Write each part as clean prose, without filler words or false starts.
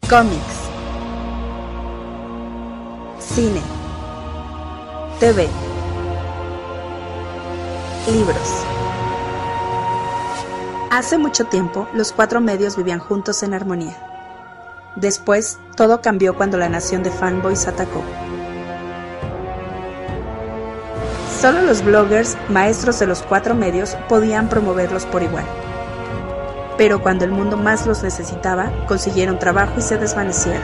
Cómics, cine, TV, libros. Hace mucho tiempo, los cuatro medios vivían juntos en armonía. Después, todo cambió cuando la nación de fanboys atacó. Solo los bloggers, maestros de los cuatro medios, podían promoverlos por igual. Pero cuando el mundo más los necesitaba, consiguieron trabajo y se desvanecieron.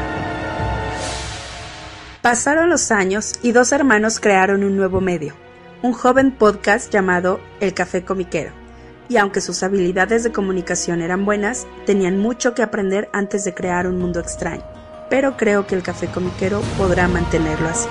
Pasaron los años y dos hermanos crearon un nuevo medio, un joven podcast llamado El Café Comiquero. Y aunque sus habilidades de comunicación eran buenas, tenían mucho que aprender antes de crear un mundo extraño. Pero creo que El Café Comiquero podrá mantenerlo así.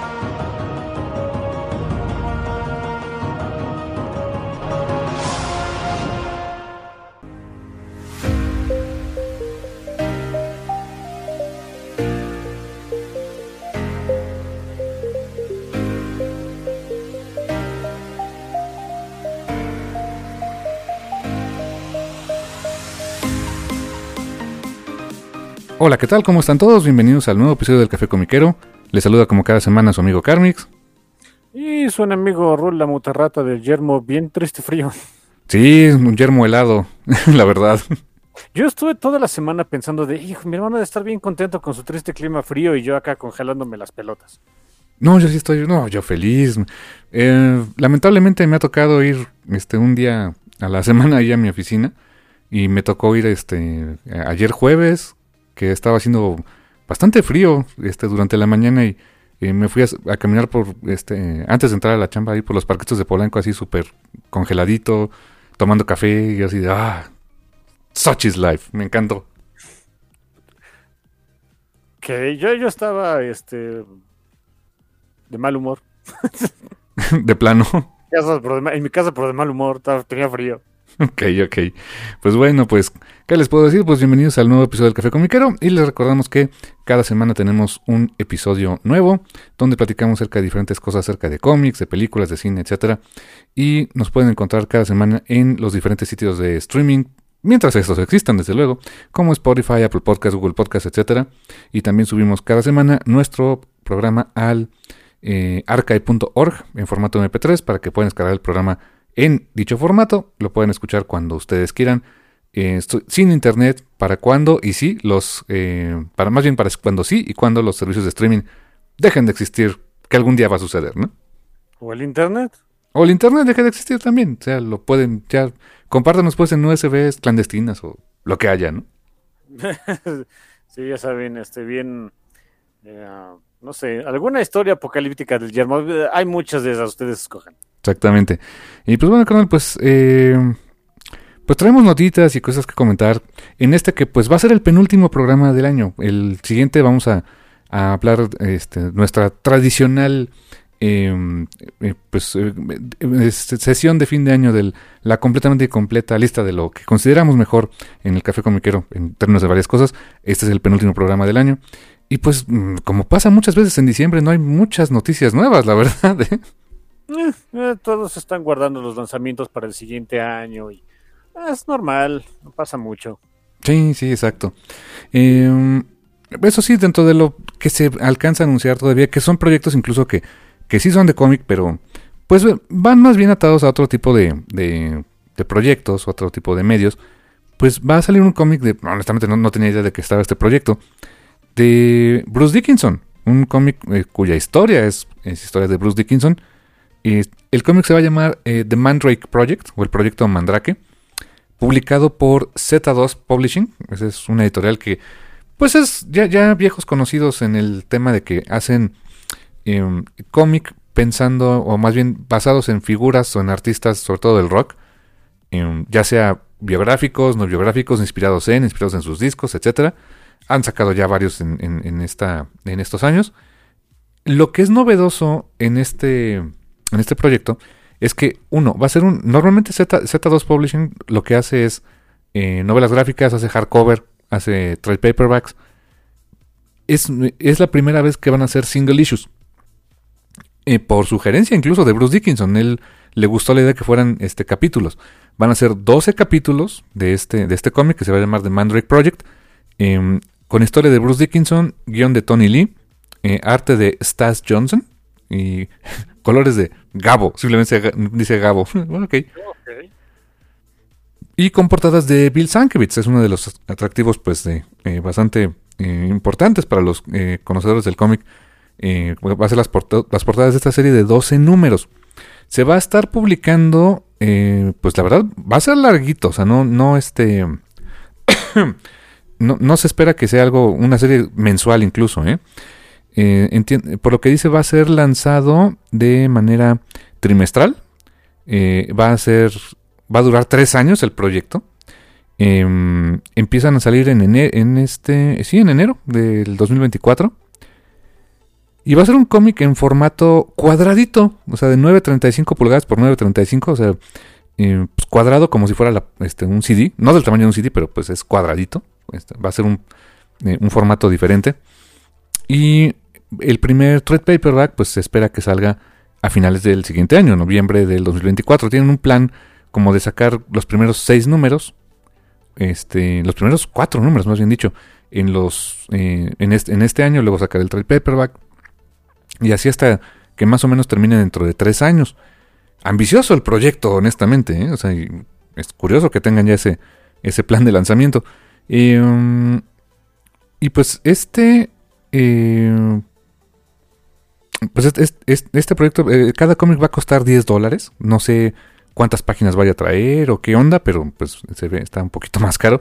Hola, ¿qué tal? ¿Cómo están todos? Bienvenidos al nuevo episodio del Café Comiquero. Les saluda como cada semana su amigo Carmix. Y su enemigo Rul, la mutarrata del yermo, bien triste frío. Sí, un yermo helado, la verdad. Yo estuve toda la semana pensando de, hijo, mi hermano debe estar bien contento con su triste clima frío y yo acá congelándome las pelotas. No, yo sí estoy, yo feliz. Lamentablemente me ha tocado ir un día a la semana ahí a mi oficina y me tocó ir ayer jueves, que estaba haciendo bastante frío durante la mañana y me fui a caminar por antes de entrar a la chamba ahí por los parquecitos de Polanco, así súper congeladito, tomando café y así de such is life, me encantó. Que yo estaba de mal humor. De plano. En mi casa, pero de mal humor, tenía frío. Ok. Pues bueno, ¿qué les puedo decir? Pues bienvenidos al nuevo episodio del Café Comiquero y les recordamos que cada semana tenemos un episodio nuevo donde platicamos acerca de diferentes cosas, acerca de cómics, de películas, de cine, etcétera. Y nos pueden encontrar cada semana en los diferentes sitios de streaming, mientras estos existan, desde luego, como Spotify, Apple Podcasts, Google Podcasts, etcétera. Y también subimos cada semana nuestro programa al archive.org en formato MP3 para que puedan descargar el programa en dicho formato. Lo pueden escuchar cuando ustedes quieran, sin internet, para cuando y sí para cuando sí y cuando los servicios de streaming dejen de existir, que algún día va a suceder, ¿no? O el internet deje de existir también, o sea, lo pueden ya compártanos pues en USBs clandestinas o lo que haya, ¿no? Sí, ya saben, bien, no sé, alguna historia apocalíptica del yermo, hay muchas de esas, ustedes escojan. Exactamente. Y pues bueno, carnal, pues traemos notitas y cosas que comentar en que pues va a ser el penúltimo programa del año. El siguiente vamos a hablar nuestra tradicional sesión de fin de año de la completamente completa lista de lo que consideramos mejor en el Café Comiquero en términos de varias cosas. Este es el penúltimo programa del año. Y pues como pasa muchas veces en diciembre, no hay muchas noticias nuevas, la verdad, ¿eh? Todos están guardando los lanzamientos para el siguiente año y es normal, no pasa mucho. Sí, exacto. Eso sí, dentro de lo que se alcanza a anunciar todavía, que son proyectos incluso que sí son de cómic, pero pues van más bien atados a otro tipo de proyectos, otro tipo de medios. Pues va a salir un cómic honestamente no tenía idea de que estaba este proyecto, de Bruce Dickinson, un cómic cuya historia es historia de Bruce Dickinson. El cómic se va a llamar The Mandrake Project, o el Proyecto Mandrake, publicado por Z2 Publishing. Esa es una editorial que, pues es ya viejos conocidos en el tema de que hacen cómic pensando, o más bien basados en figuras o en artistas, sobre todo del rock, ya sea biográficos, no biográficos, inspirados en sus discos, etcétera. Han sacado ya varios en estos años. Lo que es novedoso en este proyecto es que va a ser normalmente Z2 Publishing lo que hace es novelas gráficas, hace hardcover, hace trade paperbacks. Es la primera vez que van a hacer single issues, por sugerencia incluso de Bruce Dickinson. Él le gustó la idea de que fueran capítulos. Van a ser 12 capítulos de este cómic que se va a llamar The Mandrake Project, con historia de Bruce Dickinson, guión de Tony Lee, arte de Stas Johnson y colores de Gabo, simplemente dice Gabo. Bueno, ok. Y con portadas de Bill Sienkiewicz, es uno de los atractivos pues bastante importantes para los conocedores del cómic. Va a ser las portadas de esta serie de 12 números. Se va a estar publicando, pues la verdad, va a ser larguito, o sea, no no se espera que sea una serie mensual incluso, por lo que dice, va a ser lanzado de manera trimestral. Va a durar 3 años el proyecto. Empiezan a salir en enero del 2024. Y va a ser un cómic en formato cuadradito, o sea, de 9.35 pulgadas por 9.35, o sea, pues cuadrado como si fuera un CD, no del tamaño de un CD, pero pues es cuadradito. Va a ser un formato diferente. Y el primer trade paperback pues se espera que salga a finales del siguiente año, noviembre del 2024. Tienen un plan como de sacar los primeros 6 números, los primeros 4 números más bien dicho, en este año, luego sacar el trade paperback, y así hasta que más o menos termine dentro de 3 años. Ambicioso el proyecto, honestamente, O sea, es curioso que tengan ya ese plan de lanzamiento. Y pues este proyecto, cada cómic va a costar $10. No sé cuántas páginas vaya a traer o qué onda, pero pues está un poquito más caro.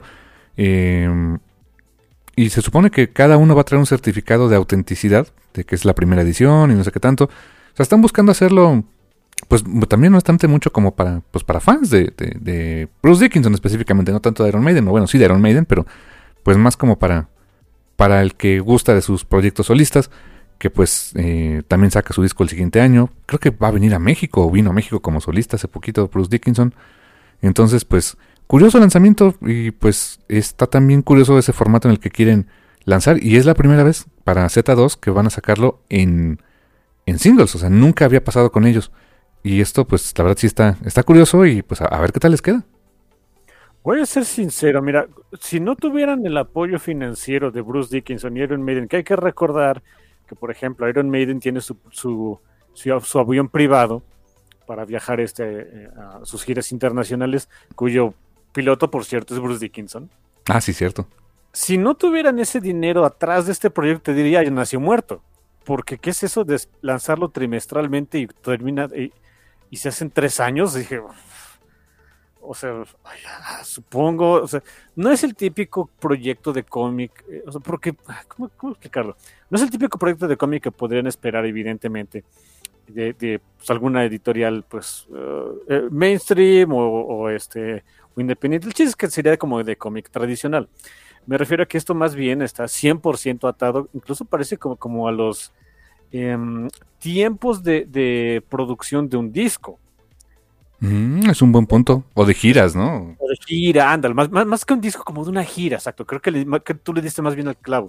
Y se supone que cada uno va a traer un certificado de autenticidad, de que es la primera edición y no sé qué tanto. O sea, están buscando hacerlo, pues también bastante mucho como para fans de Bruce Dickinson específicamente, no tanto de Iron Maiden, o bueno, sí de Iron Maiden, pero pues más como para el que gusta de sus proyectos solistas, que pues también saca su disco el siguiente año. Creo que va a venir a México, o vino a México como solista hace poquito Bruce Dickinson. Entonces, pues, curioso lanzamiento, y pues está también curioso ese formato en el que quieren lanzar, y es la primera vez para Z2 que van a sacarlo en singles, o sea, nunca había pasado con ellos. Y esto, pues, la verdad sí está curioso, y pues a ver qué tal les queda. Voy a ser sincero, mira, si no tuvieran el apoyo financiero de Bruce Dickinson y Iron Maiden, que hay que recordar que, por ejemplo, Iron Maiden tiene su avión privado para viajar a sus giras internacionales, cuyo piloto, por cierto, es Bruce Dickinson. Ah, sí, cierto. Si no tuvieran ese dinero atrás de este proyecto, te diría, ya nació muerto. Porque ¿qué es eso de lanzarlo trimestralmente y se hacen 3 años? Dije, o sea, supongo, o sea, no es el típico proyecto de cómic, o sea, porque, ¿cómo explicarlo? No es el típico proyecto de cómic que podrían esperar, evidentemente, de pues, alguna editorial, pues, mainstream o independiente. El chiste es que sería como de cómic tradicional. Me refiero a que esto más bien está 100% atado, incluso parece como a los tiempos de producción de un disco. Es un buen punto. O de giras, ¿no? O de gira, ándale, más que un disco, como de una gira, exacto. Creo que tú le diste más bien al clavo.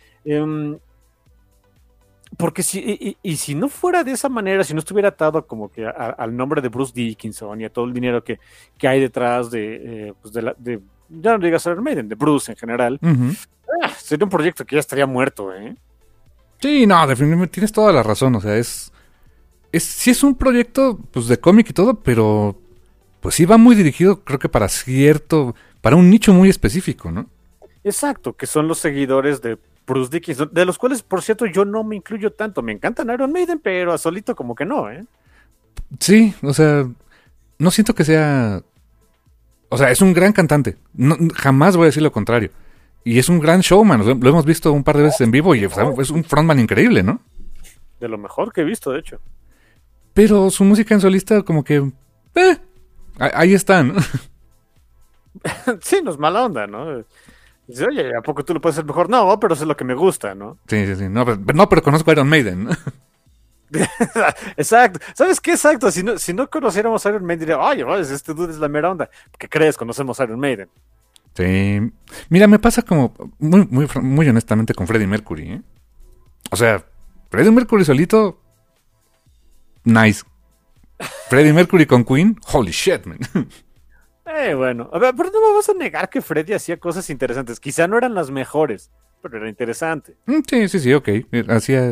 Porque si no fuera de esa manera, si no estuviera atado como que al nombre de Bruce Dickinson y a todo el dinero que hay detrás ya no digas Iron Maiden, de Bruce en general, sería un proyecto que ya estaría muerto, ¿eh? Sí, no, definitivamente tienes toda la razón, o sea, sí es un proyecto pues de cómic y todo, pero pues sí va muy dirigido, creo que para un nicho muy específico, ¿no? Exacto, que son los seguidores de Bruce Dickinson, de los cuales, por cierto, yo no me incluyo tanto. Me encantan Iron Maiden, pero a solito como que no, ¿eh? Sí, o sea, no siento que sea... O sea, es un gran cantante. No, jamás voy a decir lo contrario. Y es un gran showman. Lo hemos visto un par de veces en vivo y es un frontman increíble, ¿no? De lo mejor que he visto, de hecho. Pero su música en solista como que... ahí está, ¿no? Sí, no es mala onda, ¿no? Dice, oye, ¿a poco tú lo puedes hacer mejor? No, pero eso es lo que me gusta, ¿no? Sí. No, pero conozco a Iron Maiden, ¿no? Exacto. ¿Sabes qué? Exacto. Si no conociéramos a Iron Maiden, diría, oye, este dude es la mera onda. ¿Qué crees? Conocemos a Iron Maiden. Sí. Mira, me pasa como muy, muy, muy honestamente con Freddie Mercury, ¿eh? O sea, Freddie Mercury solito, nice. Freddie Mercury con Queen, holy shit, man. Bueno, a ver, pero no me vas a negar que Freddie hacía cosas interesantes. Quizá no eran las mejores, pero era interesante. Sí, ok. Hacía...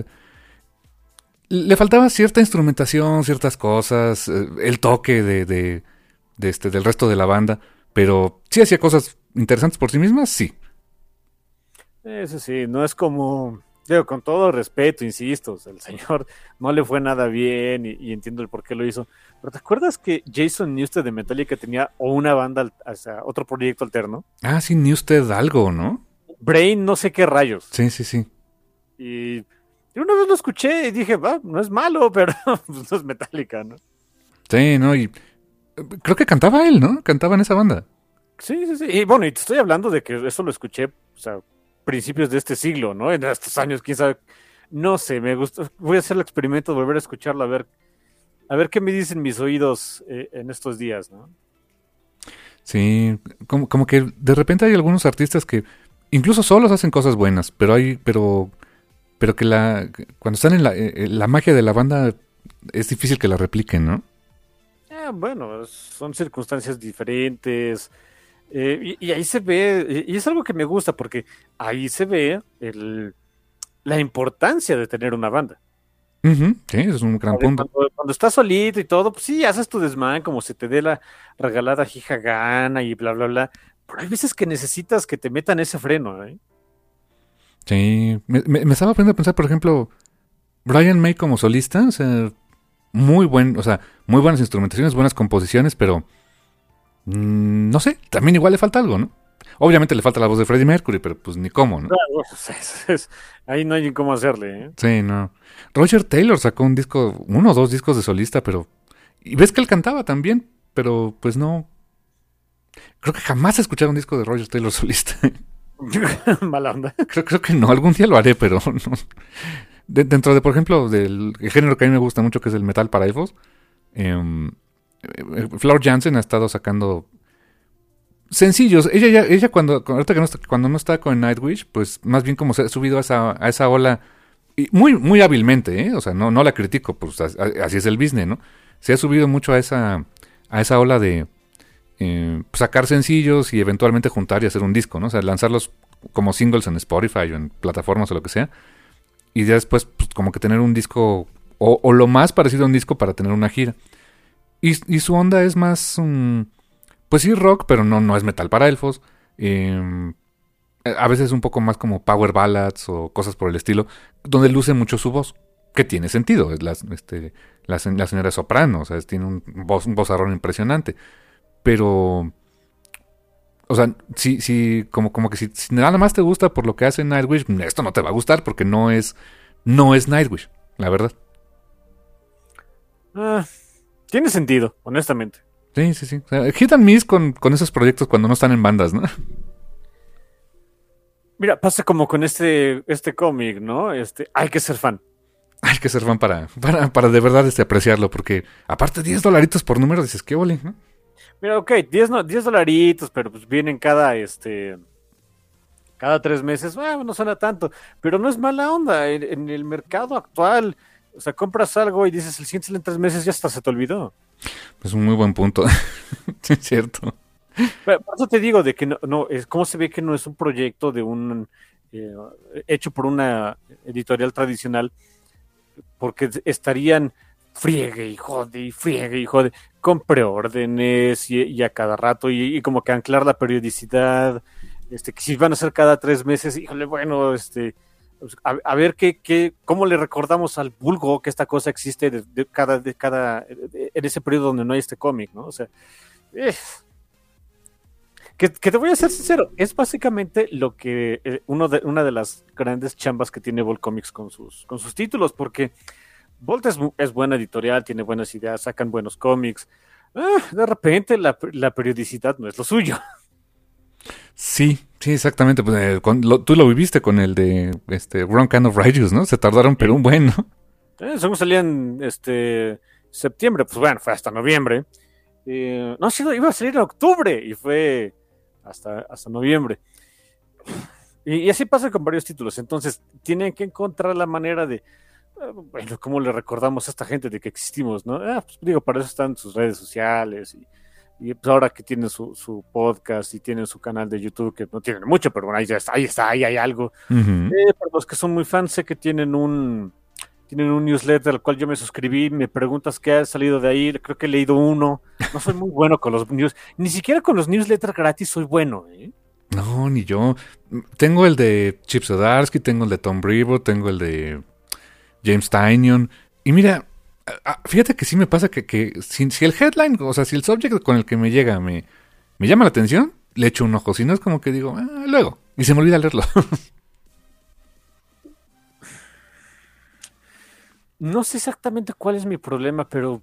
Le faltaba cierta instrumentación, ciertas cosas, el toque del resto de la banda, pero sí hacía cosas interesantes por sí mismas, sí. Eso sí, no es como, digo, con todo respeto, insisto, o sea, el señor no le fue nada bien y entiendo el por qué lo hizo. Pero ¿te acuerdas que Jason Newsted de Metallica tenía o una banda, o sea, otro proyecto alterno? Ah, sí, ni usted algo, ¿no? Brain, no sé qué rayos. Sí. Y una vez lo escuché y dije, va, no es malo, pero pues no es Metallica, ¿no? Sí, ¿no? Y creo que cantaba él, ¿no? Cantaba en esa banda. Sí. Y bueno, y te estoy hablando de que eso lo escuché, o sea, principios de este siglo, ¿no? En estos años, quién sabe. No sé, me gustó. Voy a hacer el experimento de volver a escucharlo, a ver qué me dicen mis oídos en estos días, ¿no? Sí, como que de repente hay algunos artistas que incluso solos hacen cosas buenas, pero que cuando están en la magia de la banda es difícil que la repliquen, ¿no? Bueno, son circunstancias diferentes. Y ahí se ve, y es algo que me gusta porque ahí se ve la importancia de tener una banda. Ujú, sí, ese es un gran punto. Cuando estás solito y todo, pues sí, haces tu desmán como se te dé la regalada jija gana y bla, bla, bla. Pero hay veces que necesitas que te metan ese freno, ¿eh? Sí, me estaba poniendo a pensar, por ejemplo, Brian May como solista, o sea, o sea, muy buenas instrumentaciones, buenas composiciones, pero no sé, también igual le falta algo, ¿no? Obviamente le falta la voz de Freddie Mercury, pero pues ni cómo, ¿no? Claro, ahí no hay cómo hacerle, ¿eh? Sí, no. Roger Taylor sacó un disco, uno o dos discos de solista, pero... Y ves que él cantaba también, pero pues no. Creo que jamás he escuchado un disco de Roger Taylor solista. Mala onda. Creo que no, algún día lo haré, pero no. Dentro de, por ejemplo, del género que a mí me gusta mucho, que es el metal para elfos, Floor Jansen ha estado sacando sencillos. Ella ahorita que cuando no está con Nightwish, pues más bien como se ha subido a esa ola, y muy hábilmente, ¿eh? O sea, no la critico, pues así es el business, ¿no? Se ha subido mucho a esa ola de sacar sencillos y eventualmente juntar y hacer un disco, ¿no? O sea, lanzarlos como singles en Spotify o en plataformas o lo que sea. Y ya después, pues, como que tener un disco, o lo más parecido a un disco para tener una gira. Y su onda es más, pues sí, rock, pero no es metal para elfos. A veces un poco más como power ballads o cosas por el estilo, donde luce mucho su voz, que tiene sentido. Es la señora soprano, o sea, tiene un vozarrón impresionante. Pero, o sea, como que si nada más te gusta por lo que hace Nightwish, esto no te va a gustar porque no es Nightwish, la verdad. Tiene sentido, honestamente. Sí. O sea, hit and miss con esos proyectos cuando no están en bandas, ¿no? Mira, pasa como con este cómic, ¿no? Hay que ser fan. Hay que ser fan para de verdad apreciarlo, porque aparte $10 por número, dices, qué ole, ¿no? Mira, ok, 10 dolaritos, pero pues vienen cada 3 meses. No suena tanto, pero no es mala onda. En el mercado actual, o sea, compras algo y dices, el siguiente sale en 3 meses, ya hasta se te olvidó. Es un muy buen punto. Sí, es cierto. Pero por eso te digo de que ¿cómo se ve que no es un proyecto eh, hecho por una editorial tradicional? Porque estarían friegue y jode, con preórdenes y a cada rato, y como que anclar la periodicidad, que si van a ser cada 3 meses, híjole, bueno, pues, a ver cómo le recordamos al vulgo que esta cosa existe en ese periodo donde no hay este cómic, ¿no? O sea, que te voy a ser sincero, es básicamente lo que una de las grandes chambas que tiene Bolt Comics con sus títulos, porque Bolt es buena editorial, tiene buenas ideas, sacan buenos cómics. De repente la periodicidad no es lo suyo. Sí, exactamente. Pues, tú lo viviste con el de Wrong Kind of Righteous, ¿no? Se tardaron, pero un buen, ¿no? Según salía en septiembre, pues bueno, fue hasta noviembre. No, sí, iba a salir en octubre y fue hasta noviembre. Y así pasa con varios títulos. Entonces, tienen que encontrar la manera de, cómo le recordamos a esta gente de que existimos, ¿no? Pues digo, para eso están sus redes sociales Y pues ahora que tienen su podcast y tienen su canal de YouTube, que no tienen mucho, pero bueno, ahí hay algo. Ujú. Para los que son muy fans, sé que tienen un newsletter al cual yo me suscribí. Me preguntas qué ha salido de ahí. Creo que he leído uno. No soy muy bueno con los news. Ni siquiera con los newsletters gratis soy bueno, ¿eh? No, ni yo. Tengo el de Chip Zdarsky, tengo el de Tom Brevoort, tengo el de James Tynion. Y mira, fíjate que sí me pasa que si el headline, o sea, si el subject con el que me llega me llama la atención, le echo un ojo. Si no, es como que digo, luego. Y se me olvida leerlo. No sé exactamente cuál es mi problema, pero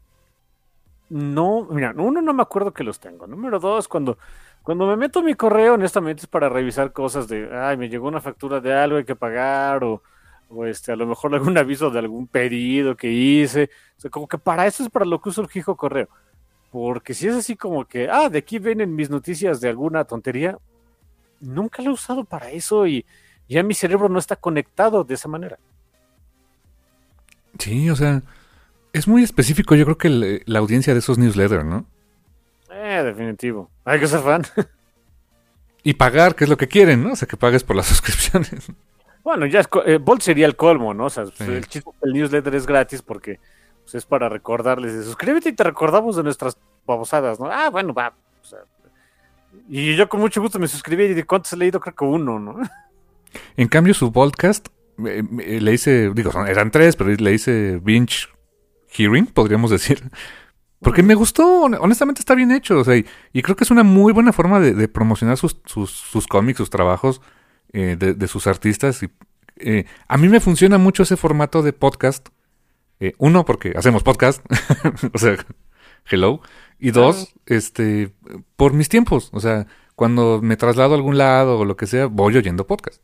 no, mira, uno, no me acuerdo que los tengo. Número dos, cuando me meto a mi correo, honestamente es para revisar cosas de, ay, me llegó una factura de algo, hay que pagar, o a lo mejor algún aviso de algún pedido que hice. O sea, como que para eso es para lo que uso el Hijo Correo. Porque si es así como que, de aquí vienen mis noticias de alguna tontería, nunca lo he usado para eso y ya mi cerebro no está conectado de esa manera. Sí, o sea, es muy específico, yo creo que la audiencia de esos newsletters, ¿no? Definitivo. Hay que ser fan. Y pagar, que es lo que quieren, ¿no? O sea, que pagues por las suscripciones. Bueno, ya Bolt sería el colmo, ¿no? O sea, Sí. el chiste del newsletter es gratis porque pues, es para recordarles de suscríbete y te recordamos de nuestras babosadas, ¿no? Bueno, va. O sea, y yo con mucho gusto me suscribí y de cuántos he leído, creo que uno, ¿no? En cambio, su podcast, le hice, digo, eran 3, pero le hice binge hearing, podríamos decir. Porque me gustó, honestamente está bien hecho, o sea, y creo que es una muy buena forma de promocionar sus cómics, sus trabajos de sus artistas. Y, a mí me funciona mucho ese formato de podcast. Uno, porque hacemos podcast, o sea, hello. Y dos, por mis tiempos, o sea, cuando me traslado a algún lado o lo que sea, voy oyendo podcast.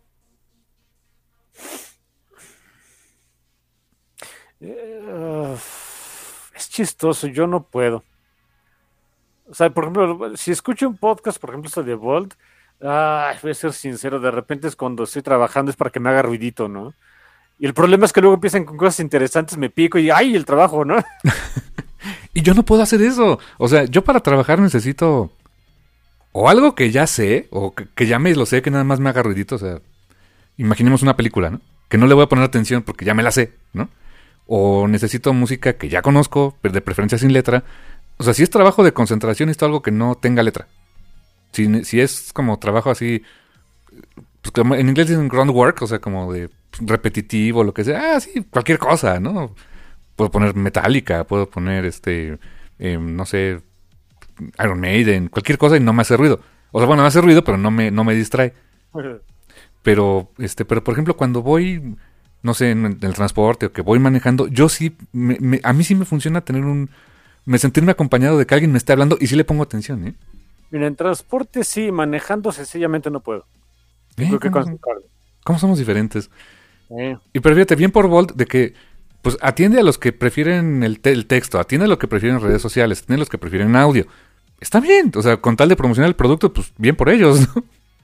Eh, es chistoso, yo no puedo. O sea, por ejemplo, si escucho un podcast, por ejemplo, este de Bolt, voy a ser sincero, de repente es cuando estoy trabajando, es para que me haga ruidito, ¿no? Y el problema es que luego empiezan con cosas interesantes, me pico y ¡ay, el trabajo!, ¿no? Y yo no puedo hacer eso. O sea, yo para trabajar necesito o algo que ya sé, o que ya me lo sé, que nada más me haga ruidito. O sea, imaginemos una película, ¿no? Que no le voy a poner atención porque ya me la sé, ¿no? O necesito música que ya conozco, pero de preferencia sin letra. O sea, si es trabajo de concentración, necesito algo que no tenga letra. Si es como trabajo así, pues como en inglés dicen groundwork, o sea, como de repetitivo, lo que sea. Sí, cualquier cosa, ¿no? Puedo poner Metallica, puedo poner no sé, Iron Maiden, cualquier cosa y no me hace ruido. O sea, bueno, me hace ruido, pero no me distrae. Pero por ejemplo, cuando voy, no sé, en el transporte o que voy manejando, yo sí, a mí sí me funciona sentirme acompañado de que alguien me esté hablando y sí le pongo atención, ¿eh? Mira, en transporte sí, manejando sencillamente no puedo. Yo creo que con su cargo. ¿Cómo somos diferentes? Eh. Y pero fíjate, bien por Volt de que pues atiende a los que prefieren el texto, atiende a los que prefieren redes sociales, atiende a los que prefieren audio. Está bien, o sea, con tal de promocionar el producto, pues bien por ellos, ¿no?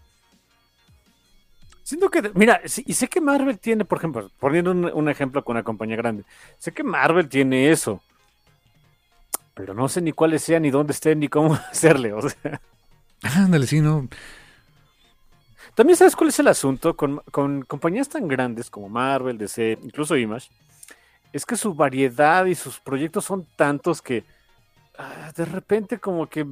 Siento que, mira, y sé que Marvel tiene, por ejemplo, poniendo un ejemplo con una compañía grande, sé que Marvel tiene eso, pero no sé ni cuáles sean, ni dónde estén, ni cómo hacerle, o sea. Ándale, sí, ¿no? También sabes cuál es el asunto con compañías tan grandes como Marvel, DC, incluso Image, es que su variedad y sus proyectos son tantos que de repente como que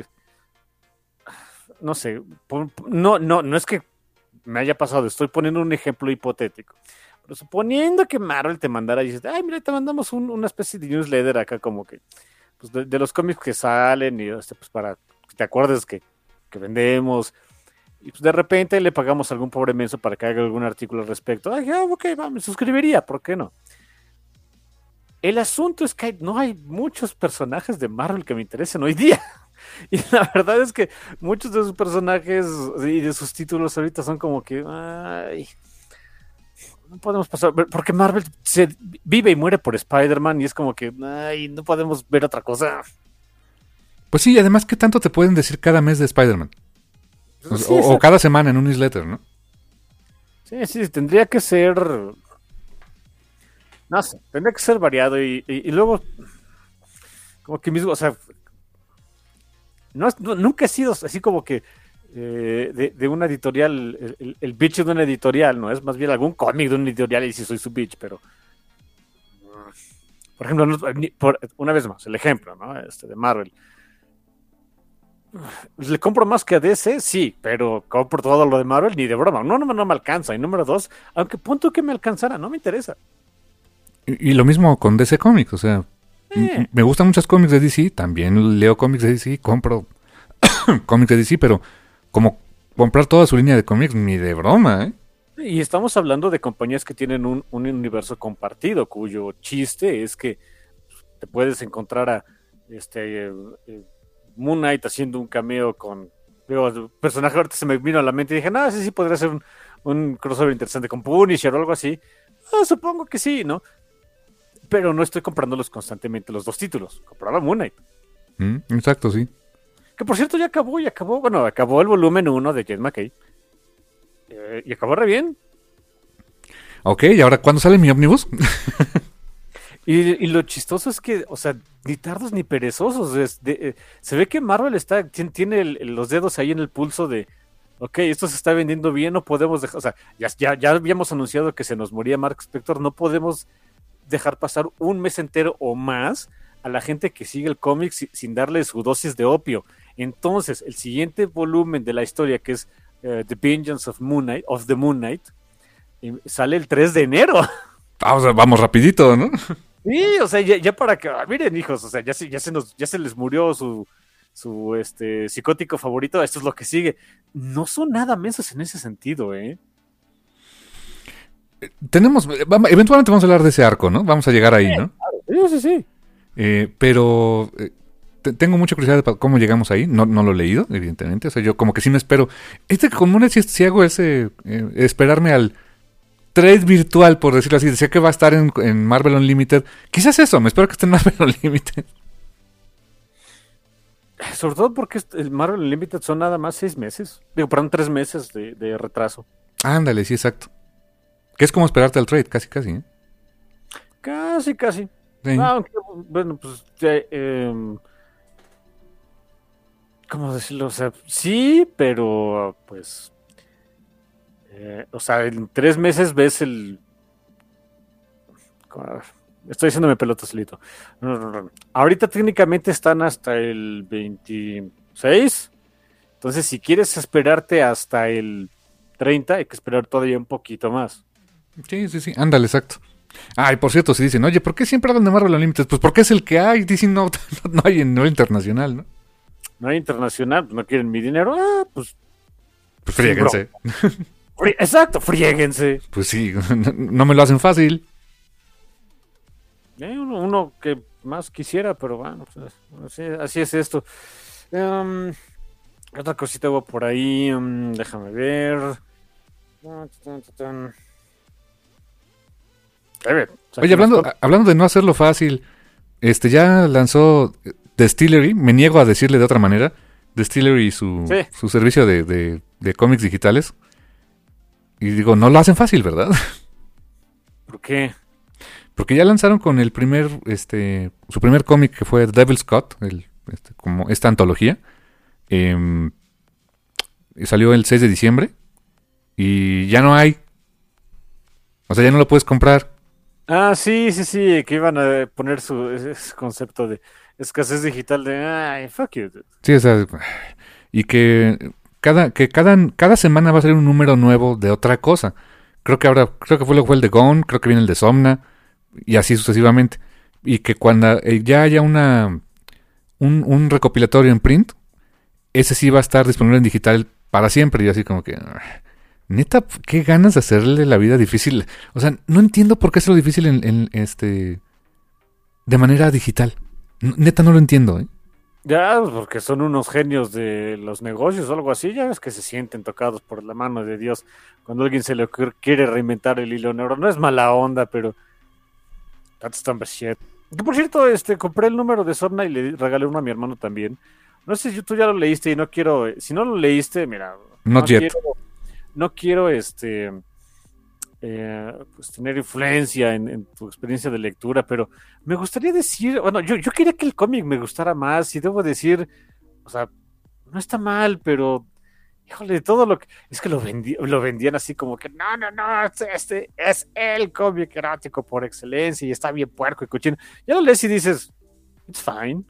no sé, no es que me haya pasado, estoy poniendo un ejemplo hipotético. Pero suponiendo que Marvel te mandara y dices, ay, mira, te mandamos una especie de newsletter acá como que, pues de los cómics que salen y pues para que te acuerdes que vendemos. Y pues de repente le pagamos a algún pobre menso para que haga algún artículo al respecto. Ay, ok, va, me suscribiría, ¿por qué no? El asunto es que no hay muchos personajes de Marvel que me interesen hoy día. Y la verdad es que muchos de sus personajes y de sus títulos ahorita son como que, ay, no podemos pasar, porque Marvel se vive y muere por Spider-Man y es como que, ay, no podemos ver otra cosa. Pues sí, además, ¿qué tanto te pueden decir cada mes de Spider-Man? Sí, O cada semana en un newsletter, ¿no? Sí, tendría que ser, no sé, tendría que ser variado y luego, como que mismo, o sea, nunca he sido así como que de una editorial, el bitch de una editorial, ¿no? Es más bien algún cómic de una editorial y sí soy su bitch, pero por ejemplo, una vez más, el ejemplo, ¿no? De Marvel. ¿Le compro más que a DC? Sí, pero compro todo lo de Marvel ni de broma. No me alcanza. Y número 2, aunque punto que me alcanzara, no me interesa. Y lo mismo con DC Comics, o sea, me gustan muchos cómics de DC, también leo cómics de DC, compro cómics de DC, pero como comprar toda su línea de cómics, ni de broma, ¿eh? Y estamos hablando de compañías que tienen un universo compartido, cuyo chiste es que te puedes encontrar a Moon Knight haciendo un cameo con... Digo, el personaje ahorita se me vino a la mente y dije, no, sí podría ser un crossover interesante con Punisher o algo así. Supongo que sí, ¿no? Pero no estoy comprándolos constantemente los dos títulos. Compraba Moon Knight. Exacto, sí. Que por cierto ya acabó. Bueno, acabó el volumen 1 de Jed McKay. Y acabó re bien. Ok, ¿y ahora cuándo sale mi ómnibus? Y lo chistoso es que, o sea, ni tardos ni perezosos. Se ve que Marvel tiene los dedos ahí en el pulso de, ok, esto se está vendiendo bien, no podemos dejar, o sea, ya habíamos anunciado que se nos moría Mark Spector, no podemos dejar pasar un mes entero o más a la gente que sigue el cómic sin darle su dosis de opio. Entonces, el siguiente volumen de la historia, que es The Vengeance of the Moon Knight, sale el 3 de enero. O sea, vamos rapidito, ¿no? Sí, o sea, ya para que, miren, hijos, o sea, ya se les murió su psicótico favorito, esto es lo que sigue. No son nada mensos en ese sentido, ¿eh? Eventualmente vamos a hablar de ese arco, ¿no? Vamos a llegar ahí, ¿no? Sí. Pero tengo mucha curiosidad de cómo llegamos ahí. No lo he leído, evidentemente. O sea, yo como que sí me espero. Común si hago ese esperarme al trade virtual, por decirlo así. Decía que va a estar en Marvel Unlimited. Quizás eso, me espero que esté en Marvel Unlimited. Sobre todo porque el Marvel Unlimited son nada más 6 meses. Digo, perdón, 3 meses de retraso. Ándale, sí, exacto. Que es como esperarte al trade, casi, ¿eh? Casi. Sí. Aunque, bueno, pues... ¿cómo decirlo? O sea, sí, pero pues... o sea, en 3 meses ves el... Estoy haciéndome pelota solito. No. Ahorita técnicamente están hasta el 26. Entonces, si quieres esperarte hasta el 30, hay que esperar todavía un poquito más. Sí. Ándale, exacto. Y por cierto, si dicen, oye, ¿por qué siempre hablan de Marvel Unlimited? Pues porque es el que hay. Dicen, no hay en no internacional, ¿no? No hay internacional, no quieren mi dinero. Pues friéguense. Exacto, friéguense. Pues sí, no me lo hacen fácil. Uno que más quisiera, pero bueno, pues, así es esto. Otra cosita hubo por ahí, déjame ver. Oye, hablando de no hacerlo fácil, ya lanzó Distillery, me niego a decirle de otra manera, Distillery y su servicio de cómics digitales. Y digo, no lo hacen fácil, ¿verdad? ¿Por qué? Porque ya lanzaron con el su primer cómic, que fue Devil's Cut, como esta antología. Salió el 6 de diciembre y ya no hay. O sea, ya no lo puedes comprar. Sí, que iban a poner ese concepto de escasez digital de, fuck you. Dude. Sí, o sea, y que cada semana va a ser un número nuevo de otra cosa. Creo que fue el de Gone, creo que viene el de Somna, y así sucesivamente. Y que cuando ya haya un recopilatorio en print, ese sí va a estar disponible en digital para siempre. Y así como que... Neta, qué ganas de hacerle la vida difícil. O sea, no entiendo por qué es lo difícil de manera digital. Neta, no lo entiendo, ¿eh? Ya, porque son unos genios de los negocios o algo así. Ya ves que se sienten tocados por la mano de Dios cuando alguien se le quiere reinventar el hilo negro. No es mala onda, pero... That's dumb shit. Que por cierto, compré el número de Sorna y le regalé uno a mi hermano también. No sé si tú ya lo leíste y no quiero... Si no lo leíste, mira... Not yet. No quiero pues tener influencia en tu experiencia de lectura, pero me gustaría decir, bueno, yo quería que el cómic me gustara más y debo decir, o sea, no está mal, pero híjole, todo lo que es que lo vendían así como que no, este es el cómic erótico por excelencia y está bien puerco y cochino. Ya lo lees y dices, it's fine.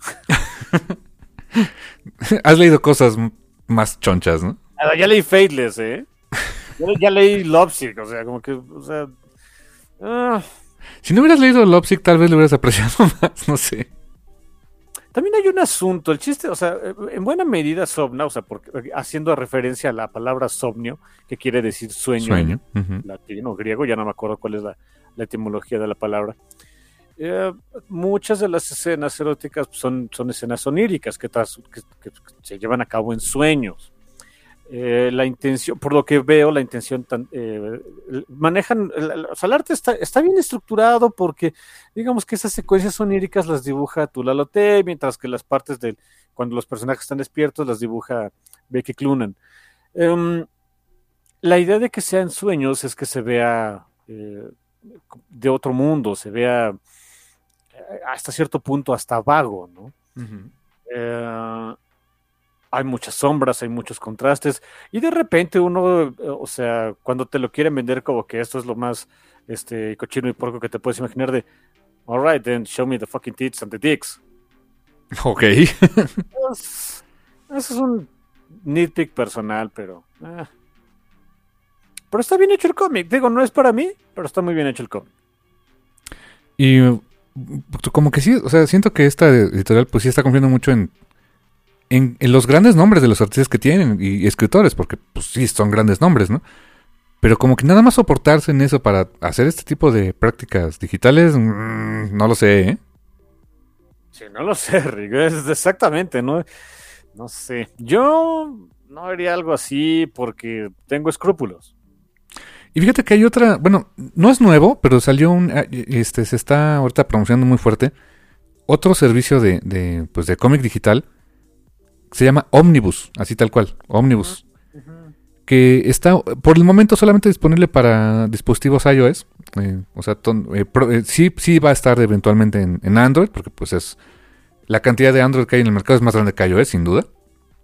Has leído cosas más chonchas, ¿no? Ya leí Fateless, ¿eh? Ya leí Lovesick, o sea, como que, o sea, Si no hubieras leído Lovesick, tal vez lo hubieras apreciado más, no sé. también hay un asunto, el chiste, o sea, en buena medida Somna, o sea, porque, haciendo referencia a la palabra somnio, que quiere decir sueño, Sueño. latino, griego, ya no me acuerdo cuál es la etimología de la palabra. Muchas de las escenas eróticas son escenas oníricas que se llevan a cabo en sueños. La intención, por lo que veo, la intención manejan, o sea, el arte está bien estructurado porque digamos que esas secuencias oníricas las dibuja Tulalote, mientras que las partes de cuando los personajes están despiertos las dibuja Becky Cloonan. La idea de que sean sueños es que se vea de otro mundo, se vea hasta cierto punto hasta vago, ¿no? Hay muchas sombras, hay muchos contrastes, y de repente uno, o sea, cuando te lo quieren vender como que esto es lo más cochino y porco que te puedes imaginar de, alright, then show me the fucking tits and the dicks. Ok. Eso es un nitpick personal, pero está bien hecho el cómic. Digo, no es para mí, pero está muy bien hecho el cómic. Y como que sí, o sea, siento que esta editorial pues sí está confiando mucho en los grandes nombres de los artistas que tienen y escritores, porque pues sí, son grandes nombres, ¿no? Pero como que nada más soportarse en eso para hacer este tipo de prácticas digitales, no lo sé, ¿eh? Sí, no lo sé, Rick, es exactamente, ¿no? No sé, yo no haría algo así porque tengo escrúpulos. Y fíjate que hay otra, bueno, no es nuevo, pero salió se está ahorita promocionando muy fuerte, otro servicio de cómic digital, se llama Omnibus, así tal cual, Omnibus. Que está por el momento solamente disponible para dispositivos iOS. O sea, sí va a estar eventualmente en Android, porque pues es la cantidad de Android que hay en el mercado es más grande que iOS, sin duda.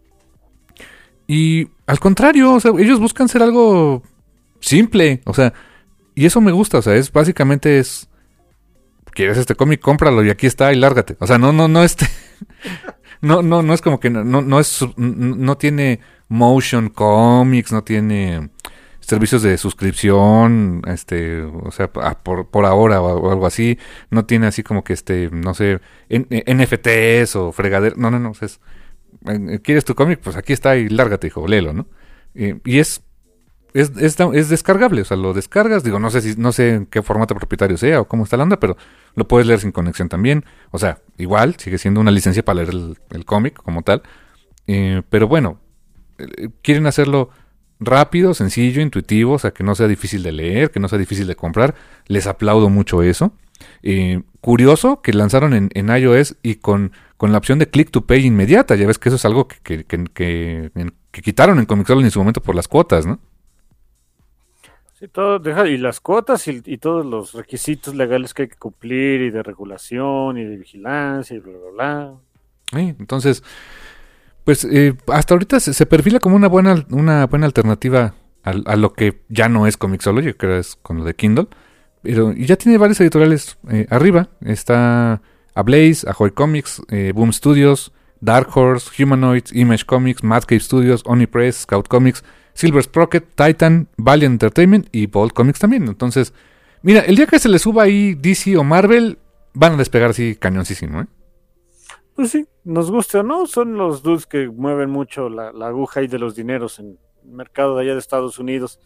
Y al contrario, o sea, ellos buscan ser algo simple, o sea, y eso me gusta, o sea, básicamente ¿quieres este cómic? Cómpralo y aquí está y lárgate. O sea, no No es como que no tiene motion comics, no tiene servicios de suscripción, o sea, por ahora o algo así, no tiene así como que no sé, NFTs o fregadero, no, ¿quieres tu cómic? Pues aquí está y lárgate, hijo, léelo, ¿no? Y es descargable, o sea, lo descargas, digo, no sé en qué formato propietario sea o cómo está la onda, pero lo puedes leer sin conexión también, o sea, igual, sigue siendo una licencia para leer el cómic como tal, pero bueno, quieren hacerlo rápido, sencillo, intuitivo, o sea, que no sea difícil de leer, que no sea difícil de comprar, les aplaudo mucho eso. Curioso que lanzaron en iOS y con la opción de click to pay inmediata, ya ves que eso es algo que quitaron en Comixology en su momento por las cuotas, ¿no? Sí, y las cuotas y todos los requisitos legales que hay que cumplir y de regulación y de vigilancia y bla, bla, bla. Entonces, pues hasta ahorita se perfila como una buena alternativa a lo que ya no es Comixology, que es con lo de Kindle. Y ya tiene varios editoriales arriba. Está Ablaze, Ahoy Comics, Boom Studios, Dark Horse, Humanoids, Image Comics, Madcave Studios, Onipress, Scout Comics, Silver Sprocket, Titan, Valiant Entertainment y Bolt Comics también. Entonces, mira, el día que se le suba ahí DC o Marvel, van a despegar así cañoncísimo, ¿eh? Pues sí, nos guste o no, son los dudes que mueven mucho la aguja ahí de los dineros en el mercado de allá de Estados Unidos.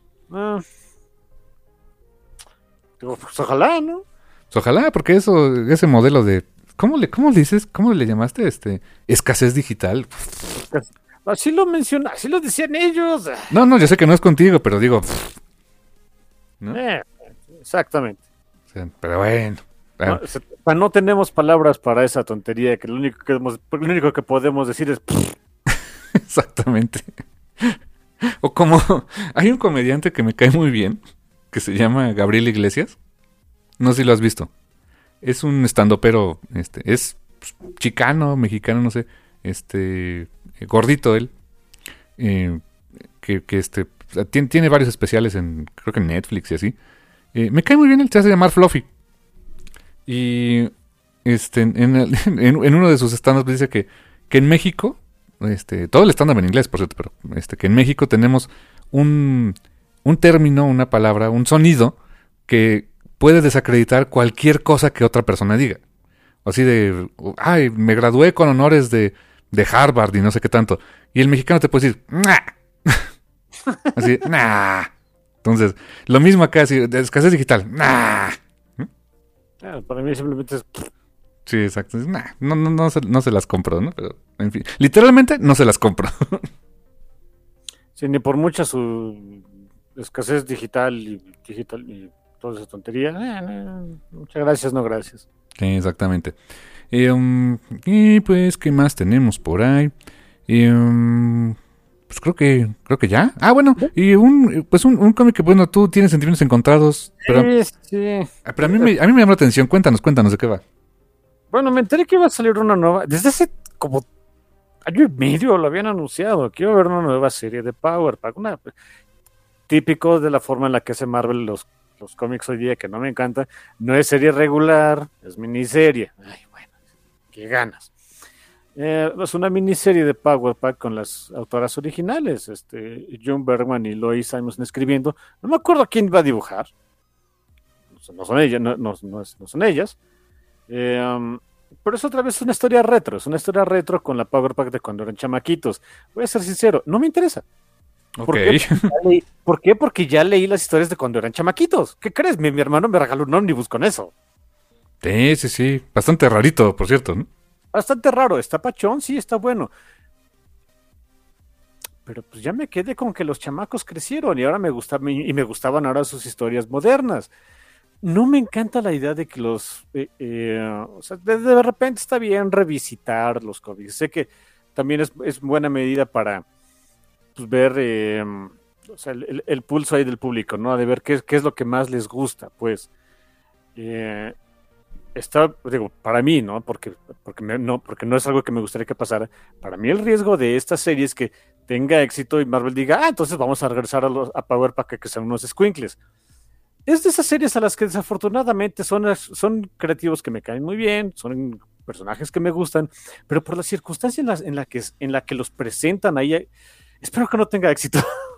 Digo, pues ojalá, ¿no? Pues ojalá, porque ese modelo de... ¿Cómo le dices? ¿Cómo le llamaste? Escasez digital. Así lo menciona, así lo decían ellos. No, yo sé que no es contigo, pero digo... ¿no? Exactamente. O sea, pero bueno. No tenemos palabras para esa tontería, que lo único que podemos decir es... Exactamente. O como... Hay un comediante que me cae muy bien, que se llama Gabriel Iglesias. No sé si lo has visto. Es un estandopero, es chicano, mexicano, no sé. gordito él, tiene varios especiales creo que en Netflix y así. Me cae muy bien, él se hace llamar Fluffy. Y en uno de sus stand-ups dice que en México, todo el stand-up en inglés, por cierto, pero que en México tenemos un término, una palabra, un sonido que puede desacreditar cualquier cosa que otra persona diga. Así de, ay, me gradué con honores de Harvard y no sé qué tanto. Y el mexicano te puede decir, nah. Así, nah. Entonces, lo mismo acá, así, de escasez digital, nah. Para mí simplemente es... Sí, exacto. Nah, no se las compro, ¿no? Pero, en fin, literalmente no se las compro. Sí, ni por mucha su escasez digital y toda esa tontería. Muchas gracias, no gracias. Sí, exactamente. Y pues, ¿qué más tenemos por ahí? Pues creo que ya. Ah, bueno, y un cómic que, bueno, tú tienes sentimientos encontrados. Pero, sí. Pero a mí me llamó la atención. Cuéntanos de qué va. Bueno, me enteré que iba a salir una nueva. Desde hace como año y medio lo habían anunciado. Quiero ver una nueva serie de Power Pack. Típico de la forma en la que hace Marvel los cómics hoy día, que no me encanta. No es serie regular, es miniserie. Ay, bueno, qué ganas. Es una miniserie de Power Pack con las autoras originales, John Bergman y Lois Simonson escribiendo. No me acuerdo quién va a dibujar. No son ellas, no son ellas. Pero es otra vez una historia retro. Es una historia retro con la Power Pack de cuando eran chamaquitos. Voy a ser sincero, no me interesa. ¿Por qué? Porque ya leí las historias de cuando eran chamaquitos. ¿Qué crees? Mi hermano me regaló un ómnibus con eso. Sí. Bastante rarito, por cierto, ¿no? Bastante raro. Está pachón, sí, está bueno. Pero pues ya me quedé con que los chamacos crecieron y ahora me gustaban ahora sus historias modernas. No me encanta la idea de que o sea, de repente está bien revisitar los cómics. Sé que también es buena medida para pues, ver o sea, el pulso ahí del público, ¿no? De ver qué es lo que más les gusta, pues. Para mí, ¿no? Porque no es algo que me gustaría que pasara. Para mí el riesgo de esta serie es que tenga éxito y Marvel diga, entonces vamos a regresar a Power Pack que sean unos squinkles. Es de esas series a las que desafortunadamente son creativos que me caen muy bien, son personajes que me gustan, pero por las circunstancias en la que los presentan ahí, espero que no tenga éxito.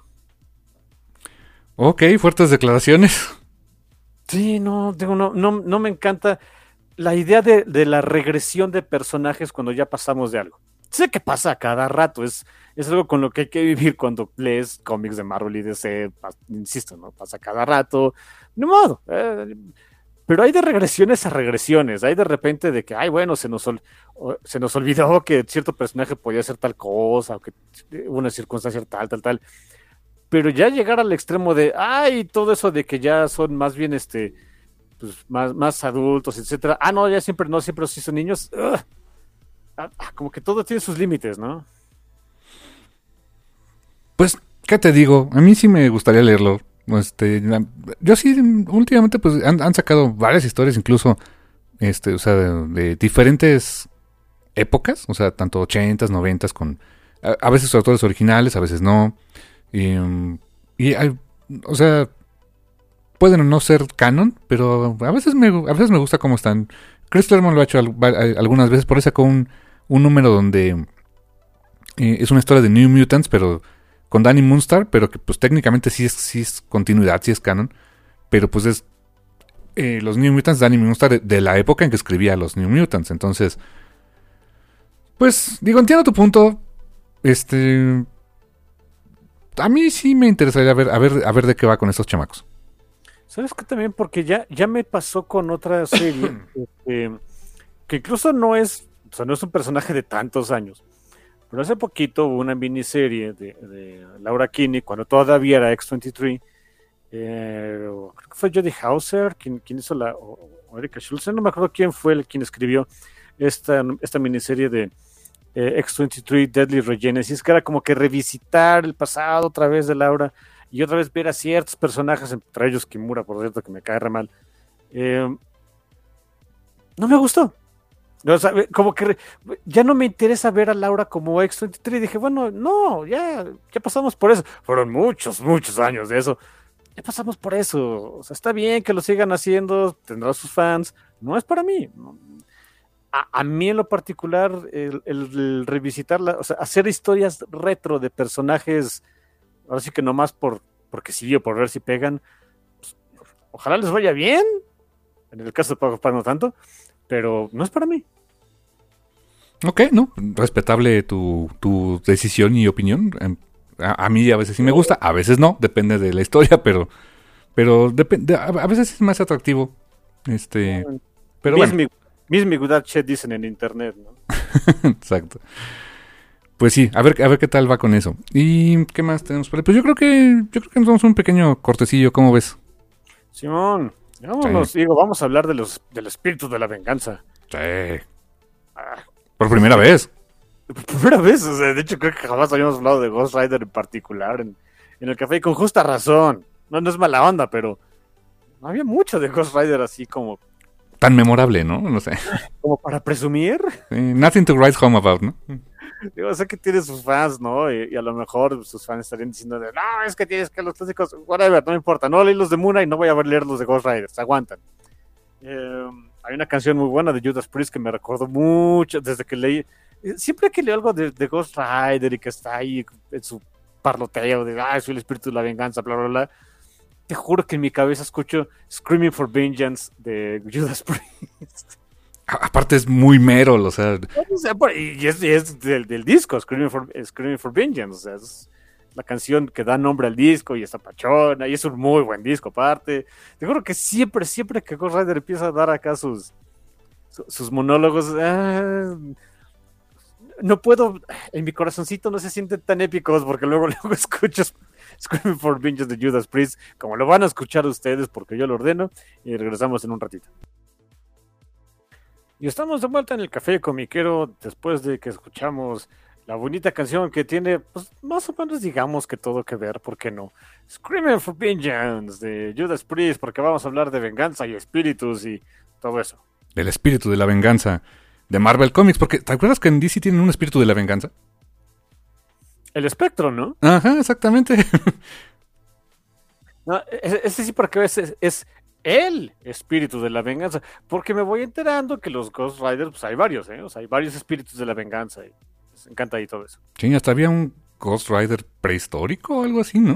Ok, fuertes declaraciones. Sí, no me encanta la idea de la regresión de personajes cuando ya pasamos de algo. Sé que pasa a cada rato, es algo con lo que hay que vivir cuando lees cómics de Marvel y DC, insisto, ¿no? Pasa cada rato, de modo. Pero hay de regresiones a regresiones, hay de repente de que, bueno, se nos olvidó que cierto personaje podía hacer tal cosa, o que una circunstancia tal. Pero ya llegar al extremo de, todo eso de que ya son más bien, pues más adultos, etcétera. No, ya siempre sí son niños. Como que todo tiene sus límites, ¿no? Pues, ¿qué te digo? A mí sí me gustaría leerlo. Yo sí, últimamente, pues, han sacado varias historias, incluso, o sea, de diferentes épocas, o sea, tanto 80s, 90s, con a veces autores originales, a veces no. O sea, pueden o no ser canon, pero a veces me gusta cómo están. Chris Claremont lo ha hecho algunas veces, por eso sacó un número donde es una historia de New Mutants, pero con Danny Moonstar, pero que pues técnicamente sí es continuidad, sí es canon, pero pues es los New Mutants, Danny Moonstar de la época en que escribía los New Mutants. Entonces, pues digo, entiendo tu punto. A mí sí me interesaría a ver de qué va con estos chamacos. ¿Sabes qué? También porque ya me pasó con otra serie que incluso no es un personaje de tantos años, pero hace poquito hubo una miniserie de Laura Kinney cuando todavía era X-23, creo que fue Jodie Hauser quien hizo o Erika Schulze, no me acuerdo quién fue quien escribió esta miniserie de X-23 Deadly Regenesis, que era como que revisitar el pasado otra vez de Laura y otra vez ver a ciertos personajes, entre ellos Kimura, por cierto, que me cae re mal. No me gustó. O sea, como que ya no me interesa ver a Laura como X-23 y dije, bueno, no, ya pasamos por eso. Fueron muchos, muchos años de eso. Ya pasamos por eso. O sea, está bien que lo sigan haciendo, tendrá sus fans. No es para mí. A mí en lo particular, el revisitarla, o sea, hacer historias retro de personajes, ahora sí que nomás porque sí o por ver si pegan, pues, ojalá les vaya bien. En el caso de Power Pack no tanto, pero no es para mí. Ok, ¿no? Respetable tu decisión y opinión. A mí a veces sí me gusta, a veces no, depende de la historia, pero a veces es más atractivo. Pero bueno. Miss me without shit dicen en internet, ¿no? Exacto. Pues sí, a ver qué tal va con eso. ¿Y qué más tenemos por ahí? Pues yo creo que nos damos un pequeño cortecillo, ¿cómo ves? Simón, vámonos, sí. Digo, vamos a hablar del espíritu de la venganza. Sí. Por primera vez. Por primera vez, o sea, de hecho creo que jamás habíamos hablado de Ghost Rider en particular en el café y con justa razón. No es mala onda, pero no había mucho de Ghost Rider así como... Tan memorable, ¿no? No sé. Como para presumir. Nothing to write home about, ¿no? Digo, sé que tiene sus fans, ¿no? Y a lo mejor sus fans estarían diciendo de, no, es que tienes que los clásicos, whatever, no me importa, no leí los de Moon y no voy a leer los de Ghost Riders, aguantan. Hay una canción muy buena de Judas Priest que me recordó mucho desde que leí, siempre que leo algo de Ghost Rider y que está ahí en su parloteo de, soy el espíritu de la venganza, bla, bla, bla, te juro que en mi cabeza escucho Screaming for Vengeance de Judas Priest. Aparte es muy Merol, o sea... Y es del disco, Screaming for Vengeance, o sea, es la canción que da nombre al disco y está pachona, y es un muy buen disco aparte. Te juro que siempre que Ghost Rider empieza a dar acá sus monólogos, no puedo, en mi corazoncito no se sienten tan épicos porque luego escucho Screaming for Vengeance de Judas Priest, como lo van a escuchar ustedes porque yo lo ordeno, y regresamos en un ratito. Y estamos de vuelta en el Café Comiquero después de que escuchamos la bonita canción que tiene, pues, más o menos digamos que todo que ver, ¿por qué no? Screaming for Vengeance de Judas Priest, porque vamos a hablar de venganza y espíritus y todo eso. El espíritu de la venganza de Marvel Comics, porque ¿te acuerdas que en DC tienen un espíritu de la venganza? El espectro, ¿no? Ajá, exactamente. No, ese sí, porque es el espíritu de la venganza, porque me voy enterando que los Ghost Riders, pues hay varios, o sea, hay varios espíritus de la venganza, y les encanta ahí todo eso. Sí, hasta había un Ghost Rider prehistórico o algo así, ¿no?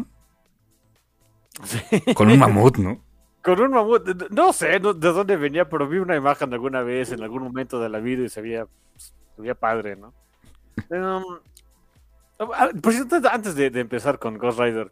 Sí. Con un mamut, ¿no? Con un mamut, no sé de dónde venía, pero vi una imagen alguna vez, en algún momento de la vida, y se veía padre, ¿no? Por cierto, antes de empezar con Ghost Rider,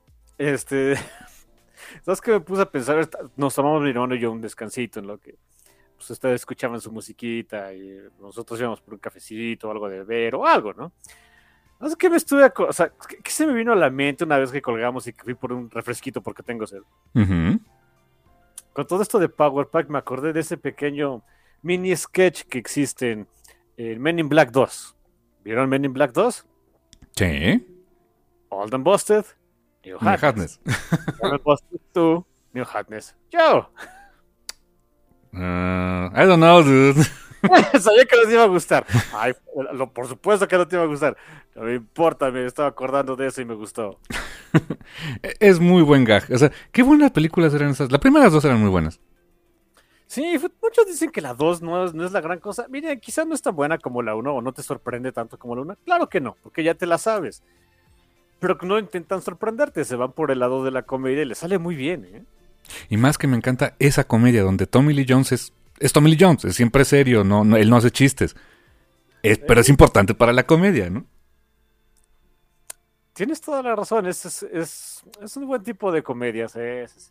¿sabes qué me puse a pensar? Nos tomamos mi hermano y yo un descansito en lo que pues ustedes escuchaban su musiquita y nosotros íbamos por un cafecito o algo de beber o algo, ¿no? ¿Sabes qué me estuve o sea, ¿qué se me vino a la mente una vez que colgamos y que fui por un refresquito porque tengo sed? Uh-huh. Con todo esto de Power Pack me acordé de ese pequeño mini sketch que existe en Men in Black 2. ¿Vieron Men in Black 2? Sí. Old and Busted. New Hotness. Old and Busted 2. New Hotness. Yo. I don't know, dude. Sabía que les iba a gustar. Ay, por supuesto que no te iba a gustar. No me importa, me estaba acordando de eso y me gustó. Es muy buen gag. O sea, qué buenas películas eran esas. Las primeras dos eran muy buenas. Sí, muchos dicen que la 2 no es la gran cosa. Miren, quizás no es tan buena como la 1 o no te sorprende tanto como la 1. Claro que no, porque ya te la sabes. Pero no intentan sorprenderte, se van por el lado de la comedia y les sale muy bien, ¿eh? Y más que me encanta esa comedia donde Tommy Lee Jones es Tommy Lee Jones, es siempre serio, no, él no hace chistes. Pero es importante para la comedia, ¿no? Tienes toda la razón, es un buen tipo de comedia, sí.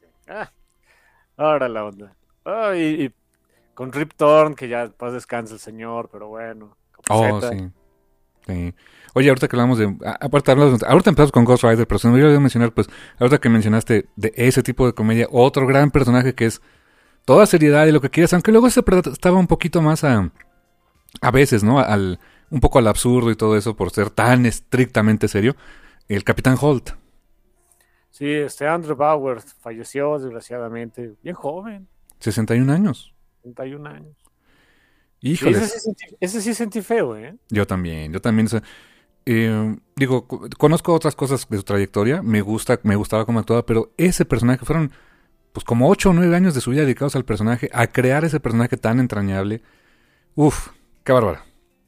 Ahora la onda. Y con Rip Torn, que ya paz descanse el señor, pero bueno. Sí. Oye, ahorita que hablamos de... ahorita empezamos con Ghost Rider, pero se me olvidó mencionar, pues, ahorita que mencionaste de ese tipo de comedia, otro gran personaje que es toda seriedad y lo que quieras, aunque luego se estaba un poquito más a veces, ¿no? Un poco al absurdo y todo eso por ser tan estrictamente serio, el Capitán Holt. Sí, Andrew Bauer falleció desgraciadamente, bien joven. 61 años. 61 años. Híjoles. Ese sí sentí feo, ¿eh? Yo también. O sea, conozco otras cosas de su trayectoria. Me gustaba cómo actuaba, pero ese personaje fueron pues como 8 o 9 años de su vida dedicados al personaje, a crear ese personaje tan entrañable. Uf, qué bárbaro.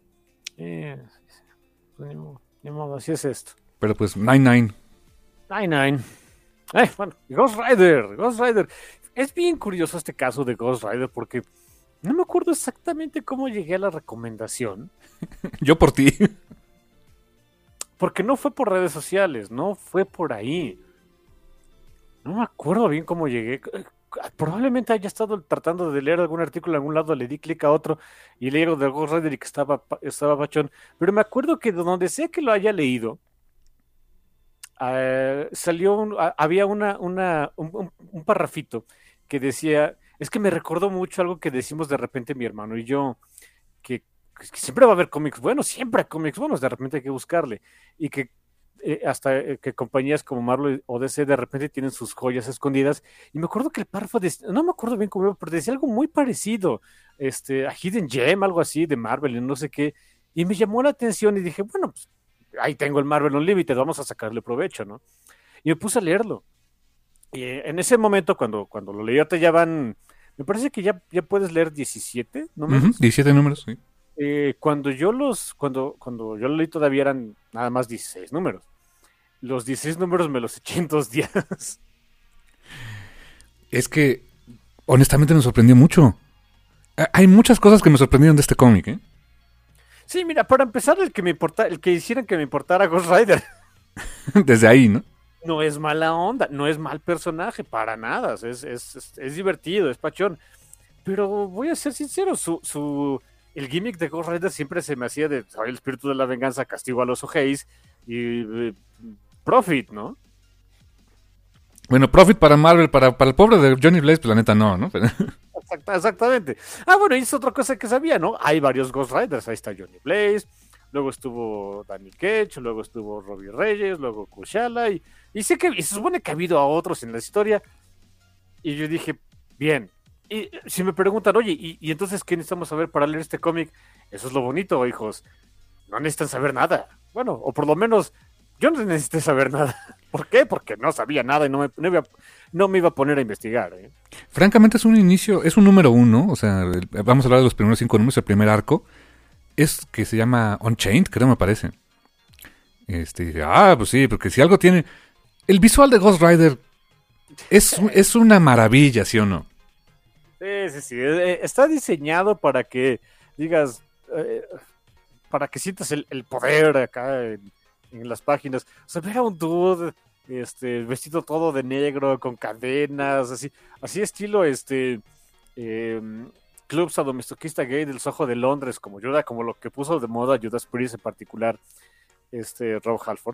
Pues ni modo, así es esto. Pero pues, 99. 99. Bueno, Ghost Rider. Es bien curioso este caso de Ghost Rider porque no me acuerdo exactamente cómo llegué a la recomendación. Yo por ti. Porque no fue por redes sociales, no fue por ahí. No me acuerdo bien cómo llegué. Probablemente haya estado tratando de leer algún artículo en algún lado, le di clic a otro y leí algo de Ghost Rider y que estaba pachón. Pero me acuerdo que de donde sea que lo haya leído, había un parrafito que decía, es que me recordó mucho algo que decimos de repente mi hermano y yo, que siempre va a haber cómics buenos, siempre hay cómics buenos, de repente hay que buscarle, y que que compañías como Marvel o DC de repente tienen sus joyas escondidas, y me acuerdo que el párrafo, no me acuerdo bien cómo iba, pero decía algo muy parecido, a Hidden Gem, algo así de Marvel, y no sé qué, y me llamó la atención y dije, bueno, pues ahí tengo el Marvel Unlimited, vamos a sacarle provecho, ¿no? Y me puse a leerlo. Y en ese momento, cuando lo leí, ahorita ya van, me parece que ya puedes leer 17 números. 17 números, sí. Cuando yo lo leí todavía eran nada más 16 números. Los 16 números me los eché en 2 días. Es que, honestamente, me sorprendió mucho. Hay muchas cosas que me sorprendieron de este cómic, ¿eh? Sí, mira, para empezar, el que hicieran que me importara Ghost Rider. Desde ahí, ¿no? No es mala onda, no es mal personaje, para nada. Es divertido, es pachón. Pero voy a ser sincero, el gimmick de Ghost Rider siempre se me hacía de el espíritu de la venganza, castigo a los Ojeis y Profit, ¿no? Bueno, Profit para Marvel, para el pobre de Johnny Blaze, pues la neta no. Pero... Exactamente. Bueno, y es otra cosa que sabía, ¿no? Hay varios Ghost Riders, ahí está Johnny Blaze, luego estuvo Danny Ketch, luego estuvo Robbie Reyes, luego Kushala, y sé que y se supone que ha habido a otros en la historia, y yo dije, bien. Y si me preguntan, oye, ¿y entonces qué necesitamos saber para leer este cómic? Eso es lo bonito, hijos. No necesitan saber nada. Bueno, o por lo menos yo no necesité saber nada. ¿Por qué? Porque no sabía nada y no me iba a poner a investigar. Francamente es un inicio, es un número 1, o sea, vamos a hablar de los primeros 5 números, el primer arco, es que se llama Unchained, creo me parece. Pues sí, porque si algo tiene... El visual de Ghost Rider es una maravilla, ¿sí o no? Sí. Está diseñado para que digas, para que sientas el poder acá en las páginas. O sea, ver a un dude vestido todo de negro, con cadenas, así estilo club sadomasoquista gay del Soho de Londres, como lo que puso de moda Judas Priest en particular, Rob Halford.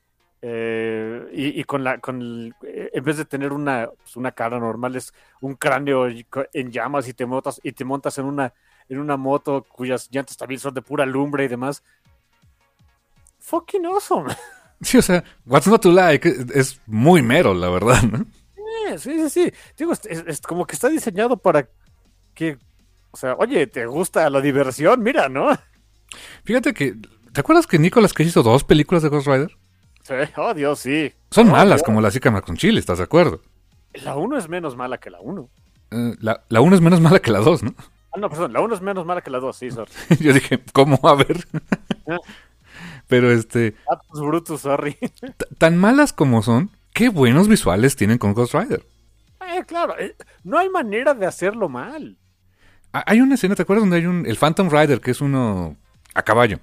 En vez de tener una cara normal, es un cráneo en llamas y te montas en una moto cuyas llantas también son de pura lumbre y demás. Fucking awesome. Sí, o sea, what's not to like es muy mero, la verdad, ¿no? Sí. Digo, es como que está diseñado para que, o sea, oye, ¿te gusta la diversión? Mira, ¿no? Fíjate que, ¿te acuerdas que Nicolas Cage hizo 2 películas de Ghost Rider? Sí, oh Dios, sí. Son malas, como la Sícama con Chile, ¿estás de acuerdo? La 1 es menos mala que la 1. La 1 es menos mala que la 2, ¿no? No, perdón, la 1 es menos mala que la 2, sí, sorry. Yo dije, ¿cómo? A ver. Pero Aptus Brutus, sorry. Tan malas como son, qué buenos visuales tienen con Ghost Rider. Claro, no hay manera de hacerlo mal. Hay una escena, ¿te acuerdas donde hay el Phantom Rider, que es uno a caballo?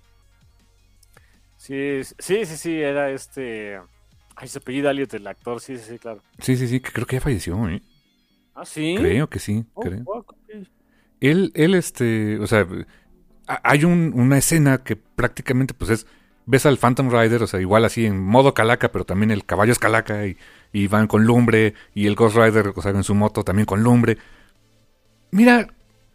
Sí, era Ay, se apellida Elliot, el actor, sí, claro. Sí, que creo que ya falleció, ¿eh? ¿Ah, sí? Creo que sí, creo. Okay. Él, o sea, hay una escena que prácticamente, pues ves al Phantom Rider, o sea, igual así en modo calaca, pero también el caballo es calaca y van con lumbre, y el Ghost Rider, o sea, en su moto también con lumbre. Mira,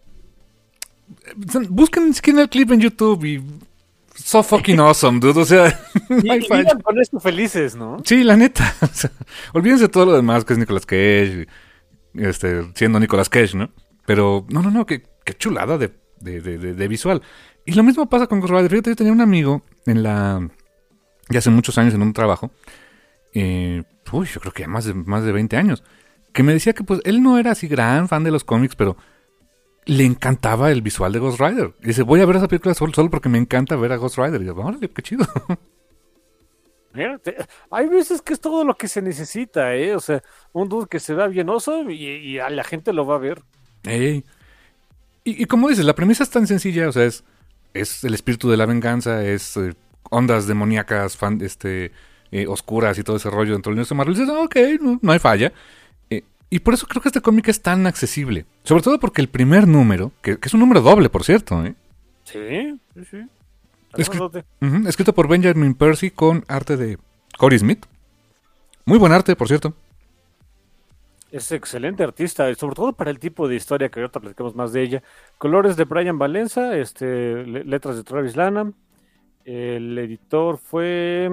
busquen el clip en YouTube y... So fucking awesome, dude, o sea... y vivan con esto felices, ¿no? Sí, la neta, o sea, olvídense de todo lo demás que es Nicolas Cage, siendo Nicolas Cage, ¿no? Pero, no, qué chulada de de visual. Y lo mismo pasa con Ghost Rider. Fíjate, yo tenía un amigo ya hace muchos años en un trabajo, yo creo que ya más de 20 años, que me decía que pues él no era así gran fan de los cómics, pero le encantaba el visual de Ghost Rider. Y dice, voy a ver esa película solo porque me encanta ver a Ghost Rider. Y yo, órale, qué chido. Fíjate, hay veces que es todo lo que se necesita, ¿eh? O sea, un dude que se vea bien oso y a la gente lo va a ver. Ey. Y como dices, la premisa es tan sencilla, o sea, es el espíritu de la venganza, es ondas demoníacas, oscuras y todo ese rollo dentro del universo de Marvel. Y dices, ok, no hay falla. Y por eso creo que este cómic es tan accesible. Sobre todo porque el primer número, que es un número doble, por cierto, Sí. escrito por Benjamin Percy con arte de Cory Smith. Muy buen arte, por cierto. Es excelente artista, sobre todo para el tipo de historia que ahorita platicamos más de ella. Colores de Brian Valenza, letras de Travis Lanham. El editor fue...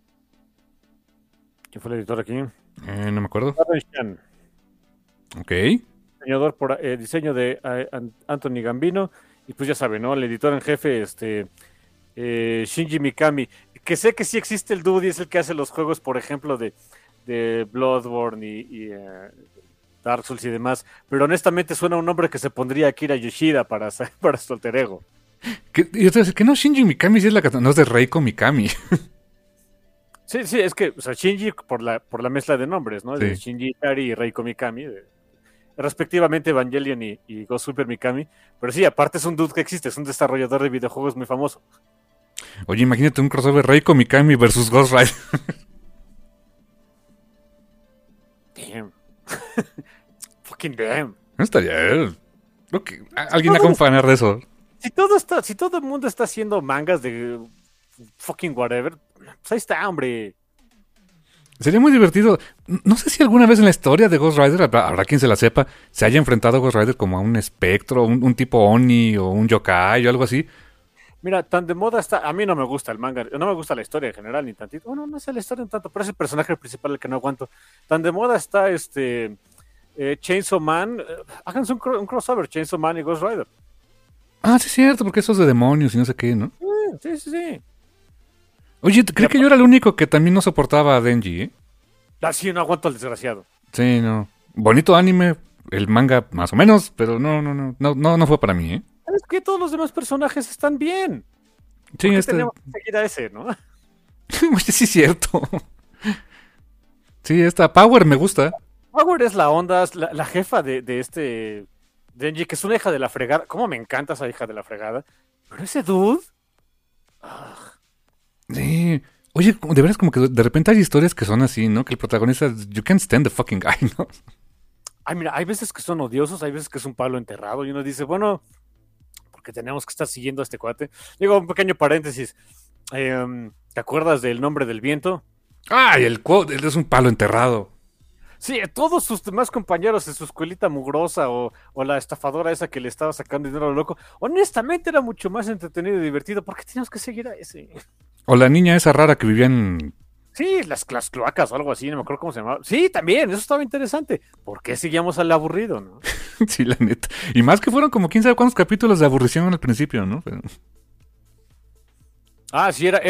¿Quién fue el editor aquí? No me acuerdo. Darren Shan. Ok. Diseño de Anthony Gambino. Y pues ya saben, ¿no? El editor en jefe, Shinji Mikami. Que sé que sí existe el dude y es el que hace los juegos, por ejemplo, de Bloodborne y Dark Souls y demás, pero honestamente suena un nombre que se pondría Akira Yoshida para su alter ego. Y otra vez, que no, Shinji Mikami sí es no es de Reiko Mikami. Sí, es que, o sea, Shinji por la mezcla de nombres, ¿no? Sí. De Shinji Ikari y Reiko Mikami, respectivamente Evangelion y Ghost Super Mikami, pero sí, aparte es un dude que existe, es un desarrollador de videojuegos muy famoso. Oye, imagínate un crossover Reiko Mikami versus Ghost Rider. Damn. Fucking damn. No estaría. Alguien haga un fanar de eso. Si todo el mundo está haciendo mangas de fucking whatever, pues ahí está, hombre. Sería muy divertido. No sé si alguna vez en la historia de Ghost Rider, habrá quien se la sepa, se haya enfrentado a Ghost Rider como a un espectro, un tipo Oni o un yokai o algo así. Mira, tan de moda está. A mí no me gusta el manga, no me gusta la historia en general, ni tantito. Bueno, no sé la historia en tanto, pero es el personaje principal el que no aguanto. Tan de moda está Chainsaw Man. Háganse un crossover, Chainsaw Man y Ghost Rider. Ah, sí, es cierto, porque eso es de demonios y no sé qué, ¿no? Sí. Oye, creo que yo era el único que también no soportaba a Denji, ¿eh? Ah, sí, no aguanto al desgraciado. Sí, no. Bonito anime, el manga más o menos, pero no fue para mí, ¿eh? Es que todos los demás personajes están bien. Sí, tenemos que seguir a ese, ¿no? Oye, sí es cierto. Sí, esta Power me gusta. Power es la onda, la jefa de Denji, que es una hija de la fregada. ¿Cómo me encanta esa hija de la fregada? Pero ese dude... Sí. Oye, de veras como que de repente hay historias que son así, ¿no? Que el protagonista, you can't stand the fucking guy, ¿no? Ay, mira, hay veces que son odiosos, hay veces que es un palo enterrado y uno dice, bueno, porque tenemos que estar siguiendo a este cuate. Digo, un pequeño paréntesis. ¿Te acuerdas del Nombre del Viento? ¡Ay, el quote! Es un palo enterrado. Sí, todos sus demás compañeros en su escuelita mugrosa o la estafadora esa que le estaba sacando dinero a lo loco, honestamente era mucho más entretenido y divertido. ¿Por qué teníamos que seguir a ese? O la niña esa rara que vivía en... Sí, las cloacas o algo así, no me acuerdo cómo se llamaba. Sí, también, eso estaba interesante. ¿Por qué seguíamos al aburrido, no? Sí, la neta. Y más que fueron como quién sabe cuántos capítulos de aburrición al principio, ¿no? Pero... Ah, sí, era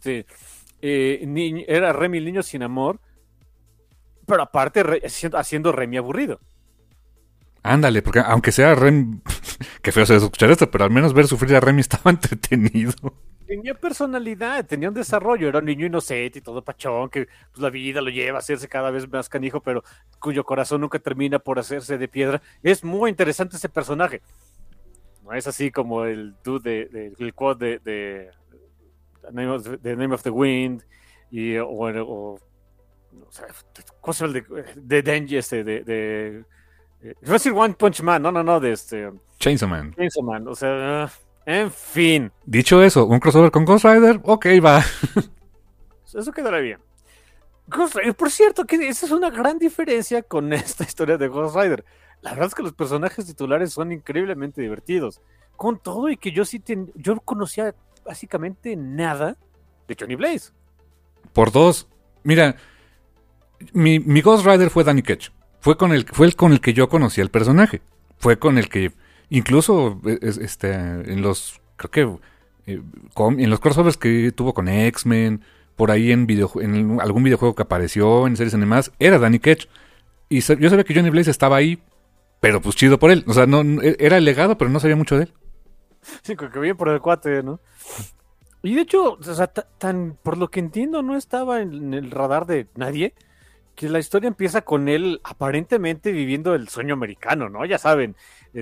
Remy el niño sin amor, pero aparte haciendo Remy aburrido. Ándale, porque aunque sea Remy... Qué feo se escuchar esto, pero al menos ver sufrir a Remy estaba entretenido. Tenía personalidad, tenía un desarrollo, era un niño inocente y todo pachón, que pues, la vida lo lleva a hacerse cada vez más canijo, pero cuyo corazón nunca termina por hacerse de piedra. Es muy interesante ese personaje. No es así como el dude el quote de The Name of the Wind o sea, ¿cómo se llama de Denji de iba a decir One Punch Man, no, Chainsaw Man. O sea, en fin. Dicho eso, un crossover con Ghost Rider, ok, va. Eso quedará bien. Ghost Rider, por cierto, que esa es una gran diferencia con esta historia de Ghost Rider. La verdad es que los personajes titulares son increíblemente divertidos. Con todo y que yo conocía básicamente nada de Johnny Blaze. Por dos. Mira, mi Ghost Rider fue Danny Ketch. Fue el con el que yo conocí al personaje. Fue con el que Incluso en los, creo que en los crossovers que tuvo con X-Men, por ahí en algún videojuego que apareció, en series animadas, era Danny Ketch. Y yo sabía que Johnny Blaze estaba ahí, pero pues chido por él. O sea, no era el legado, pero no sabía mucho de él. Sí, que bien por el cuate, ¿no? Y de hecho, o sea, por lo que entiendo, no estaba en el radar de nadie, que la historia empieza con él aparentemente viviendo el sueño americano, ¿no? Ya saben,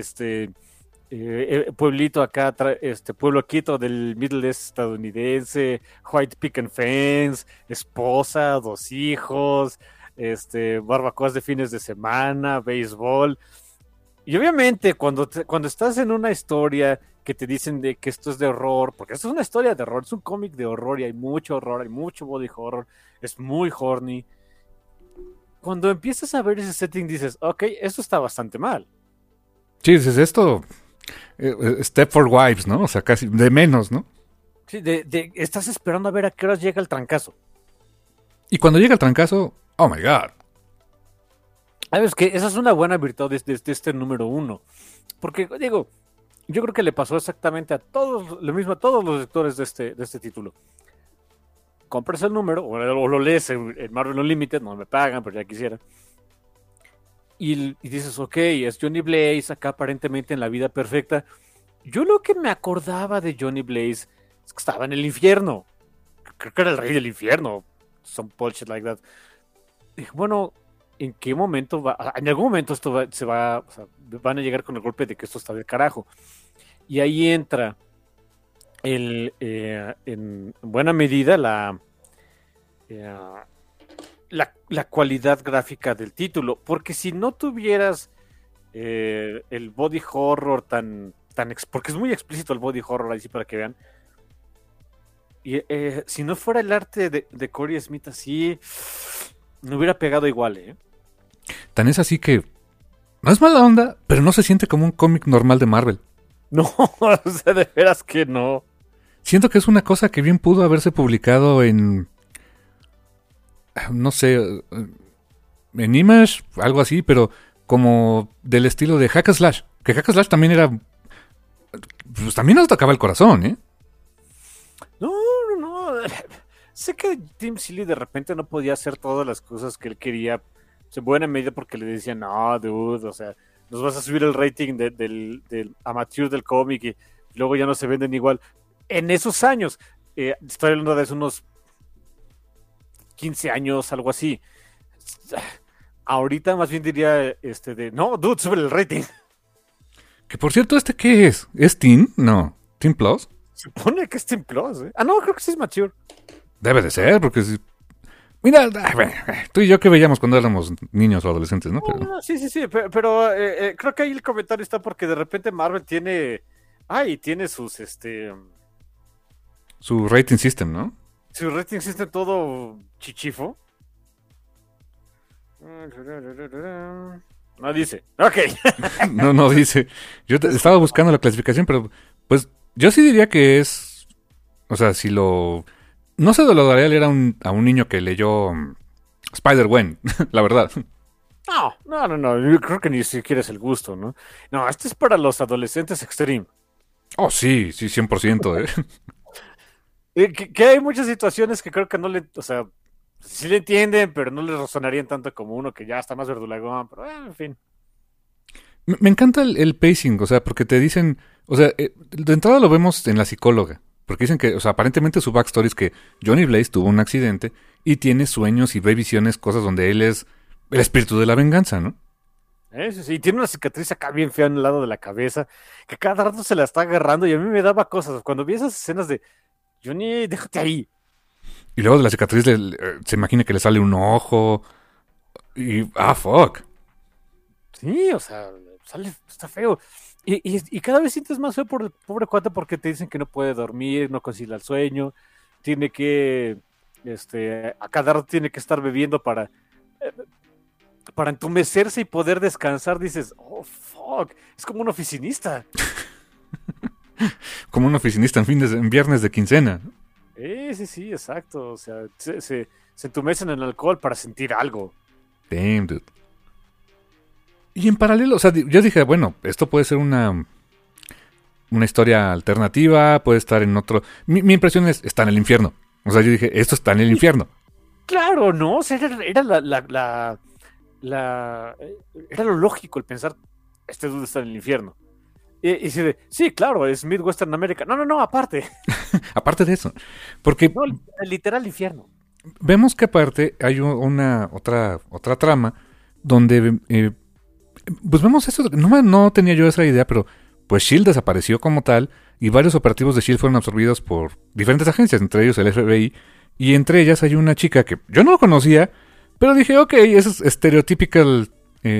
pueblito acá, pueblo quito del Middle East estadounidense, white picket fence, esposa, 2 hijos, barbacoas de fines de semana, béisbol. Y obviamente cuando estás en una historia que te dicen de que esto es de horror, porque esto es una historia de horror, es un cómic de horror y hay mucho horror, hay mucho body horror, es muy horny. Cuando empiezas a ver ese setting dices, ok, esto está bastante mal. Sí, dices esto, Step for Wives, ¿no? O sea, casi de menos, ¿no? Sí, estás esperando a ver a qué horas llega el trancazo. Y cuando llega el trancazo, oh my god. Sabes que esa es una buena virtud de este número 1. Porque, digo, yo creo que le pasó exactamente a todos, lo mismo a todos los lectores de este título. Compras el número, o lo lees en Marvel Unlimited, no me pagan, pero ya quisiera. Y dices, ok, es Johnny Blaze, acá aparentemente en la vida perfecta. Yo lo que me acordaba de Johnny Blaze es que estaba en el infierno. Creo que era el rey del infierno. Some bullshit like that. Dije, bueno, ¿en qué momento en algún momento esto o sea, van a llegar con el golpe de que esto está del carajo? Y ahí entra en buena medida la cualidad gráfica del título, porque si no tuvieras el body horror porque es muy explícito el body horror, ahí sí para que vean, y si no fuera el arte de Corey Smith así, no hubiera pegado igual, Tan es así que no es mala onda, pero no se siente como un cómic normal de Marvel. No, o sea, de veras que no. Siento que es una cosa que bien pudo haberse publicado en, no sé, en Image, algo así, pero como del estilo de Hack and Slash. Que Hack and Slash también era, pues también nos tocaba el corazón, ¿eh? No. Sé que Tim Seeley de repente no podía hacer todas las cosas que él quería, en buena medida porque le decían, no, dude, o sea, nos vas a subir el rating del amateur del cómic y luego ya no se venden igual. En esos años, estoy hablando de hace unos 15 años, algo así. Ahorita más bien diría no, dude, sube el rating. Que por cierto, ¿qué es? ¿Es Teen? No. ¿Teen Plus? Se supone que es Teen Plus, ¿eh? Ah, no, creo que sí es mature. Debe de ser, porque si... Mira, tú y yo que veíamos cuando éramos niños o adolescentes, ¿no? Pero... Sí, pero creo que ahí el comentario está porque de repente Marvel tiene sus, su rating system, ¿no? Su rating system todo chichifo. No dice. Ok. No dice. Yo estaba buscando la clasificación, pero pues yo sí diría que es... O sea, si lo... No se lo daría a leer a un niño que leyó Spider-Gwen, la verdad. No. Yo creo que ni siquiera es el gusto, ¿no? No, esto es para los adolescentes extreme. Oh, sí, 100%, que hay muchas situaciones que creo que no le... O sea, sí le entienden, pero no les resonarían tanto como uno que ya está más verdulagón. Pero, en fin. Me encanta el pacing, o sea, porque te dicen... O sea, de entrada lo vemos en la psicóloga. Porque dicen que, o sea, aparentemente su backstory es que Johnny Blaze tuvo un accidente y tiene sueños y ve visiones, cosas donde él es el espíritu de la venganza, ¿no? Sí, y tiene una cicatriz acá bien fea en el lado de la cabeza, que cada rato se la está agarrando y a mí me daba cosas. Cuando vi esas escenas de Johnny, déjate ahí. Y luego de la cicatriz se imagina que le sale un ojo y... fuck. Sí, o sea, está feo. Y cada vez sientes más feo por el pobre cuate porque te dicen que no puede dormir, no concilia el sueño, tiene que, a cada rato tiene que estar bebiendo para entumecerse y poder descansar. Dices, oh, fuck, es como un oficinista. Como un oficinista en viernes de quincena. Sí, exacto. O sea, se entumecen en el alcohol para sentir algo. Damn, dude. Y en paralelo, o sea, yo dije, bueno, esto puede ser una una historia alternativa, puede estar en otro... Mi impresión es, está en el infierno. O sea, yo dije, esto está en el infierno. Claro, ¿no? O sea, era era lo lógico el pensar, este dude está en el infierno. Y sí, claro, es Midwestern America. No, aparte. Aparte de eso. Porque No, el literal infierno. vemos que aparte hay una otra trama donde... pues vemos eso. No tenía yo esa idea, pero pues S.H.I.E.L.D. desapareció como tal y varios operativos de S.H.I.E.L.D. fueron absorbidos por diferentes agencias, entre ellos el FBI. Y entre ellas hay una chica que yo no conocía, pero dije, ok, es stereotypical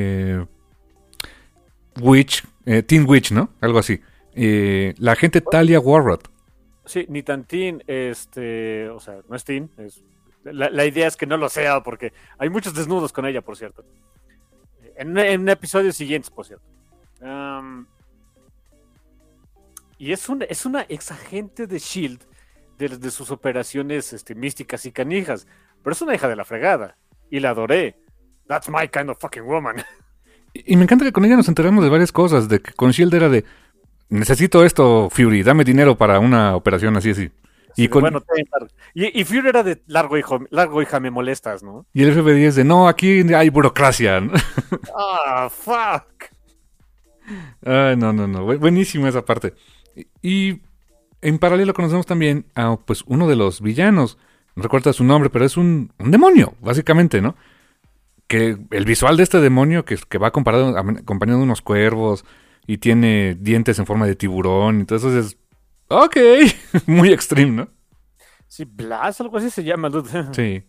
witch, teen witch, ¿no? Algo así. La agente Talia Warrod. Sí, ni tan teen, o sea, no es teen, la idea es que no lo sea, porque hay muchos desnudos con ella, por cierto. En episodios siguientes, por cierto. Y es una ex agente de S.H.I.E.L.D. de sus operaciones místicas y canijas. Pero es una hija de la fregada. Y la adoré. That's my kind of fucking woman. Y me encanta que con ella nos enteramos de varias cosas. De que con S.H.I.E.L.D. era de, necesito esto, Fury, dame dinero para una operación así. Sí, bueno, y Fury era de largo hija, me molestas, ¿no? Y el FBI es de, no, aquí hay burocracia. Ah, fuck. Ay, no. Buenísima esa parte. Y en paralelo conocemos también a pues uno de los villanos. No recuerdo su nombre, pero es un demonio, básicamente, ¿no? Que el visual de este demonio, que va acompañado de unos cuervos y tiene dientes en forma de tiburón. Entonces es, ok, muy extreme, ¿no? Sí, Blas, algo así se llama, dude. Sí.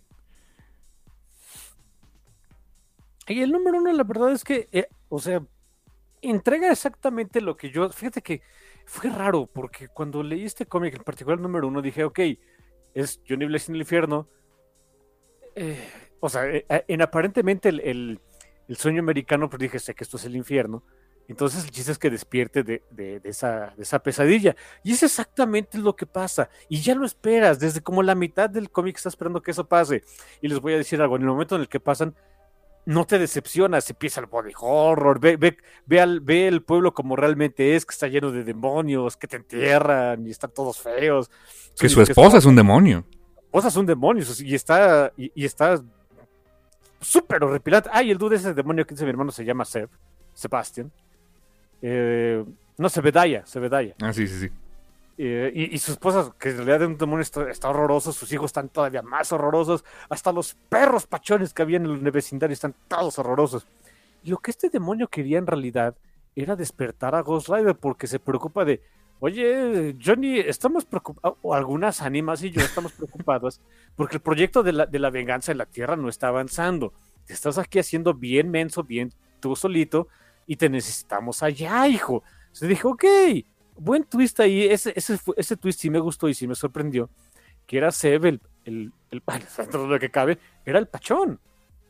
Y el número 1, la verdad es que, o sea, entrega exactamente lo que yo... Fíjate que fue raro, porque cuando leí este cómic, en particular el número 1, dije, ok, es Johnny Blaze en el infierno. O sea, en aparentemente el sueño americano, pero dije, sé que esto es el infierno. Entonces el chiste es que despierte de esa pesadilla. Y es exactamente lo que pasa. Y ya lo esperas, desde como la mitad del cómic estás esperando que eso pase. Y les voy a decir algo, en el momento en el que pasan, no te decepcionas, empieza el body horror, ve el pueblo como realmente es, que está lleno de demonios, que te entierran y están todos feos. Que su esposa es un demonio. Su esposa es un demonio y está súper horripilante. Y el dude ese demonio que dice mi hermano se llama Sebastian. No, Zebediah. Ah, sí. Y su esposa, que en realidad es un demonio, está horroroso, sus hijos están todavía más horrorosos, hasta los perros pachones que había en el vecindario están todos horrorosos. Y lo que este demonio quería en realidad era despertar a Ghost Rider, porque se preocupa de, oye, Johnny, estamos preocupados, o algunas ánimas y yo estamos preocupados, porque el proyecto de la venganza en la Tierra no está avanzando. Te estás aquí haciendo bien menso, bien tú solito, y te necesitamos allá, hijo. Se dijo, ok, buen twist ahí, ese twist sí me gustó y sí me sorprendió, que era Seb, dentro de lo que cabe, era el pachón.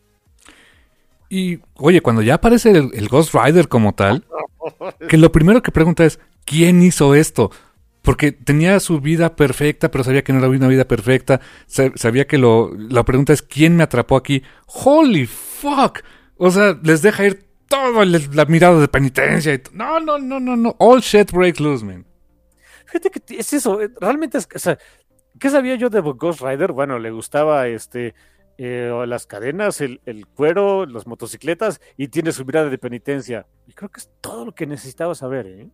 Y, oye, cuando ya aparece el Ghost Rider como tal, que lo primero que pregunta es, ¿quién hizo esto? Porque tenía su vida perfecta, pero sabía que no era una vida perfecta, sabía que la pregunta es, ¿quién me atrapó aquí? ¡Holy fuck! O sea, les deja ir todo la mirada de penitencia. No. All shit breaks loose, man. Fíjate que es eso. Realmente o sea, ¿qué sabía yo de Ghost Rider? Bueno, le gustaba las cadenas, el cuero, las motocicletas y tiene su mirada de penitencia. Y creo que es todo lo que necesitaba saber, ¿eh?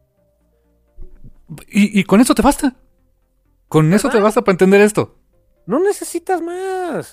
Y con eso te basta. Con eso te basta para entender esto. No necesitas más.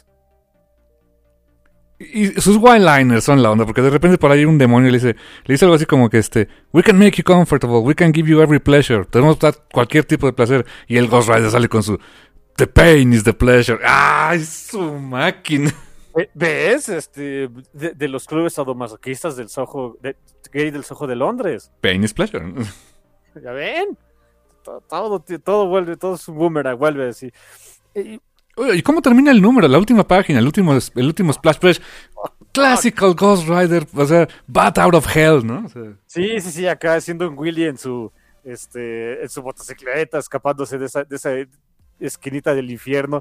Y sus one-liners son la onda, porque de repente por ahí hay un demonio y le dice algo así como que we can make you comfortable, we can give you every pleasure, tenemos dar cualquier tipo de placer, y el Ghost Rider sale con su the pain is the pleasure. ¡Ay, su máquina! ¿Ves? De los clubes sadomasoquistas del Soho, gay del Soho de Londres. Pain is pleasure. ¿Ya ven? Todo vuelve, todo su boomerang vuelve así. Oye, ¿y cómo termina el número? La última página, el último splash page. Classical Ghost Rider, o sea, Bat Out of Hell, ¿no? O sea, sí, acá haciendo un Willy en su motocicleta, escapándose de esa esquinita del infierno.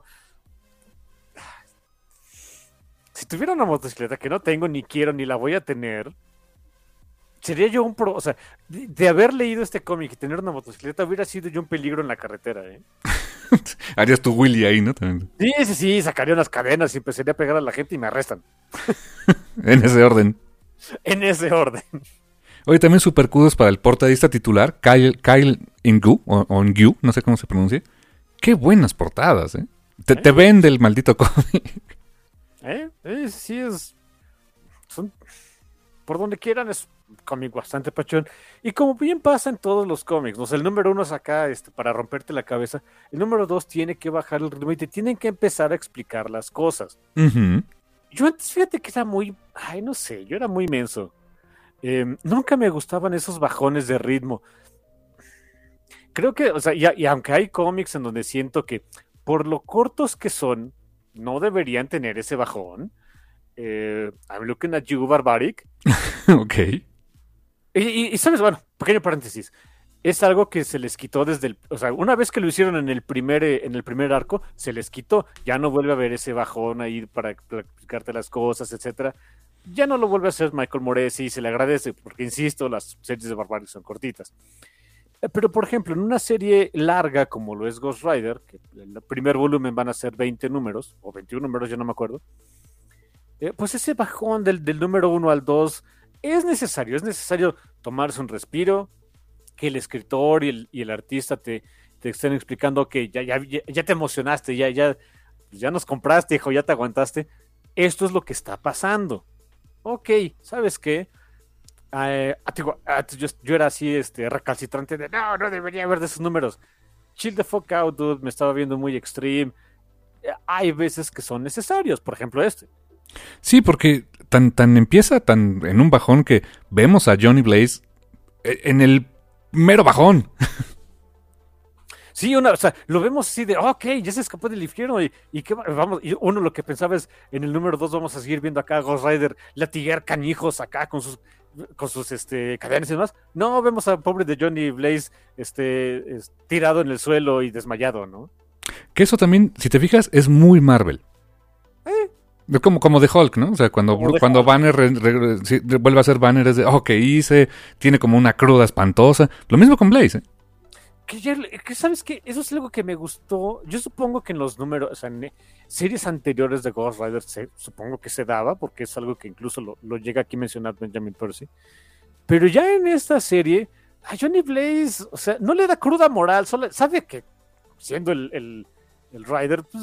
Si tuviera una motocicleta que no tengo, ni quiero, ni la voy a tener, sería yo o sea, de haber leído este cómic y tener una motocicleta, hubiera sido yo un peligro en la carretera, ¿eh? Harías tu Willy ahí, ¿no? También. Sí, sacaría unas cadenas y empezaría a pegar a la gente y me arrestan. En ese orden. En ese orden. Oye, también super kudos para el portadista titular, Kyle Ingu, o Ngu, no sé cómo se pronuncia. Qué buenas portadas, ¿eh? Te vende el maldito cómic. Sí, por donde quieran, es un cómic bastante pachón. Y como bien pasa en todos los cómics, ¿no? El número 1 es acá para romperte la cabeza. El número 2 tiene que bajar el ritmo y te tienen que empezar a explicar las cosas. Uh-huh. Yo antes, fíjate que era no sé, yo era muy menso. Nunca me gustaban esos bajones de ritmo. Creo que, o sea, y aunque hay cómics en donde siento que por lo cortos que son, no deberían tener ese bajón. I'm looking at you, Barbaric. Ok. Y sabes, bueno, pequeño paréntesis. Es algo que se les quitó o sea, una vez que lo hicieron en el primer arco, se les quitó. Ya no vuelve a haber ese bajón ahí para explicarte las cosas, etcétera. Ya no lo vuelve a hacer Michael Moresi y se le agradece, porque insisto, las series de Barbaric son cortitas. Pero, por ejemplo, en una serie larga como lo es Ghost Rider, que el primer volumen van a ser 20 números, o 21 números, yo no me acuerdo, pues ese bajón del número 1 al 2 es necesario tomarse un respiro, que el escritor y el artista te estén explicando que ya te emocionaste, ya nos compraste, hijo, ya te aguantaste. Esto es lo que está pasando. Ok, ¿sabes qué? Yo era así, recalcitrante de no debería haber de esos números. Chill the fuck out, dude, me estaba viendo muy extreme. Hay veces que son necesarios, por ejemplo Sí, porque tan empieza en un bajón que vemos a Johnny Blaze en el mero bajón. Sí, o sea, lo vemos así de, ok, ya se escapó del infierno y vamos, y uno lo que pensaba es, en el número 2 vamos a seguir viendo acá a Ghost Rider latiguear canijos acá con sus cadenas y demás. No, vemos al pobre de Johnny Blaze tirado en el suelo y desmayado, ¿no? Que eso también, si te fijas, es muy Marvel. Es como de Hulk, ¿no? O sea, cuando Banner vuelve a ser Banner es de, ¿qué hice? Tiene como una cruda espantosa. Lo mismo con Blaze, ¿eh? Que ¿sabes qué? Eso es algo que me gustó. Yo supongo que en los números, o sea, en series anteriores de Ghost Rider, supongo que se daba, porque es algo que incluso lo llega aquí a mencionar Benjamin Percy. Pero ya en esta serie, a Johnny Blaze, o sea, no le da cruda moral, solo sabe que siendo el Rider, pues,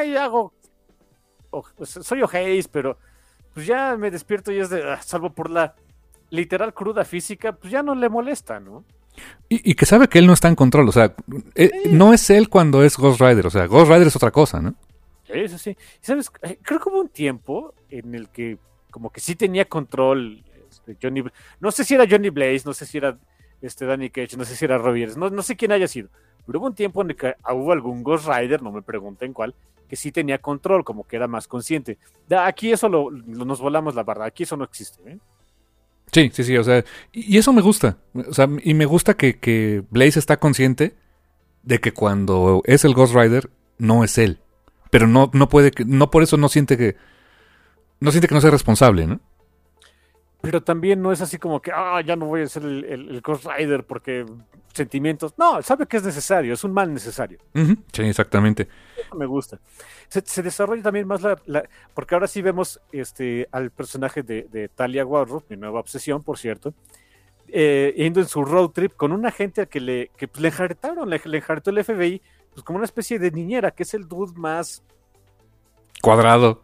soy ojéis, pero pues ya me despierto y es de, salvo por la literal cruda física, pues ya no le molesta, ¿no? Y que sabe que él no está en control, o sea, no es él cuando es Ghost Rider, o sea, Ghost Rider es otra cosa, ¿no? Eso sí. ¿Sabes? Creo que hubo un tiempo en el que como que sí tenía control Johnny. No sé si era Johnny Blaze, no sé si era Danny Cage, no sé si era Robbie, no sé quién haya sido, pero hubo un tiempo en el que hubo algún Ghost Rider, no me pregunten cuál, que sí tenía control, como que era más consciente. Aquí eso nos volamos la barra, aquí eso no existe, ¿eh? Sí, o sea, y eso me gusta. O sea, y me gusta que Blaze está consciente de que cuando es el Ghost Rider, no es él. Pero no puede, no por eso no siente que no sea responsable, ¿no? Pero también no es así como que, ya no voy a ser el Ghost Rider porque sentimientos. No, sabe que es necesario, es un mal necesario. Uh-huh. Sí, exactamente. Eso me gusta. Se desarrolla también más porque ahora sí vemos al personaje de Talia Warrock, mi nueva obsesión, por cierto, yendo en su road trip con una gente que le enjaretaron, le enjaretó el FBI, pues como una especie de niñera, que es el dude más cuadrado,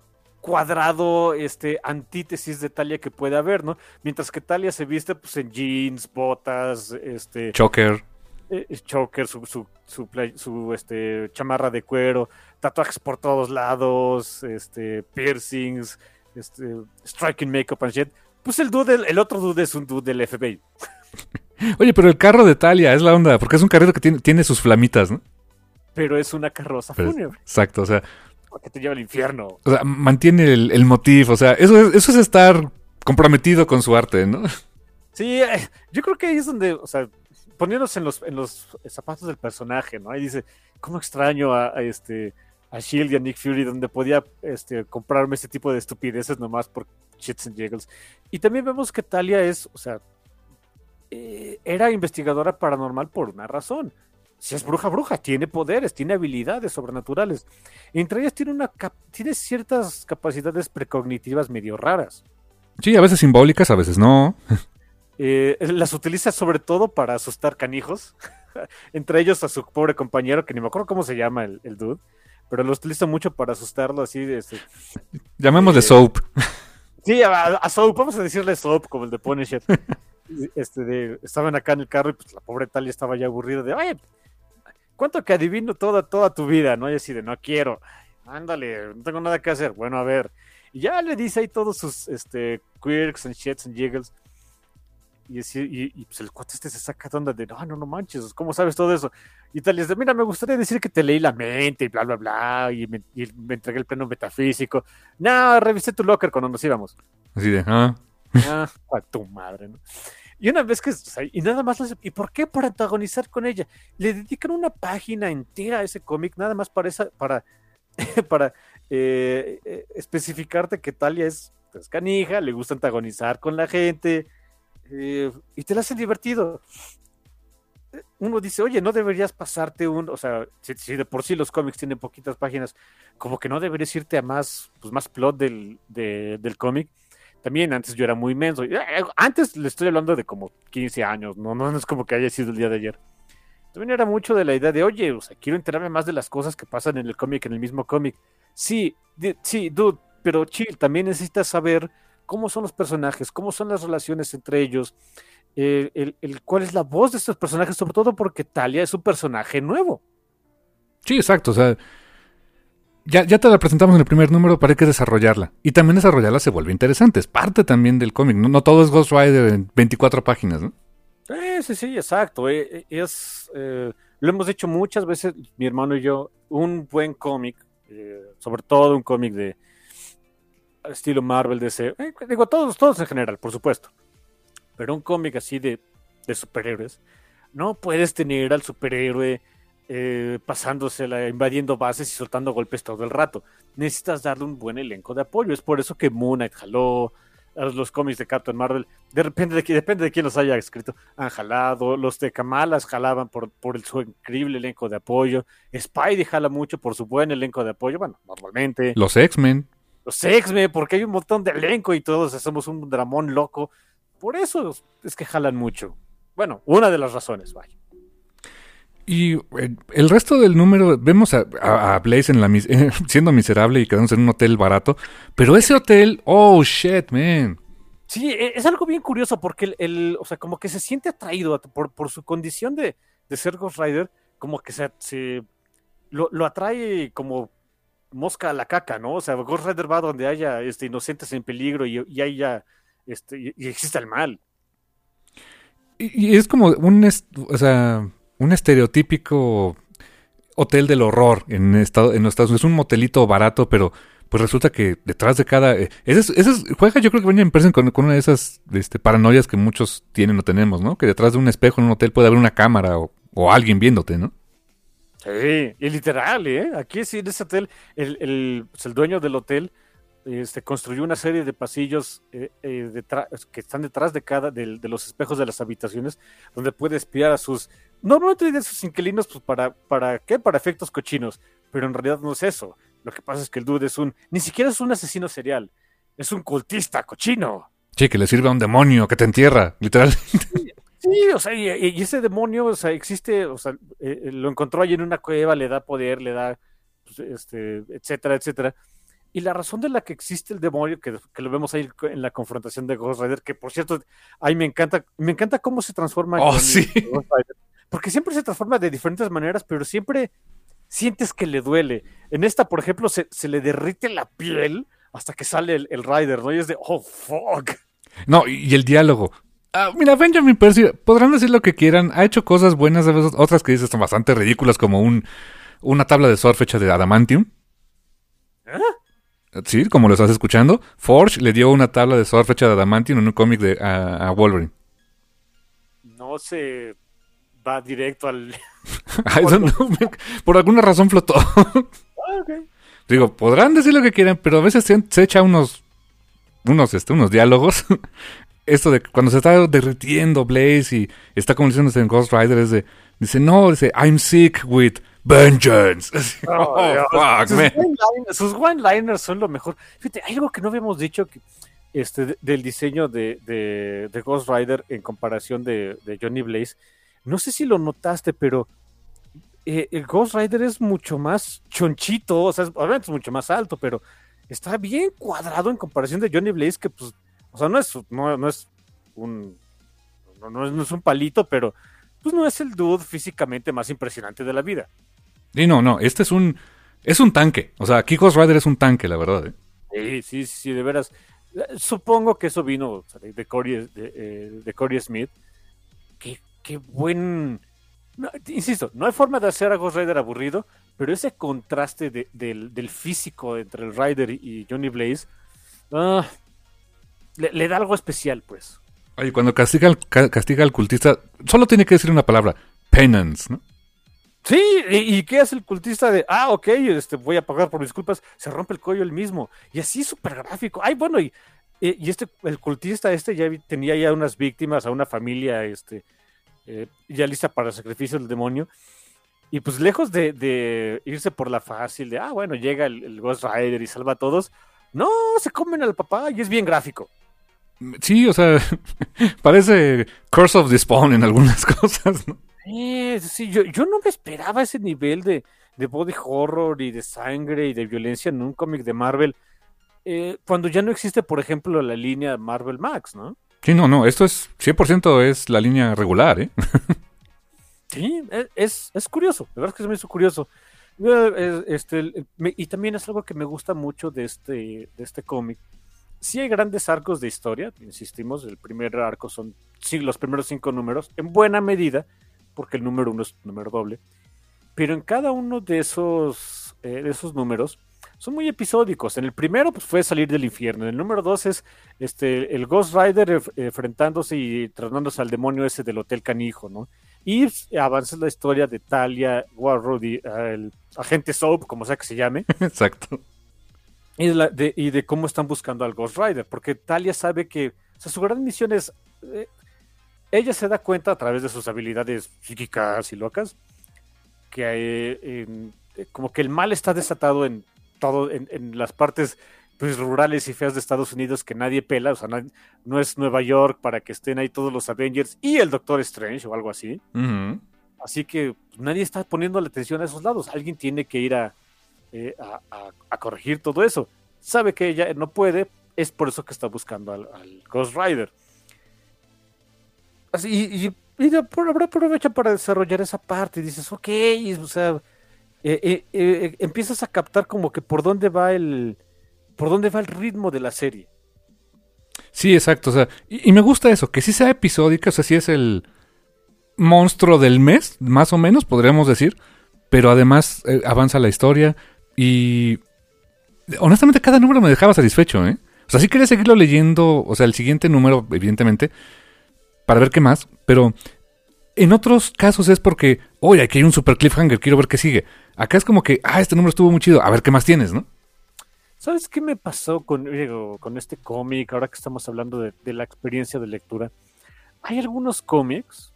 antítesis de Talia que puede haber, ¿no? Mientras que Talia se viste pues en jeans, botas, choker, su chamarra de cuero, tatuajes por todos lados, piercings, striking makeup and shit. Pues el otro dude es un dude del FBI. Oye, pero el carro de Talia es la onda, porque es un carrito que tiene sus flamitas, ¿no? Pero es una carroza fúnebre. Exacto, o sea, que te lleva al infierno. O sea, mantiene el motivo, o sea, eso es estar comprometido con su arte, ¿no? Sí, yo creo que ahí es donde, o sea, poniéndose en los zapatos del personaje, ¿no? Ahí dice, ¿cómo extraño a Shield y a Nick Fury, donde podía comprarme este tipo de estupideces nomás por shits and giggles? Y también vemos que Talia es, o sea, era investigadora paranormal por una razón. Si es bruja, bruja, tiene poderes, tiene habilidades sobrenaturales. Entre ellas tiene ciertas capacidades precognitivas medio raras. Sí, a veces simbólicas, a veces no. Las utiliza sobre todo para asustar canijos. Entre ellos a su pobre compañero, que ni me acuerdo cómo se llama el dude, pero lo utiliza mucho para asustarlo así. Llamémosle Soap. Sí, a Soap, vamos a decirle Soap, como el de Punisher. Estaban acá en el carro y pues la pobre Talia estaba ya aburrida de, oye, ¿cuánto que adivino toda tu vida? ¿No? Y así de, no quiero. Ándale, no tengo nada que hacer. Bueno, a ver. Y ya le dice ahí todos sus quirks and shits and jiggles. Y pues el cuate se saca de onda de, no manches, ¿cómo sabes todo eso? Y tal, les de, mira, me gustaría decir que te leí la mente y bla, bla, bla, y me entregué el plano metafísico. No, revisé tu locker cuando nos íbamos. Así de, a tu madre, ¿no? Y una vez que, y nada más, ¿y por qué? Por antagonizar con ella. Le dedican una página entera a ese cómic, nada más para especificarte que Talia es canija, le gusta antagonizar con la gente, y te la hacen divertido. Uno dice, oye, no deberías pasarte o sea, si de por sí los cómics tienen poquitas páginas, como que no deberías irte a más plot del cómic. También antes yo era muy menso. Antes le estoy hablando de como 15 años, no es como que haya sido el día de ayer. También era mucho de la idea de, oye, o sea, quiero enterarme más de las cosas que pasan en el cómic, en el mismo cómic. Sí, dude, pero chill, también necesitas saber cómo son los personajes, cómo son las relaciones entre ellos, cuál es la voz de estos personajes, sobre todo porque Talia es un personaje nuevo. Sí, exacto, o sea, ya te la presentamos en el primer número, pero hay que desarrollarla. Y también desarrollarla se vuelve interesante, es parte también del cómic, no todo es Ghost Rider en 24 páginas, ¿no? Sí, exacto. Lo hemos dicho muchas veces, mi hermano y yo, un buen cómic, sobre todo un cómic de estilo Marvel, DC, digo, todos en general, por supuesto, pero un cómic así de superhéroes, no puedes tener al superhéroe pasándosela, invadiendo bases y soltando golpes todo el rato. Necesitas darle un buen elenco de apoyo. Es por eso que Moon Knight jaló, los cómics de Captain Marvel, depende de quién los haya escrito, han jalado, los de Kamala jalaban por su increíble elenco de apoyo, Spidey jala mucho por su buen elenco de apoyo, bueno, normalmente. Los X-Men, porque hay un montón de elenco y todos hacemos un dramón loco, por eso es que jalan mucho. Bueno, una de las razones, vaya. Y el resto del número, vemos a Blaze siendo miserable y quedándose en un hotel barato. Pero ese hotel, oh shit, man. Sí, es algo bien curioso porque o sea, como que se siente atraído por su condición de ser Ghost Rider, como que lo atrae como mosca a la caca, ¿no? O sea, Ghost Rider va donde haya inocentes en peligro y haya y existe el mal. Y es como un estereotípico hotel del horror en los Estados Unidos. Es un motelito barato, pero pues resulta que detrás de cada... juega, yo creo que venía con una de esas paranoias que muchos tienen o tenemos, ¿no? Que detrás de un espejo en un hotel puede haber una cámara o alguien viéndote, ¿no? Sí, y literal, aquí sí, en ese hotel, el dueño del hotel construyó una serie de pasillos que están detrás de los espejos de las habitaciones, donde puede espiar a normalmente de sus inquilinos, pues ¿para qué? Para efectos cochinos, pero en realidad no es eso. Lo que pasa es que el dude ni siquiera es un asesino serial, es un cultista cochino. Sí, que le sirve a un demonio que te entierra, literalmente. Sí, o sea, y ese demonio, o sea, existe, o sea, lo encontró allí en una cueva, le da poder, le da, pues, etcétera, etcétera. Y la razón de la que existe el demonio, que lo vemos ahí en la confrontación de Ghost Rider, que por cierto, ahí me encanta cómo se transforma sí. Ghost Rider, porque siempre se transforma de diferentes maneras, pero siempre sientes que le duele. En esta, por ejemplo, se le derrite la piel hasta que sale el Rider, ¿no? Y es de, oh, fuck. No, y el diálogo. Mira, Benjamin Percy, podrán decir lo que quieran, ha hecho cosas buenas, a veces, otras que dices son bastante ridículas, como una tabla de surf hecha de adamantium. Sí, como lo estás escuchando. Forge le dio una tabla de surf hecha de adamantium en un cómic a Wolverine. No se va directo al... Por alguna razón flotó. Okay. Digo, podrán decir lo que quieran, pero a veces se echa unos diálogos esto de cuando se está derritiendo Blaze y está como diciendo en Ghost Rider, dice, I'm sick with vengeance. Fuck, man. Sus one-liners son lo mejor. Fíjate, hay algo que no habíamos dicho del diseño de Ghost Rider en comparación de Johnny Blaze. No sé si lo notaste, pero el Ghost Rider es mucho más chonchito, o sea, obviamente es mucho más alto, pero está bien cuadrado en comparación de Johnny Blaze, que pues, o sea, no es un palito, pero pues no es el dude físicamente más impresionante de la vida. Y no, este es un tanque, o sea, aquí Ghost Rider es un tanque, la verdad. Sí, de veras. Supongo que eso vino, o sea, de Corey Smith. Qué buen... No, insisto, no hay forma de hacer a Ghost Rider aburrido, pero ese contraste del físico entre el Rider y Johnny Blaze le da algo especial, pues. Oye, cuando castiga al cultista, solo tiene que decir una palabra, penance, ¿no? Sí, ¿y qué hace el cultista de, ok, voy a pagar por mis culpas? Se rompe el cuello él mismo, y así súper gráfico. Ay, bueno, y el cultista ya tenía ya unas víctimas, a una familia, ya lista para el sacrificio del demonio. Y pues lejos de irse por la fácil, de, bueno, llega el Ghost Rider y salva a todos. No, se comen al papá y es bien gráfico. Sí, o sea, parece Curse of the Spawn en algunas cosas, ¿no? Sí, yo no me esperaba ese nivel de body horror y de sangre y de violencia en un cómic de Marvel. Cuando ya no existe, por ejemplo, la línea Marvel Max, ¿no? Sí, no, esto es 100% es la línea regular, ¿eh? Sí, es curioso, la verdad es que se me hizo curioso. Y también es algo que me gusta mucho de este cómic. Sí hay grandes arcos de historia, insistimos, el primer arco son los primeros 5 números, en buena medida, porque el número 1 es número doble, pero en cada uno de esos números son muy episódicos. En el primero pues, fue salir del infierno, en el número 2 es el Ghost Rider enfrentándose y trasladándose al demonio ese del Hotel Canijo, ¿no? Y avanza la historia de Talia, Warroad y el agente Soap, como sea que se llame. Exacto. Y de cómo están buscando al Ghost Rider, porque Talia sabe que, o sea, su gran misión es, ella se da cuenta a través de sus habilidades psíquicas y locas, que como que el mal está desatado en todo, en las partes pues, rurales y feas de Estados Unidos que nadie pela, o sea, no es Nueva York para que estén ahí todos los Avengers y el Doctor Strange o algo así. Uh-huh. Así que nadie está poniendo la atención a esos lados, alguien tiene que ir a corregir todo eso. Sabe que ella no puede, es por eso que está buscando al Ghost Rider. Así, y aprovecha para desarrollar esa parte y dices, ok, o sea, empiezas a captar como que por dónde va el ritmo de la serie. Sí, exacto, o sea, y me gusta eso, que sí sea episódica, o sea, sí es el monstruo del mes, más o menos, podríamos decir, pero además avanza la historia. Y honestamente cada número me dejaba satisfecho, ¿eh? O sea, sí quería seguirlo leyendo, o sea, el siguiente número, evidentemente, para ver qué más, pero en otros casos es porque, oye, aquí hay un super cliffhanger, quiero ver qué sigue. Acá es como que, este número estuvo muy chido, a ver qué más tienes, ¿no? ¿Sabes qué me pasó con este cómic, ahora que estamos hablando de la experiencia de lectura? Hay algunos cómics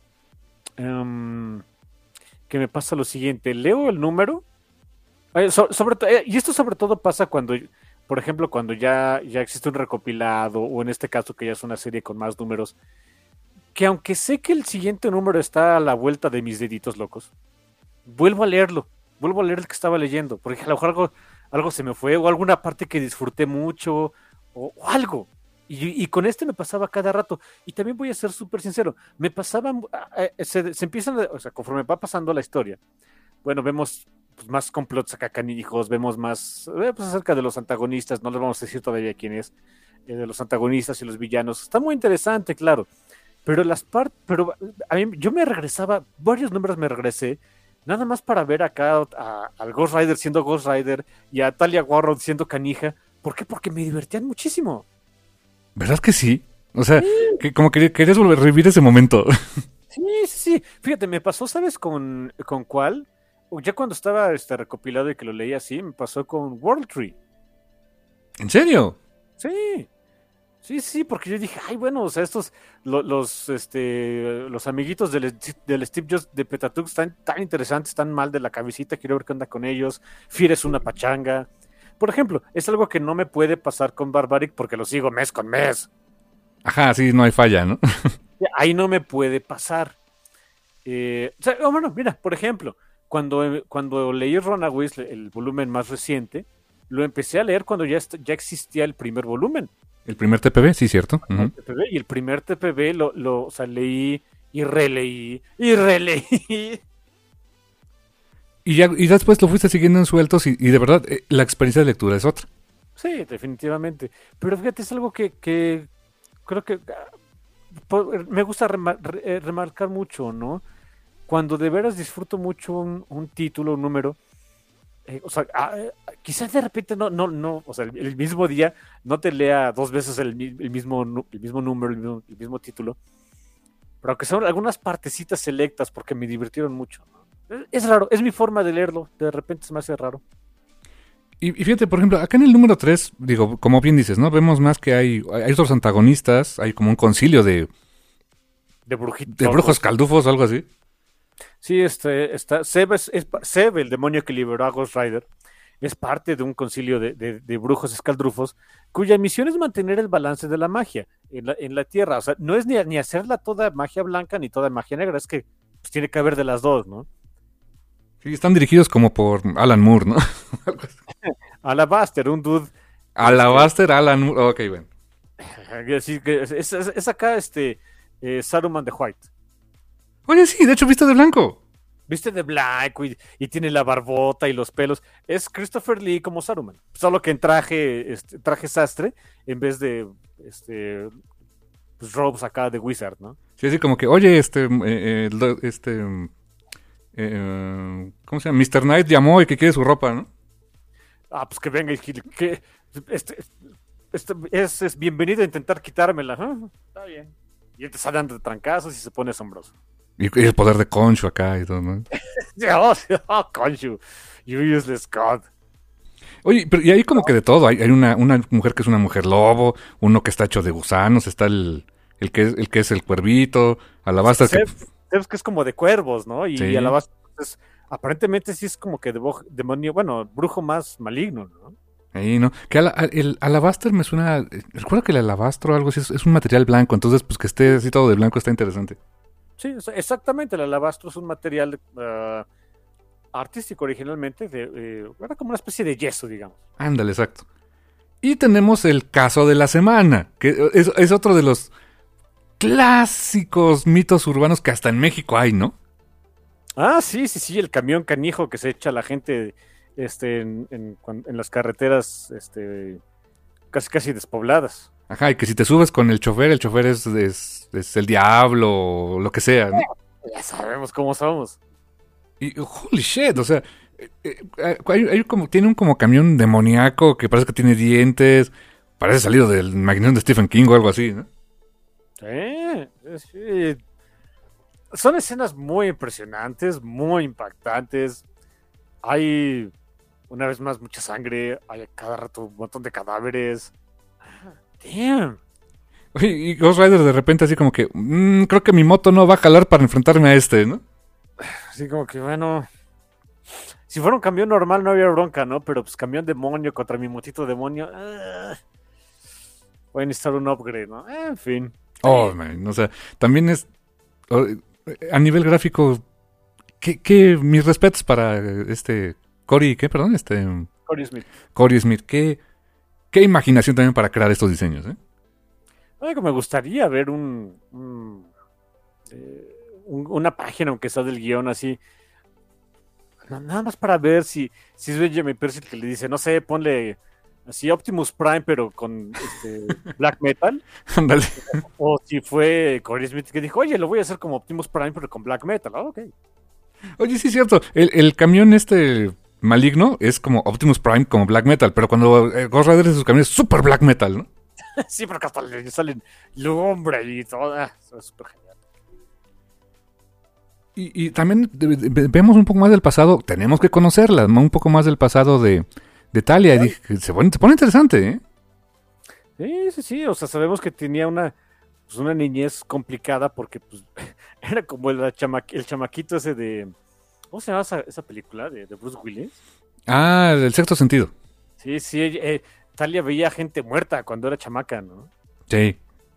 que me pasa lo siguiente, leo el número, y esto sobre todo pasa cuando, por ejemplo, cuando ya existe un recopilado, o en este caso que ya es una serie con más números, que aunque sé que el siguiente número está a la vuelta de mis deditos locos, vuelvo a leer el que estaba leyendo, porque a lo mejor algo se me fue, o alguna parte que disfruté mucho, o algo. Y con este me pasaba cada rato. Y también voy a ser súper sincero, me pasaba, se empiezan, o sea, conforme va pasando la historia, bueno, vemos pues, más complots acá canijos, vemos más pues, acerca de los antagonistas, no les vamos a decir todavía quién es, de los antagonistas y los villanos. Está muy interesante, claro. Pero a mí, yo me regresaba, varios números me regresé, nada más para ver acá al Ghost Rider siendo Ghost Rider y a Talia Warroad siendo canija. ¿Por qué? Porque me divertían muchísimo. ¿Verdad que sí? O sea, que como que querías volver a revivir ese momento. Sí. Fíjate, me pasó, ¿sabes con cuál? Ya cuando estaba recopilado y que lo leía así, me pasó con World Tree. ¿En serio? Sí. Sí, porque yo dije, ay, bueno, o sea, estos, los amiguitos del Steve Jobs de Petatux están tan interesantes, están mal de la cabecita, quiero ver qué onda con ellos. Fear es una pachanga. Por ejemplo, es algo que no me puede pasar con Barbaric porque lo sigo mes con mes. Ajá, sí, no hay falla, ¿no? Ahí no me puede pasar. O sea, bueno, mira, por ejemplo, cuando leí Runaways, el volumen más reciente, lo empecé a leer cuando ya existía el primer volumen. El primer TPB, sí, cierto. Uh-huh. Y el primer TPB o sea, leí y releí y releí. Y después lo fuiste siguiendo en sueltos y de verdad la experiencia de lectura es otra. Sí, definitivamente. Pero fíjate, es algo que creo que me gusta remarcar mucho, ¿no? Cuando de veras disfruto mucho un título, un número, o sea, quizás de repente no, o sea, el mismo día no te lea 2 veces el mismo número, el mismo título, pero aunque son algunas partecitas selectas porque me divirtieron mucho, ¿no? Es raro, es mi forma de leerlo, de repente se me hace raro. Y fíjate, por ejemplo, acá en el número 3, digo, como bien dices, ¿no? Vemos más que hay otros antagonistas, hay como un concilio de brujos caldufos o algo así. Sí, está Seb, el demonio que liberó a Ghost Rider, es parte de un concilio de brujos escaldrufos, cuya misión es mantener el balance de la magia en la Tierra. O sea, no es ni hacerla toda magia blanca ni toda magia negra, es que pues, tiene que haber de las dos, ¿no? Sí, están dirigidos como por Alan Moore, ¿no? Alabaster, un dude. Alabaster, Alan Moore, ok, bueno. Sí, es acá Saruman de White. Oye, sí, de hecho viste de blanco. Viste de blanco y tiene la barbota y los pelos. Es Christopher Lee como Saruman. Solo que en traje sastre en vez de pues, robes acá de Wizard, ¿no? Sí, así como que, oye, ¿cómo se llama? Mr. Knight llamó y que quiere su ropa, ¿no? Ah, pues que venga y que es bienvenido a intentar quitármela. Está bien. Y él te sale dando de trancazos y se pone asombroso. Y el poder de Khonshu acá y todo, ¿no? Khonshu, you useless god. Oye, pero y hay como que de todo. Hay una mujer que es una mujer lobo, uno que está hecho de gusanos, está el que es el cuervito, Alabaster Sabes que es como de cuervos, ¿no? Y sí. Alabaster aparentemente sí es como que demonio, bueno, brujo más maligno, ¿no? Ahí, ¿no? Que el Alabaster me suena. Recuerdo que el alabastro o algo así es un material blanco, entonces pues que esté así todo de blanco está interesante. Sí, exactamente. El alabastro es un material artístico originalmente, era como una especie de yeso, digamos. Ándale, exacto. Y tenemos el caso de la semana, que es otro de los clásicos mitos urbanos que hasta en México hay, ¿no? Ah, sí, el camión canijo que se echa la gente en las carreteras casi despobladas. Ajá, y que si te subes con el chofer es el diablo o lo que sea, ¿no? Ya sabemos cómo somos. Y holy shit, o sea, tiene un como camión demoníaco que parece que tiene dientes, parece salido del Magneto de Stephen King o algo así, ¿no? Sí. Son escenas muy impresionantes, muy impactantes. Hay, una vez más, mucha sangre, hay a cada rato un montón de cadáveres. Damn. Oye, y Ghost Rider de repente así como que, creo que mi moto no va a jalar para enfrentarme a ¿no? Así como que, bueno, si fuera un camión normal no había bronca, ¿no? Pero pues camión demonio contra mi motito demonio, voy a necesitar un upgrade, ¿no? En fin. Oh, man, o sea, también es, a nivel gráfico, mis respetos para Cory, ¿qué? Perdón, Cory Smith, qué imaginación también para crear estos diseños, ¿eh? Me gustaría ver una página, aunque sea del guión, así. Nada más para ver si es Benjamin Percy el que le dice, no sé, ponle así Optimus Prime, pero con black metal. Ándale. O si fue Cory Smith que dijo, oye, lo voy a hacer como Optimus Prime, pero con black metal. Ok. Oye, sí es cierto. El camión maligno es como Optimus Prime, como black metal, pero cuando Ghost Rider es su camión es super black metal, ¿no? Sí, porque hasta le salen lumbre y todo. Eso es súper genial. Y también vemos un poco más del pasado. Tenemos que conocerla, ¿no? Un poco más del pasado de Talia. Y se pone interesante, ¿eh? Sí, o sea, sabemos que tenía una niñez complicada porque pues, era como el chamaquito ese de... ¿Cómo se llama esa película de Bruce Willis? Ah, el sexto sentido. Sí, Talia veía gente muerta cuando era chamaca, ¿no? Sí.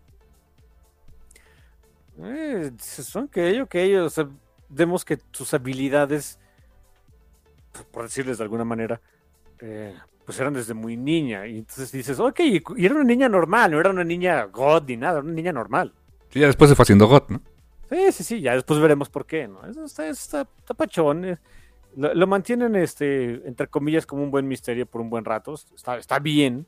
Son que o sea, vemos que sus habilidades, por decirles de alguna manera, pues eran desde muy niña. Y entonces dices, ok, y era una niña normal, no era una niña god ni nada, era una niña normal. Sí, ya después se fue haciendo GOT, ¿no? Sí, ya después veremos por qué, ¿no? Eso está pachón. Lo mantienen, entre comillas, como un buen misterio por un buen rato. Está bien.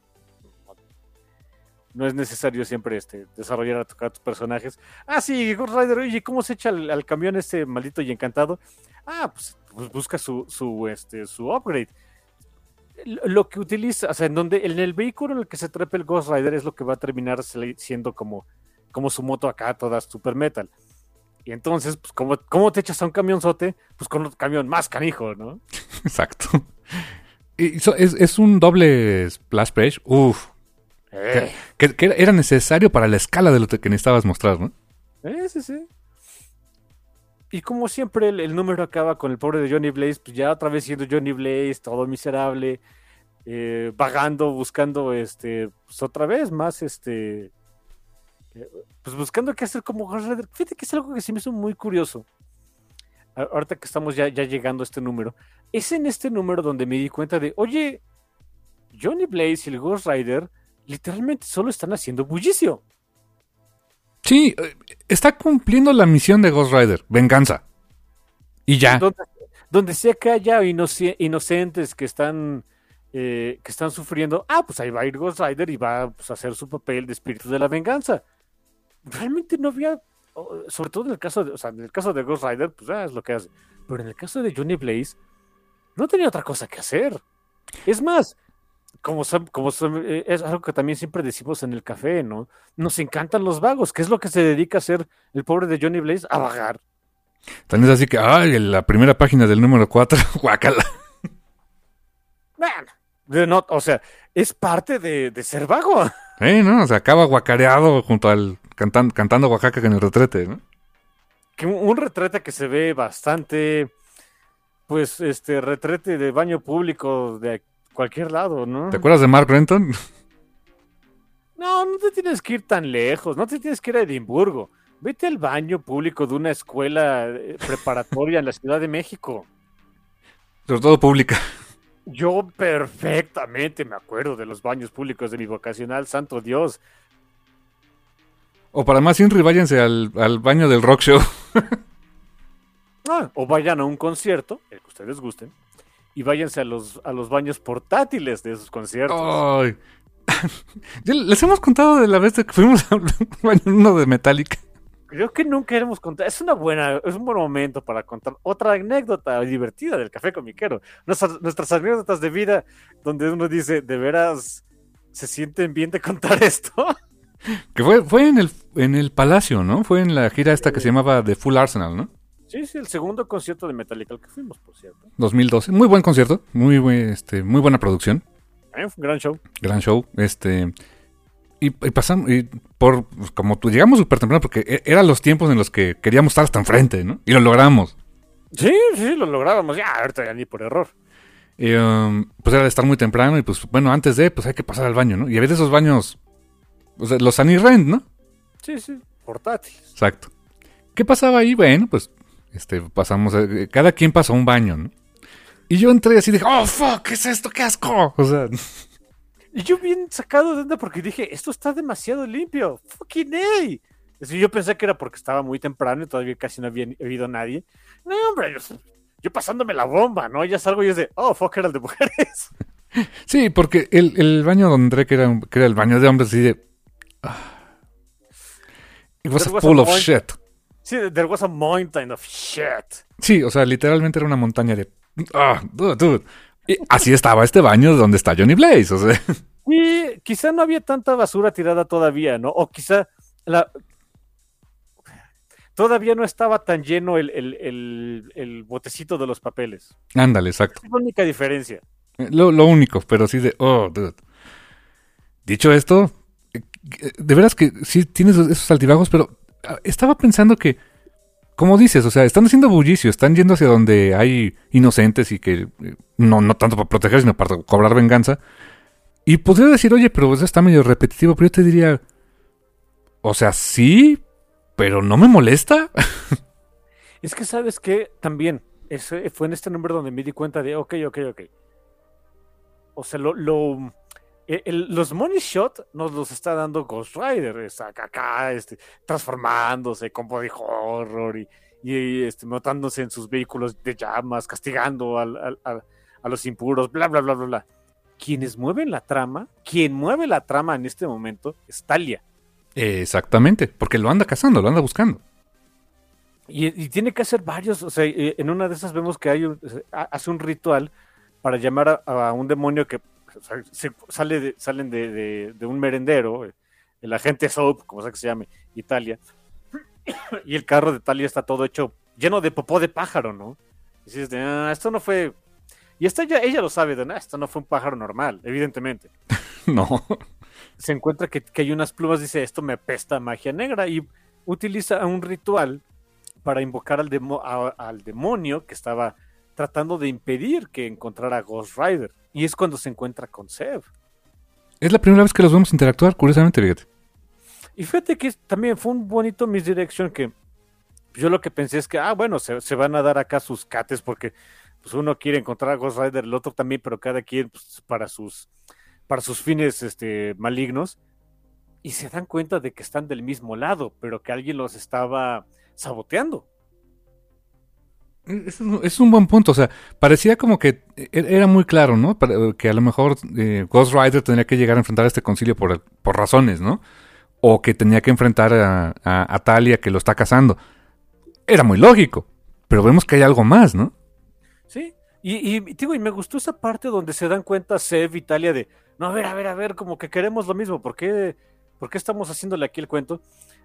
No es necesario siempre desarrollar a tocar a tus personajes. Ah, sí, Ghost Rider, oye, ¿cómo se echa al camión este maldito y encantado? Ah, pues busca su upgrade. Lo que utiliza, o sea, en el vehículo en el que se trepa el Ghost Rider es lo que va a terminar siendo como su moto acá, toda super metal. Y entonces, pues, ¿cómo te echas a un camionzote? Pues con otro camión más canijo, ¿no? Exacto. Y es un doble splash page. Uf. Que era necesario para la escala de lo que necesitabas mostrar, ¿no? Sí. Y como siempre, el número acaba con el pobre de Johnny Blaze, pues ya otra vez siendo Johnny Blaze, todo miserable, vagando, buscando, pues otra vez más, pues buscando qué hacer como Ghost Rider. Fíjate que es algo que se me hizo muy curioso. Ahorita que estamos ya llegando a este número, es en este número donde me di cuenta de, oye, Johnny Blaze y el Ghost Rider literalmente solo están haciendo bullicio. Sí, está cumpliendo la misión de Ghost Rider, venganza. Y ya. Donde sea que haya inocentes que están sufriendo, pues ahí va a ir Ghost Rider y va pues, a hacer su papel de espíritu de la venganza. Realmente no había, sobre todo en el caso de Ghost Rider, pues es lo que hace. Pero en el caso de Johnny Blaze, no tenía otra cosa que hacer. Es más, es algo que también siempre decimos en el café, ¿no? Nos encantan los vagos. ¿Qué es lo que se dedica a hacer el pobre de Johnny Blaze? A vagar. Tan es así que, la primera página del número 4, guácala. Bueno, o sea, es parte de ser vago. ¿No? O sea, acaba guacareado junto al cantando Oaxaca en el retrete, ¿no? Que un retrete que se ve bastante, pues, retrete de baño público de cualquier lado, ¿no? ¿Te acuerdas de Mark Renton? No te tienes que ir tan lejos, no te tienes que ir a Edimburgo. Vete al baño público de una escuela preparatoria en la Ciudad de México. Sobre todo pública. Yo perfectamente me acuerdo de los baños públicos de mi vocacional, santo Dios. O para más Inri, váyanse al baño del rock show. O vayan a un concierto, el que ustedes gusten, y váyanse a los baños portátiles de esos conciertos. Ay. Les hemos contado de la vez que fuimos a uno de Metallica. Creo que nunca hemos contado. Es un buen momento para contar otra anécdota divertida del Café Comiquero. Nuestras anécdotas de vida, donde uno dice, ¿de veras se sienten bien de contar esto? Que fue en el Palacio, ¿no? Fue en la gira esta que se llamaba The Full Arsenal, ¿no? Sí, el segundo concierto de Metallica al que fuimos, por cierto. 2012. Muy buen concierto, muy buena producción. Fue un gran show. Gran show, y pasamos, como llegamos súper temprano, porque eran los tiempos en los que queríamos estar hasta enfrente, ¿no? Y lo logramos. Sí, lo lográbamos, ya, ahorita ya ni por error. Pues era de estar muy temprano y pues bueno, antes pues hay que pasar al baño, ¿no? Y había de esos baños, o sea, los Sunny Rent, ¿no? Sí, portátiles. Exacto. ¿Qué pasaba ahí? Bueno, pues pasamos, cada quien pasó a un baño, ¿no? Y yo entré así y dije, ¡oh, fuck! ¿Qué es esto? ¡Qué asco! O sea... Y yo bien sacado de onda porque dije, esto está demasiado limpio. ¡Fucking hey! Yo pensé que era porque estaba muy temprano y todavía casi no había habido nadie. No, hombre, yo pasándome la bomba, ¿no? Ya salgo y es de, oh, fuck, era el de mujeres. Sí, porque el baño donde entré, que era el baño de hombres, así de... It was full of shit. Sí, there was a mountain of shit. Sí, o sea, literalmente era una montaña de... dude. Y así estaba este baño donde está Johnny Blaze, o sea. Y quizá no había tanta basura tirada todavía, ¿no? O quizá todavía no estaba tan lleno el botecito de los papeles. Ándale, exacto. Es la única diferencia. Lo único, pero sí de... Oh, dude. Dicho esto, de veras que sí tienes esos altibajos, pero estaba pensando que, como dices, o sea, están haciendo bullicio, están yendo hacia donde hay inocentes y que no tanto para proteger, sino para cobrar venganza. Y podría decir, oye, pero eso está medio repetitivo, pero yo te diría, o sea, sí, pero no me molesta. Es que, ¿sabes qué? También, fue en este número donde me di cuenta de, ok. O sea, los money shot nos los está dando Ghost Rider, acá, transformándose con body horror y matándose en sus vehículos de llamas, castigando a los impuros, bla, bla, bla, bla, bla. Quien mueve la trama en este momento es Talia. Exactamente, porque lo anda cazando, lo anda buscando. Y tiene que hacer varios, o sea, en una de esas vemos que hace un ritual para llamar a un demonio que salen de un merendero, el agente Soap, como sea que se llame, Italia, y el carro de Talia está todo hecho, lleno de popó de pájaro, ¿no? Y dices, esto no fue... Y ella lo sabe, esto no fue un pájaro normal, evidentemente. No. Se encuentra que hay unas plumas, dice, esto me apesta a magia negra, y utiliza un ritual para invocar al demonio que estaba tratando de impedir que encontrara a Ghost Rider. Y es cuando se encuentra con Zev. Es la primera vez que los vemos interactuar, curiosamente, fíjate. Y fíjate que también fue un bonito misdirection que yo lo que pensé es que, bueno, se van a dar acá sus cates porque pues uno quiere encontrar a Ghost Rider, el otro también, pero cada quien pues, para sus fines malignos. Y se dan cuenta de que están del mismo lado, pero que alguien los estaba saboteando. Es un buen punto, o sea, parecía como que era muy claro, ¿no? Que a lo mejor Ghost Rider tendría que llegar a enfrentar a este concilio por razones, ¿no? O que tenía que enfrentar a Talia que lo está cazando. Era muy lógico, pero vemos que hay algo más, ¿no? Sí, y me gustó esa parte donde se dan cuenta Zev y Talia de, no, a ver, como que queremos lo mismo, ¿por qué estamos haciéndole aquí el cuento?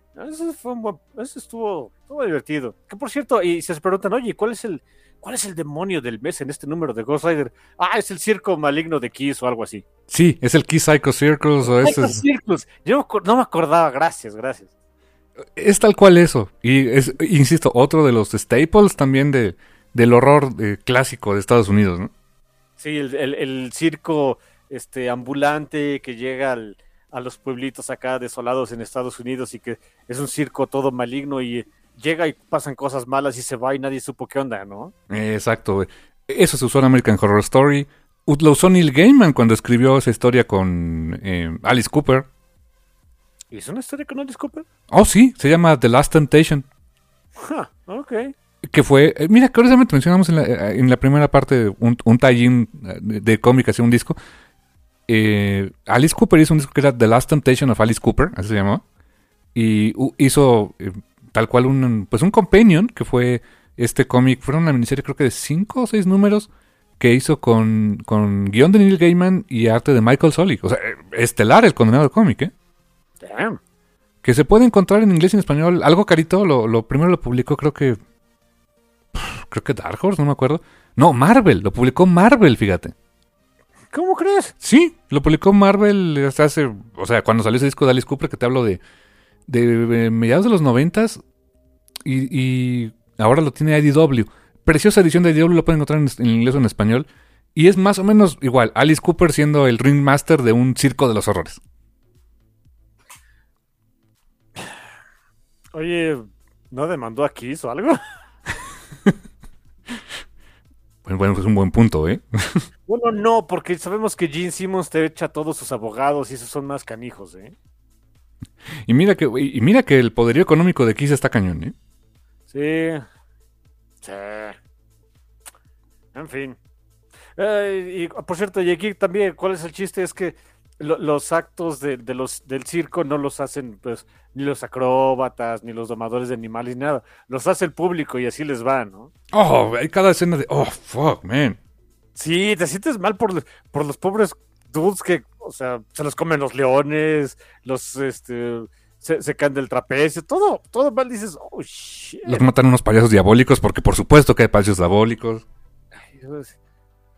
Eso estuvo divertido. Que por cierto, y se preguntan, oye, ¿cuál es el demonio del mes en este número de Ghost Rider? Es el circo maligno de Kiss o algo así. Sí, es el Kiss Psycho Circus o Psycho Circus. Yo no me acordaba, gracias. Es tal cual eso. Y es, insisto, otro de los staples también del horror clásico de Estados Unidos, ¿no? Sí, el circo ambulante que llega a los pueblitos acá desolados en Estados Unidos y que es un circo todo maligno y llega y pasan cosas malas y se va y nadie supo qué onda, ¿no? Exacto. Eso se usó en American Horror Story. Lo usó Neil Gaiman cuando escribió esa historia con Alice Cooper. ¿Es una historia con Alice Cooper? Oh, sí, se llama The Last Temptation. Ok. Que fue, mira, curiosamente mencionamos en la primera parte un tie-in de cómic, hacia un disco. Alice Cooper hizo un disco que era The Last Temptation of Alice Cooper, así se llamó. Y hizo tal cual un companion, que fue este cómic, fueron una miniserie creo que de 5 o 6 números, que hizo con guión de Neil Gaiman y arte de Michael Solik. O sea, estelar el condenado cómic, ¿eh? Damn. Que se puede encontrar en inglés y en español, algo carito, lo primero lo publicó creo que Dark Horse, no me acuerdo. No, Marvel, lo publicó Marvel, fíjate. ¿Cómo crees? Sí, lo publicó Marvel hasta hace, o sea, cuando salió ese disco de Alice Cooper, que te hablo de mediados de los 90s y ahora lo tiene IDW. Preciosa edición de IDW, lo pueden encontrar en inglés o en español. Y es más o menos igual, Alice Cooper siendo el ringmaster de un circo de los horrores. Oye, ¿no demandó a Kiss o algo? Bueno, es un buen punto, ¿eh? Bueno, no, porque sabemos que Gene Simmons te echa a todos sus abogados y esos son más canijos, ¿eh? Y mira que el poderío económico de Kiss está cañón, ¿eh? Sí. En fin. Y por cierto, y aquí también, ¿cuál es el chiste? Es que los actos del circo no los hacen pues ni los acróbatas, ni los domadores de animales, ni nada. Los hace el público y así les va, ¿no? Oh, hay cada escena de... Oh, fuck, man. Sí, te sientes mal por los pobres dudes que, o sea, se los comen los leones, se caen del trapecio, todo mal, dices, oh, shit. Los matan unos payasos diabólicos, porque por supuesto que hay payasos diabólicos. Ay, Dios.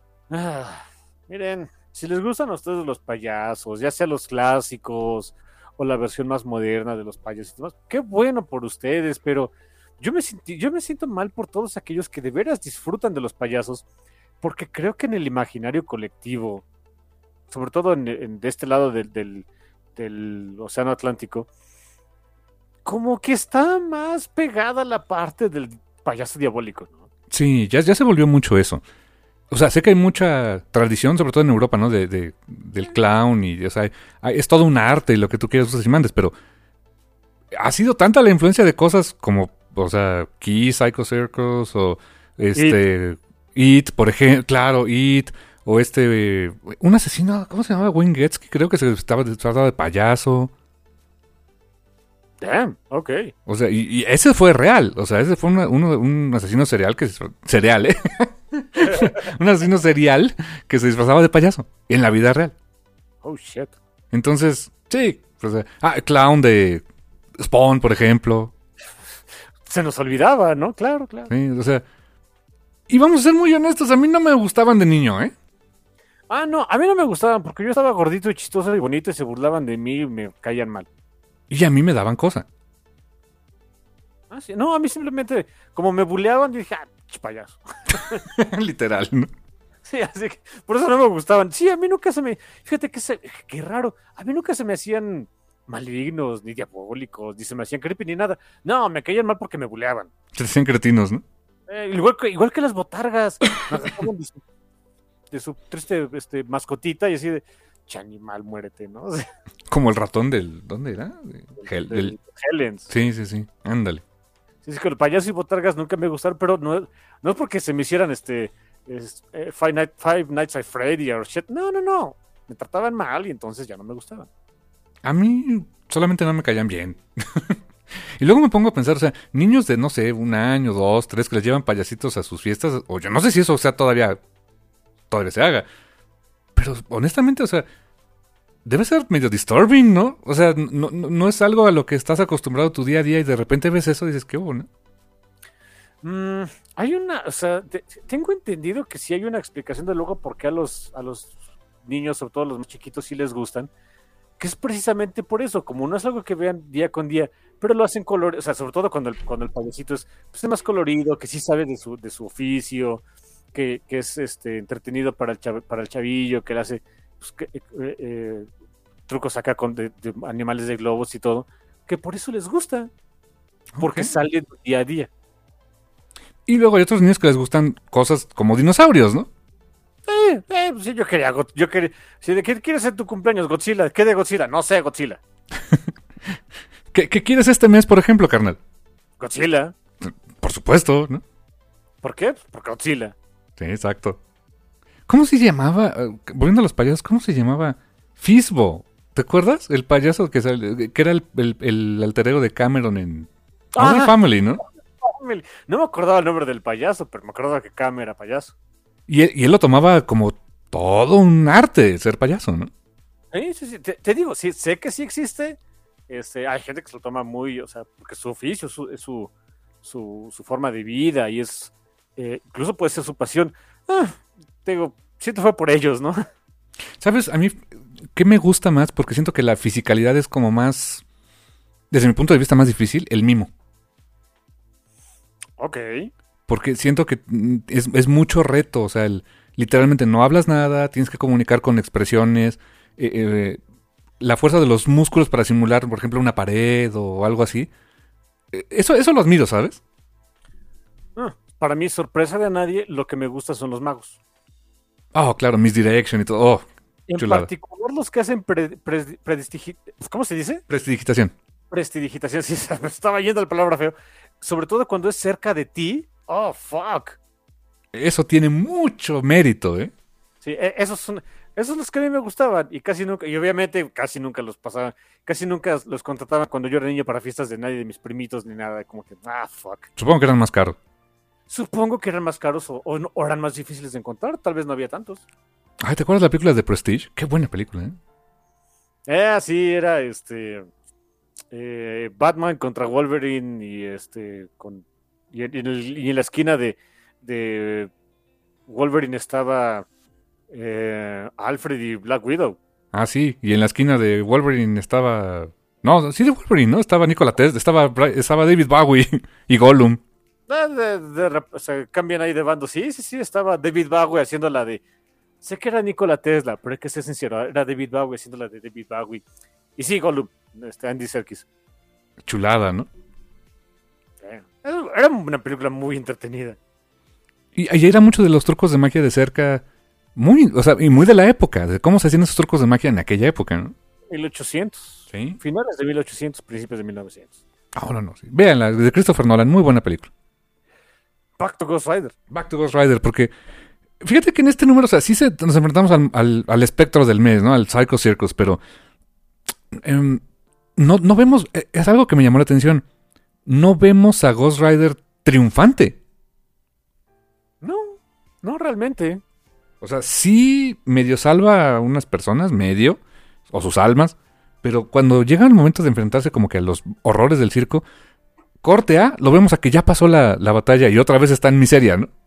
Miren, si les gustan a ustedes los payasos, ya sea los clásicos o la versión más moderna de los payasos y demás. Qué bueno por ustedes, pero yo me siento mal por todos aquellos que de veras disfrutan de los payasos, porque creo que en el imaginario colectivo, sobre todo de este lado del Océano Atlántico, como que está más pegada la parte del payaso diabólico, ¿no? Sí, ya se volvió mucho eso. O sea, sé que hay mucha tradición, sobre todo en Europa, ¿no? Del clown y, o sea, es todo un arte y lo que tú quieras, usas y mandes, pero ha sido tanta la influencia de cosas como, o sea, Kiss, Psycho Circus o It, por ejemplo, claro, It, o un asesino, ¿cómo se llamaba? Wayne Gretzky, creo que se estaba disfrazado de payaso. Damn, ok. O sea, y ese fue real, o sea, ese fue un asesino serial serial, ¿eh? Un asesino serial que se disfrazaba de payaso en la vida real. Oh, shit. Entonces, sí. O sea, clown de Spawn, por ejemplo. Se nos olvidaba, ¿no? Claro. Sí, o sea, y vamos a ser muy honestos, a mí no me gustaban de niño, ¿eh? No, a mí no me gustaban porque yo estaba gordito y chistoso y bonito y se burlaban de mí y me caían mal. Y a mí me daban cosa. Sí. No, a mí simplemente, como me buleaban, yo dije, payaso. Literal, ¿no? Sí, así que por eso no me gustaban. Sí, a mí nunca fíjate qué raro, a mí nunca se me hacían malignos, ni diabólicos, ni se me hacían creepy, ni nada. No, me caían mal porque me buleaban. Se decían cretinos, ¿no? Igual que las botargas. Me agarraban de su triste mascotita y así de, animal, muérete, ¿no? O sea, como el ratón ¿dónde era? del Helens. Sí, ándale. Sí, es que el payaso y botargas nunca me gustaron, pero no es porque se me hicieran Five Nights at Freddy o shit. No. Me trataban mal y entonces ya no me gustaban. A mí solamente no me caían bien. Y luego me pongo a pensar, o sea, niños de, no sé, 1 año, 2, 3, que les llevan payasitos a sus fiestas, o yo no sé si eso, o sea, todavía se haga. Pero honestamente, o sea, debe ser medio disturbing, ¿no? O sea, no es algo a lo que estás acostumbrado tu día a día y de repente ves eso y dices, ¿qué hubo, no? O sea, tengo entendido que sí hay una explicación de luego por qué a los niños, sobre todo los más chiquitos, sí les gustan, que es precisamente por eso, como no es algo que vean día con día, pero lo hacen color, o sea, sobre todo cuando el payasito es más colorido, que sí sabe de su oficio, que es entretenido para el chavillo, que le hace pues, trucos acá de animales de globos y todo, que por eso les gusta, porque salen día a día. Y luego hay otros niños que les gustan cosas como dinosaurios, ¿no? Pues sí, yo quería. ¿De qué quieres ser tu cumpleaños? Godzilla. ¿Qué de Godzilla? No sé, Godzilla. ¿Qué quieres este mes, por ejemplo, carnal? Godzilla. Por supuesto, ¿no? ¿Por qué? Porque Godzilla. Sí, exacto. ¿Cómo se llamaba? Volviendo a los payasos, ¿cómo se llamaba? Fisbo. ¿Te acuerdas? El payaso que era el alter ego de Cameron en Modern Family, ¿no? No me acordaba el nombre del payaso, pero me acordaba que Cam era payaso. Y él lo tomaba como todo un arte ser payaso, ¿no? Sí. Te digo, sí, sé que sí existe. Hay gente que se lo toma muy, o sea, porque su oficio es su forma de vida y es, incluso puede ser su pasión. Te digo, siento fue por ellos, ¿no? ¿Sabes? A mí, ¿qué me gusta más? Porque siento que la fisicalidad es como más, desde mi punto de vista, más difícil, el mimo. Ok. Porque siento que es mucho reto, o sea, literalmente no hablas nada, tienes que comunicar con expresiones, la fuerza de los músculos para simular, por ejemplo, una pared o algo así. Eso lo admiro, ¿sabes? Para mí, sorpresa de nadie, lo que me gusta son los magos. Oh, claro, Misdirection y todo. Oh, en chulada. particular los que hacen ¿cómo se dice? Prestidigitación. Prestidigitación, sí, me estaba yendo la palabra feo. Sobre todo cuando es cerca de ti. Oh, fuck. Eso tiene mucho mérito, ¿eh? Sí, esos son los que a mí me gustaban y casi nunca, y obviamente casi nunca los pasaban, casi nunca los contrataban cuando yo era niño para fiestas de nadie de mis primitos ni nada, como que, fuck. Supongo que eran más caros. Supongo que eran más caros o eran más difíciles de encontrar, tal vez no había tantos. Ay, ¿te acuerdas de la película de Prestige? Qué buena película, ¿eh? Sí, era Batman contra Wolverine y y en la esquina de Wolverine estaba Alfred y Black Widow. Ah, sí, y en la esquina de Wolverine estaba No, sí de Wolverine, ¿no? Estaba Nikola Tesla, estaba David Bowie y Gollum. O sea, cambian ahí de bando. Sí, estaba David Bowie haciendo la de... Sé que era Nikola Tesla, pero hay que ser sincero, era David Bowie haciendo la de David Bowie. Y sí, Gollum, Andy Serkis. Chulada, ¿no? Era una película muy entretenida. Y ahí era mucho de los trucos de magia de cerca, y muy de la época, de cómo se hacían esos trucos de magia en aquella época, ¿no? 1800. Sí. Finales de 1800, principios de 1900. Ahora no, sí. Véanla, de Christopher Nolan, muy buena película. Back to Ghost Rider. Back to Ghost Rider, porque fíjate que en este número, o sea, sí nos enfrentamos al espectro del mes, ¿no? Al Psycho Circus, pero no vemos, es algo que me llamó la atención, no vemos a Ghost Rider triunfante. No realmente. O sea, sí medio salva a unas personas, medio, o sus almas, pero cuando llega el momento de enfrentarse como que a los horrores del circo, corte A, lo vemos a que ya pasó la batalla y otra vez está en miseria, ¿no?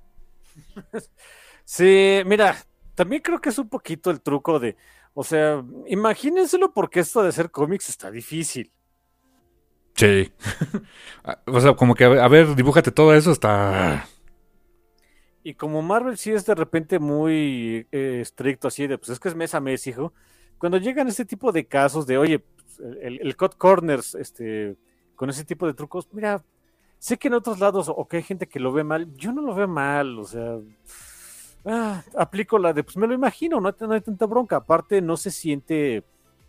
Sí, mira, también creo que es un poquito el truco de, o sea, imagínenselo porque esto de hacer cómics está difícil. Sí. O sea, como que, a ver, dibújate todo eso, está... Y como Marvel sí es de repente muy estricto así de, pues es que es mes a mes, hijo. Cuando llegan este tipo de casos de, oye, pues, el cut corners, con ese tipo de trucos, mira, sé que en otros lados, o que hay gente que lo ve mal, yo no lo veo mal, o sea, aplico la de, pues me lo imagino, no hay tanta bronca. Aparte, no se siente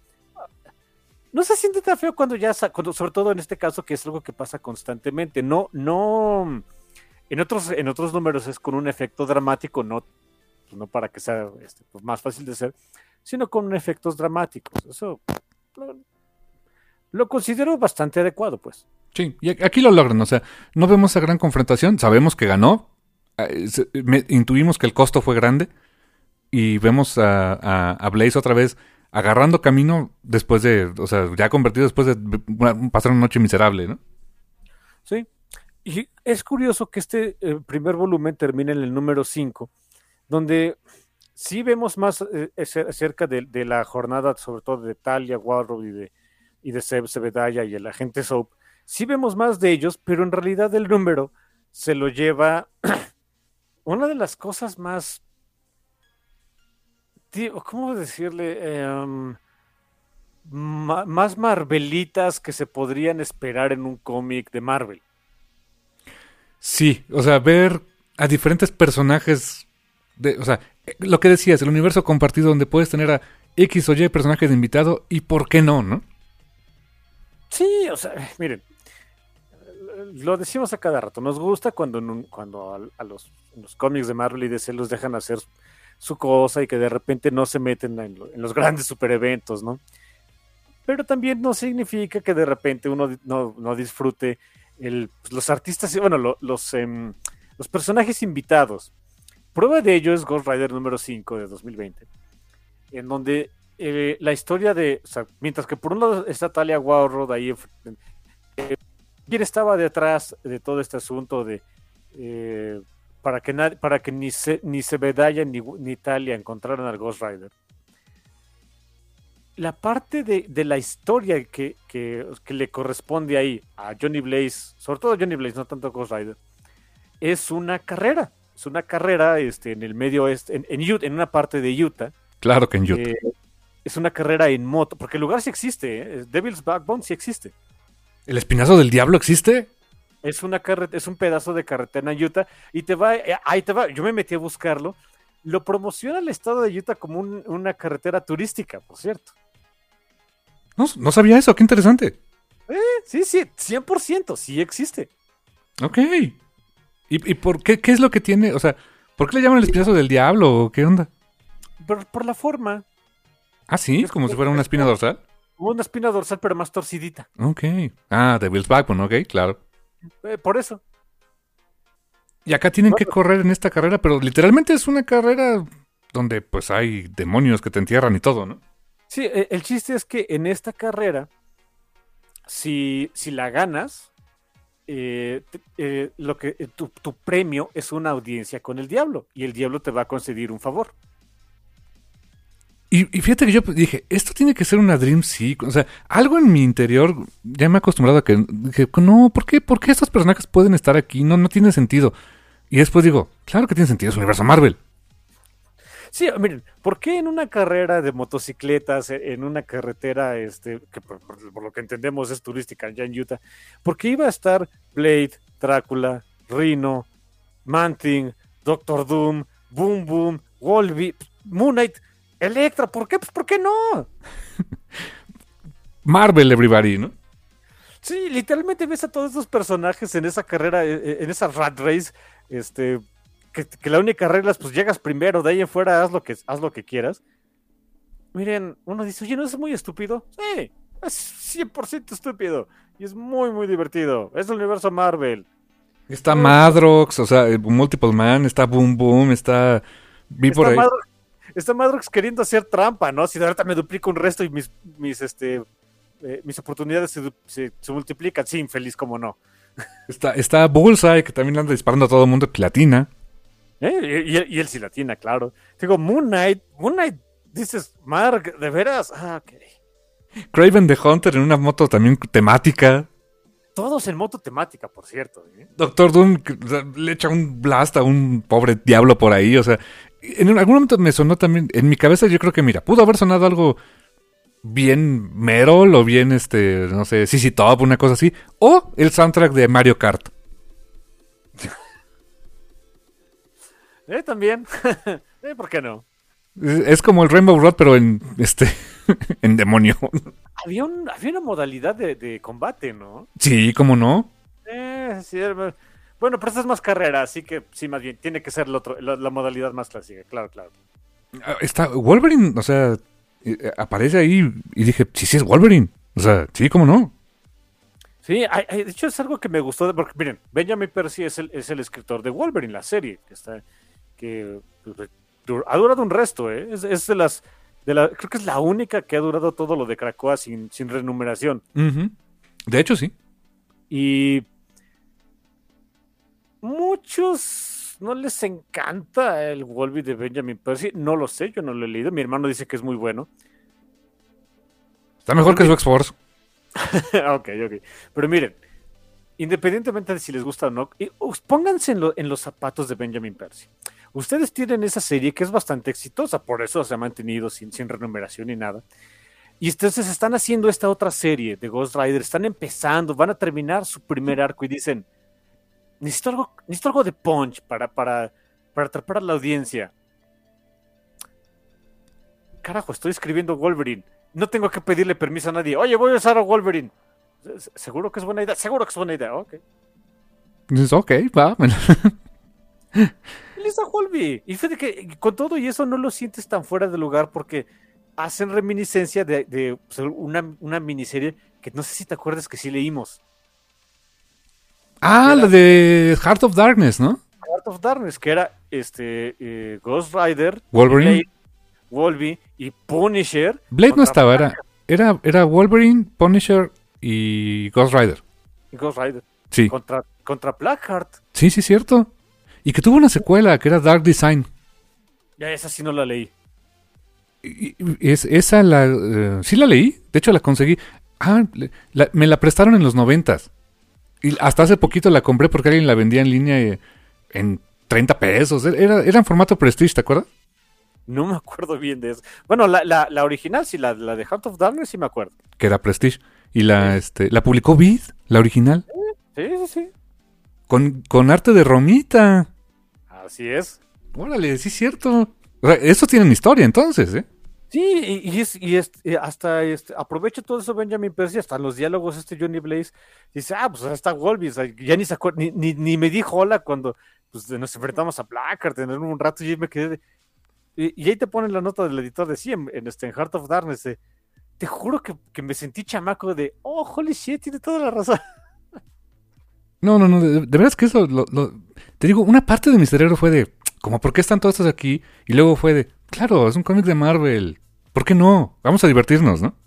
tan feo cuando sobre todo en este caso, que es algo que pasa constantemente. No. En otros números es con un efecto dramático, no para que sea pues más fácil de hacer, sino con efectos dramáticos. Eso lo considero bastante adecuado, pues. Sí, y aquí lo logran, o sea, no vemos esa gran confrontación, sabemos que ganó, intuimos que el costo fue grande, y vemos a Blaze otra vez agarrando camino después de, o sea, ya convertido después de pasar una noche miserable, ¿no? Sí. Y es curioso que este primer volumen termine en el número 5, donde sí vemos más acerca de la jornada, sobre todo de Talia, Warrow y de Zebediah y el agente Soap. Sí vemos más de ellos, pero en realidad el número se lo lleva una de las cosas más, ¿cómo decirle? Más marvelitas que se podrían esperar en un cómic de Marvel. Sí, o sea, ver a diferentes personajes, o sea, lo que decías, el universo compartido donde puedes tener a X o Y personajes de invitado y por qué no, ¿no? Sí, o sea, miren, lo decimos a cada rato, nos gusta cuando a los cómics de Marvel y DC los dejan hacer su cosa y que de repente no se meten en los grandes super eventos, ¿no? Pero también no significa que de repente uno no disfrute los artistas, bueno, los personajes invitados. Prueba de ello es Ghost Rider número 5 de 2020, en donde la historia o sea, mientras que por un lado está Talia Warroad ahí, quien estaba detrás de todo este asunto de para que ni Zebediah ni Talia encontraran al Ghost Rider. La parte de la historia que le corresponde ahí a Johnny Blaze, sobre todo a Johnny Blaze, no tanto a Ghost Rider, es una carrera. Es una carrera en el medio oeste, en una parte de Utah. Claro que en Utah. Es una carrera en moto, porque el lugar sí existe, ¿eh? Devil's Backbone sí existe. ¿El Espinazo del Diablo existe? Es un pedazo de carretera en Utah y ahí te va. Yo me metí a buscarlo. Lo promociona el estado de Utah como una carretera turística, por cierto. No sabía eso, qué interesante. Sí, 100%, sí existe. Ok. ¿Y por qué es lo que tiene? O sea, ¿por qué le llaman el Espinazo del Diablo o qué onda? Por la forma. Ah, sí, como si fuera una espina dorsal. Como una espina dorsal, pero más torcidita. Ok. Devil's Backbone, ok, claro. Por eso. Y acá tienen que correr en esta carrera, pero literalmente es una carrera donde pues hay demonios que te entierran y todo, ¿no? Sí, el chiste es que en esta carrera, si la ganas, tu premio es una audiencia con el diablo y el diablo te va a conceder un favor. Y fíjate que yo dije, esto tiene que ser una Dream Sequence. O sea, algo en mi interior ya me he acostumbrado a que dije, no, ¿por qué estos personajes pueden estar aquí? No tiene sentido. Y después digo, claro que tiene sentido, es un universo Marvel. Sí, miren, ¿por qué en una carrera de motocicletas, en una carretera, que por lo que entendemos es turística ya en Utah, por qué iba a estar Blade, Drácula, Rhino, Man-Thing, Doctor Doom, Boom Boom, Wolverine, Moon Knight, Electra? ¿Por qué? Pues, ¿por qué no? Marvel, everybody, ¿no? Sí, literalmente ves a todos estos personajes en esa carrera, en esa rat race, que la única regla es pues llegas primero, de ahí en fuera haz lo que quieras. Miren, uno dice, oye, ¿no es muy estúpido? Sí, es 100% estúpido y es muy, muy divertido. Es el universo Marvel. Está Madrox, o sea, Multiple Man, está Boom Boom, vi por ahí. Está Madrox queriendo hacer trampa, ¿no? Si de ahorita me duplico un resto y mis oportunidades se multiplican, sí, infeliz, como no. Está Bullseye, que también anda disparando a todo el mundo, que latina. Y él sí latina, claro. Digo, Moon Knight, dices, Mark, ¿de veras? Ah, ok. Kraven the Hunter en una moto también temática. Todos en moto temática, por cierto. Doctor Doom le echa un blast a un pobre diablo por ahí, o sea, en algún momento me sonó también, en mi cabeza yo creo que, mira, pudo haber sonado algo bien Merol o bien, no sé, CC Top, una cosa así, o el soundtrack de Mario Kart. También. ¿Por qué no? Es como el Rainbow Road, pero en en demonio. Había una modalidad de combate, ¿no? Sí, ¿cómo no? Sí, bueno, pero esta es más carrera, así que sí, más bien, tiene que ser la modalidad más clásica, claro. Está Wolverine, o sea, aparece ahí y dije, sí es Wolverine. O sea, sí, ¿cómo no? Sí, de hecho es algo que me gustó, porque miren, Benjamin Percy es el escritor de Wolverine, la serie, que ha durado un resto, ¿eh? Es creo que es la única que ha durado todo lo de Krakoa sin renumeración. Uh-huh. De hecho, sí. Y muchos no les encanta el Wolverine de Benjamin Percy. No lo sé, yo no lo he leído. Mi hermano dice que es muy bueno. Está mejor que su X-Force. Ok. Pero miren, independientemente de si les gusta o no, pónganse en los zapatos de Benjamin Percy. Ustedes tienen esa serie que es bastante exitosa, por eso se ha mantenido sin renumeración ni nada. Y entonces están haciendo esta otra serie de Ghost Rider, están empezando, van a terminar su primer arco y dicen, necesito algo de punch para atrapar a la audiencia. Carajo, estoy escribiendo Wolverine. No tengo que pedirle permiso a nadie. Oye, voy a usar a Wolverine. ¿Seguro que es buena idea? Seguro que es buena idea. Ok. Ok, va. Lisa Holby. Y fíjate que con todo y eso no lo sientes tan fuera de lugar porque hacen reminiscencia de una miniserie que no sé si te acuerdas que sí leímos. La de Heart of Darkness, ¿no? Heart of Darkness, que era Ghost Rider, Wolverine, Wolverine y Punisher. Blade no estaba, era Wolverine, Punisher y Ghost Rider. Y Ghost Rider. Sí. Contra Blackheart. Sí, cierto. Y que tuvo una secuela que era Dark Design. Ya esa sí no la leí. Esa sí la leí. De hecho la conseguí. Me la prestaron en los 90s. Y hasta hace poquito la compré porque alguien la vendía en línea en 30 pesos. Era en formato Prestige, ¿te acuerdas? No me acuerdo bien de eso. Bueno, la original sí, la de Heart of Darkness sí me acuerdo. Que era Prestige. Y la publicó Vid, la original. Sí. Con arte de Romita. Así es. Órale, sí es cierto. O sea, eso tiene historia entonces, ¿eh? Sí, y hasta aprovecho todo eso Benjamin Percy, hasta los diálogos Johnny Blaze, dice, pues está Wolverine, o sea, ya ni se acuerda, ni me dijo hola cuando pues, nos enfrentamos a Blackheart en un rato y me quedé y ahí te ponen la nota del editor de sí, en Heart of Darkness, te juro que me sentí chamaco de, holy shit, tiene toda la razón. No, de veras que eso, te digo, una parte de mi cerebro fue de, como, ¿por qué están todos estos aquí? Y luego fue de, claro, es un cómic de Marvel. ¿Por qué no? Vamos a divertirnos, ¿no?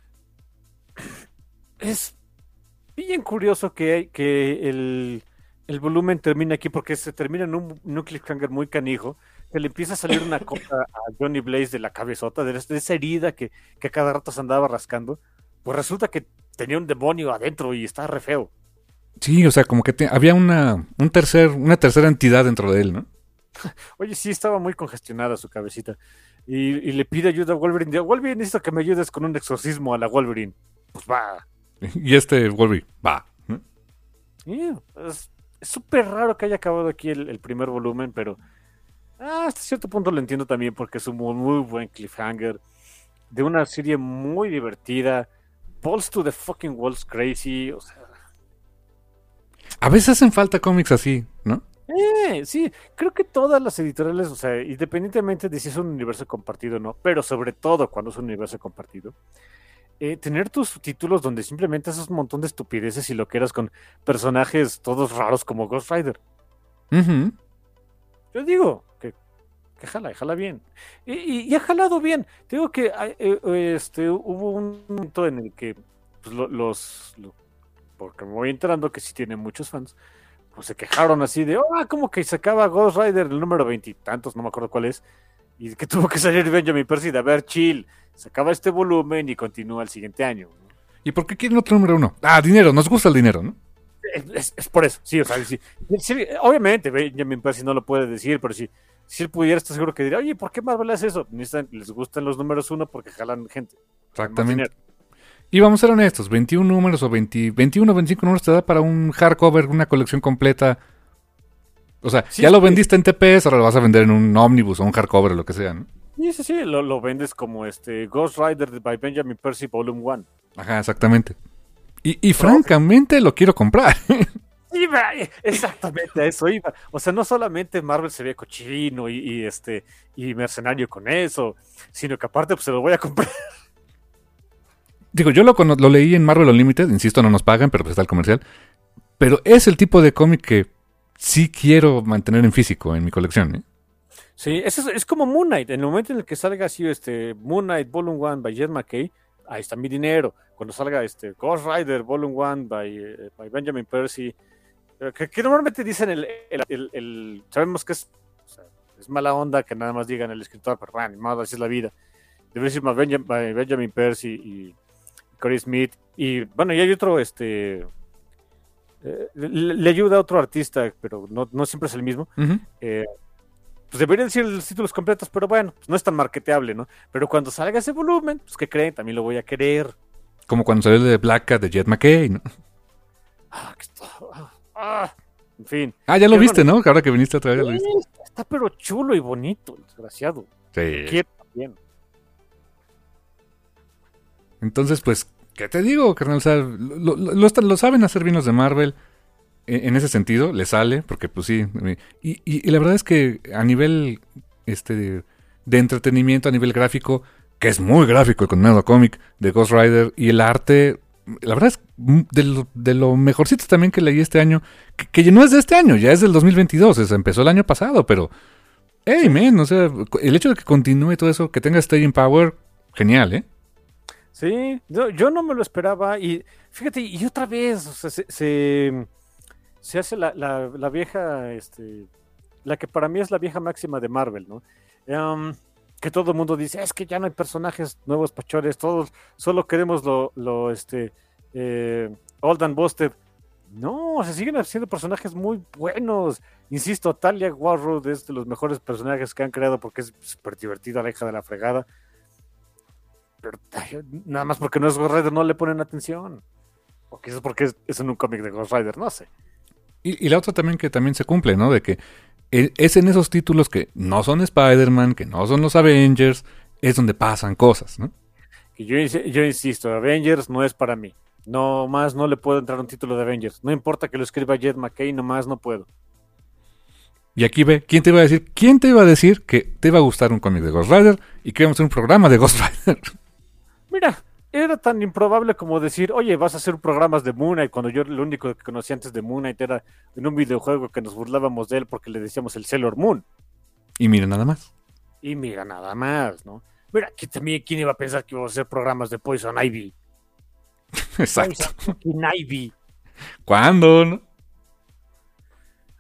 Es bien curioso que el el volumen termina aquí porque se termina en un cliffhanger muy canijo, que le empieza a salir una cosa a Johnny Blaze de la cabezota, de esa herida que cada rato se andaba rascando. Pues resulta que tenía un demonio adentro y está re feo. Sí, o sea, como que había una tercera entidad dentro de él, ¿no? Oye, sí, estaba muy congestionada su cabecita. Y le pide ayuda a Wolverine. Digo, Wolverine, necesito que me ayudes con un exorcismo a la Wolverine. Pues va. Y Wolverine, va. Sí, es súper raro que haya acabado aquí el primer volumen, pero hasta cierto punto lo entiendo también porque es un muy buen cliffhanger de una serie muy divertida. Balls to the fucking walls crazy. O sea, a veces hacen falta cómics así, ¿no? sí, creo que todas las editoriales, o sea, independientemente de si es un universo compartido o no, pero sobre todo cuando es un universo compartido, tener tus títulos donde simplemente haces un montón de estupideces y lo que eras con personajes todos raros como Ghost Rider. Uh-huh. Yo digo que jala bien. Y ha jalado bien. Te digo que hubo un momento en el que pues, porque me voy enterando que sí tiene muchos fans, pues se quejaron así de, ¿cómo que se acaba Ghost Rider el número 20 y tantos? No me acuerdo cuál es. Y que tuvo que salir Benjamin Percy de, a ver, chill, se acaba este volumen y continúa el siguiente año. ¿Y por qué quieren otro número 1? Dinero, nos gusta el dinero, ¿no? Es por eso, sí, o sea, sí, obviamente Benjamin Percy no lo puede decir, pero si él pudiera, estoy seguro que diría, oye, ¿por qué Marvel hace eso? Les gustan los números 1 porque jalan gente. Exactamente. Y vamos a ser honestos, 21 números o 21 o 25 números te da para un hardcover, una colección completa. O sea, sí, ya lo vendiste en TPS, ahora lo vas a vender en un ómnibus o un hardcover o lo que sea, ¿no? Sí, lo vendes como Ghost Rider by Benjamin Percy Volume 1. Ajá, exactamente. Y francamente lo quiero comprar. Iba, exactamente a eso iba. O sea, no solamente Marvel se ve cochino y mercenario con eso, sino que aparte pues se lo voy a comprar. Digo, yo lo leí en Marvel Unlimited, insisto, no nos pagan, pero pues está el comercial. Pero es el tipo de cómic que sí quiero mantener en físico en mi colección, ¿eh? Sí, es como Moon Knight. En el momento en el que salga así Moon Knight Volume 1 by Jed MacKay, ahí está mi dinero. Cuando salga Ghost Rider Volume 1 by Benjamin Percy, que normalmente dicen sabemos que es mala onda que nada más digan el escritor, pero bueno, así es la vida. Debe decir más Benjamin Percy y Corey Smith, y bueno, y hay otro, le ayuda a otro artista, pero no siempre es el mismo. Uh-huh. Pues deberían decir los títulos completos, pero bueno, pues no es tan marketeable, ¿no? Pero cuando salga ese volumen, pues ¿qué creen? También lo voy a querer. Como cuando salió el de Black Cat de Jed MacKay, ¿no? En fin. Ya lo viste, ¿no? Ahora que viniste otra vez, lo viste. Está pero chulo y bonito, el desgraciado. Sí. Quiero también. Entonces, pues, ¿qué te digo, carnal? O sea, lo saben hacer bien los de Marvel. En ese sentido, le sale, porque pues sí. Y la verdad es que a nivel de entretenimiento, a nivel gráfico, que es muy gráfico el contenido cómic de Ghost Rider, y el arte, la verdad es de lo mejorcito también que leí este año, que no es de este año, ya es del 2022, empezó el año pasado, pero, hey, man, o sea, el hecho de que continúe todo eso, que tenga staying power, genial, ¿eh? Sí, yo no me lo esperaba, y fíjate, y otra vez, o sea, se hace la vieja, la que para mí es la vieja máxima de Marvel, ¿no? Que todo el mundo dice, es que ya no hay personajes nuevos pachores, todos solo queremos Old and Busted. No, se siguen haciendo personajes muy buenos. Insisto, Talia Warroad es de los mejores personajes que han creado porque es súper divertida, la hija de la fregada. Pero nada más porque no es Ghost Rider no le ponen atención. O quizás porque es en un cómic de Ghost Rider, no sé. Y la otra también que también se cumple, ¿no? De que es en esos títulos que no son Spider-Man, que no son los Avengers, es donde pasan cosas, ¿no? Y yo insisto, Avengers no es para mí. No más no le puedo entrar un título de Avengers. No importa que lo escriba Jed MacKay, nomás no puedo. Y aquí ve, ¿quién te iba a decir que te iba a gustar un cómic de Ghost Rider y que íbamos a hacer un programa de Ghost Rider? Mira, era tan improbable como decir, oye, vas a hacer programas de Moon Knight, cuando yo lo único que conocía antes de Moon Knight era en un videojuego que nos burlábamos de él porque le decíamos el Sailor Moon. Y mira nada más. ¿No? Mira, ¿quién iba a pensar que iba a hacer programas de Poison Ivy? Exacto. Poison Ivy. ¿Cuándo, no?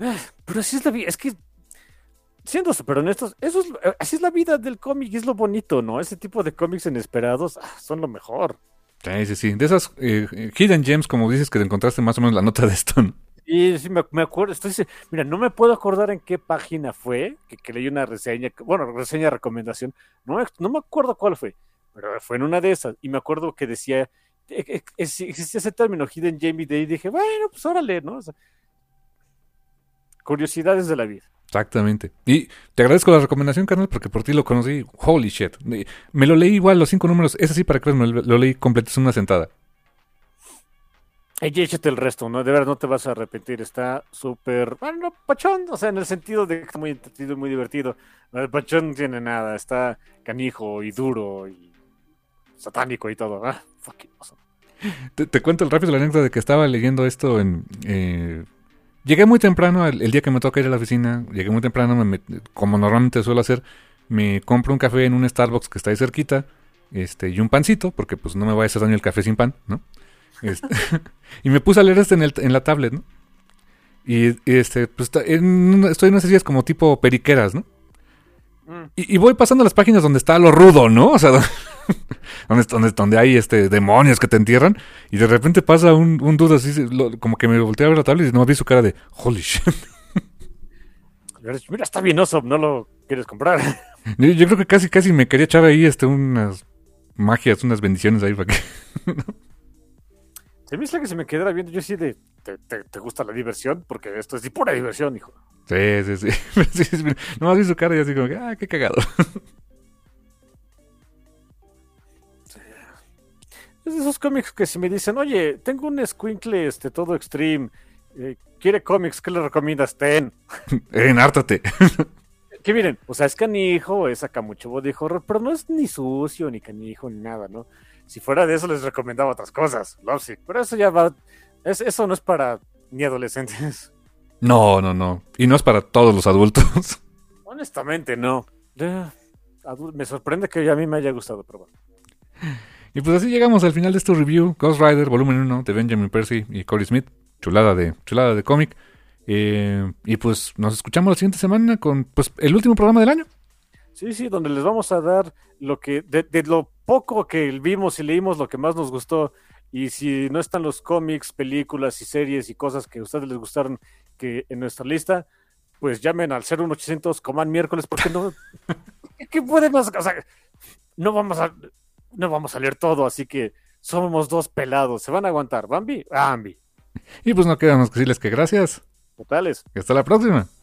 Pero así es la vida, es que, siendo súper honestos, así es la vida del cómic, y es lo bonito, ¿no? Ese tipo de cómics inesperados son lo mejor. Sí, sí, sí. De esas hidden gems, como dices, que te encontraste más o menos la nota de esto, ¿no? Y sí, me acuerdo, mira, no me puedo acordar en qué página fue, que leí una reseña, bueno, reseña de recomendación, no me acuerdo cuál fue, pero fue en una de esas, y me acuerdo que decía, existía ese término, Hidden Gem, y de ahí dije, bueno, pues órale, ¿no? O sea, curiosidades de la vida. Exactamente. Y te agradezco la recomendación, carnal, porque por ti lo conocí. Holy shit. Me lo leí igual, los 5 números. Es así, para que veas, me lo leí completo, es una sentada. Y échate el resto, ¿no? De verdad no te vas a arrepentir. Está súper, bueno, pachón, o sea, en el sentido de que está muy entretenido y muy divertido. El pachón no tiene nada, está canijo y duro y satánico y todo. Fucking awesome. Te cuento el rápido la anécdota de que estaba leyendo esto en... llegué muy temprano, el día que me toca ir a la oficina, llegué muy temprano, como normalmente suelo hacer, me compro un café en un Starbucks que está ahí cerquita, y un pancito, porque pues no me vaya a hacer daño el café sin pan, ¿no? Y me puse a leer en la tablet, ¿no? Y pues estoy en unas sillas como tipo periqueras, ¿no? Y voy pasando las páginas donde está lo rudo, ¿no? O sea, donde hay demonios que te entierran. Y de repente pasa un dude así, como que me volteé a ver la tablet y no vi su cara de holy shit. Mira, está bien awesome, no lo quieres comprar. Yo creo que casi me quería echar ahí unas magias, unas bendiciones ahí para que... Se me hizo que se me quedara viendo, yo sí ¿te gusta la diversión? Porque esto es de pura diversión, hijo. Sí, sí, sí. Sí, nomás vi su cara y así como que, qué cagado. Es de esos cómics que si me dicen, oye, tengo un escuincle todo extreme, quiere cómics, ¿qué le recomiendas? Ten. Hártate. Que miren, o sea, es canijo, es acá mucho body horror, pero no es ni sucio, ni canijo, ni nada, ¿no? Si fuera de eso les recomendaba otras cosas, Lovesick, pero eso ya va, eso no es para ni adolescentes. No, no, no. Y no es para todos los adultos. Honestamente, no. Me sorprende que a mí me haya gustado, pero bueno. Y pues así llegamos al final de este review. Ghost Rider, volumen 1, de Benjamin Percy y Corey Smith. Chulada de cómic. Y pues nos escuchamos la siguiente semana con pues el último programa del año. Sí, donde les vamos a dar lo que, de lo poco que vimos y leímos, lo que más nos gustó. Y si no están los cómics, películas y series y cosas que a ustedes les gustaron que en nuestra lista, pues llamen al 01800 Coman miércoles, porque no, ¿qué podemos? O sea, no vamos a leer todo, así que somos dos pelados. ¿Se van a aguantar? ¿Bambi? Bambi. Y pues no queda más que decirles que gracias. Totales. Y hasta la próxima.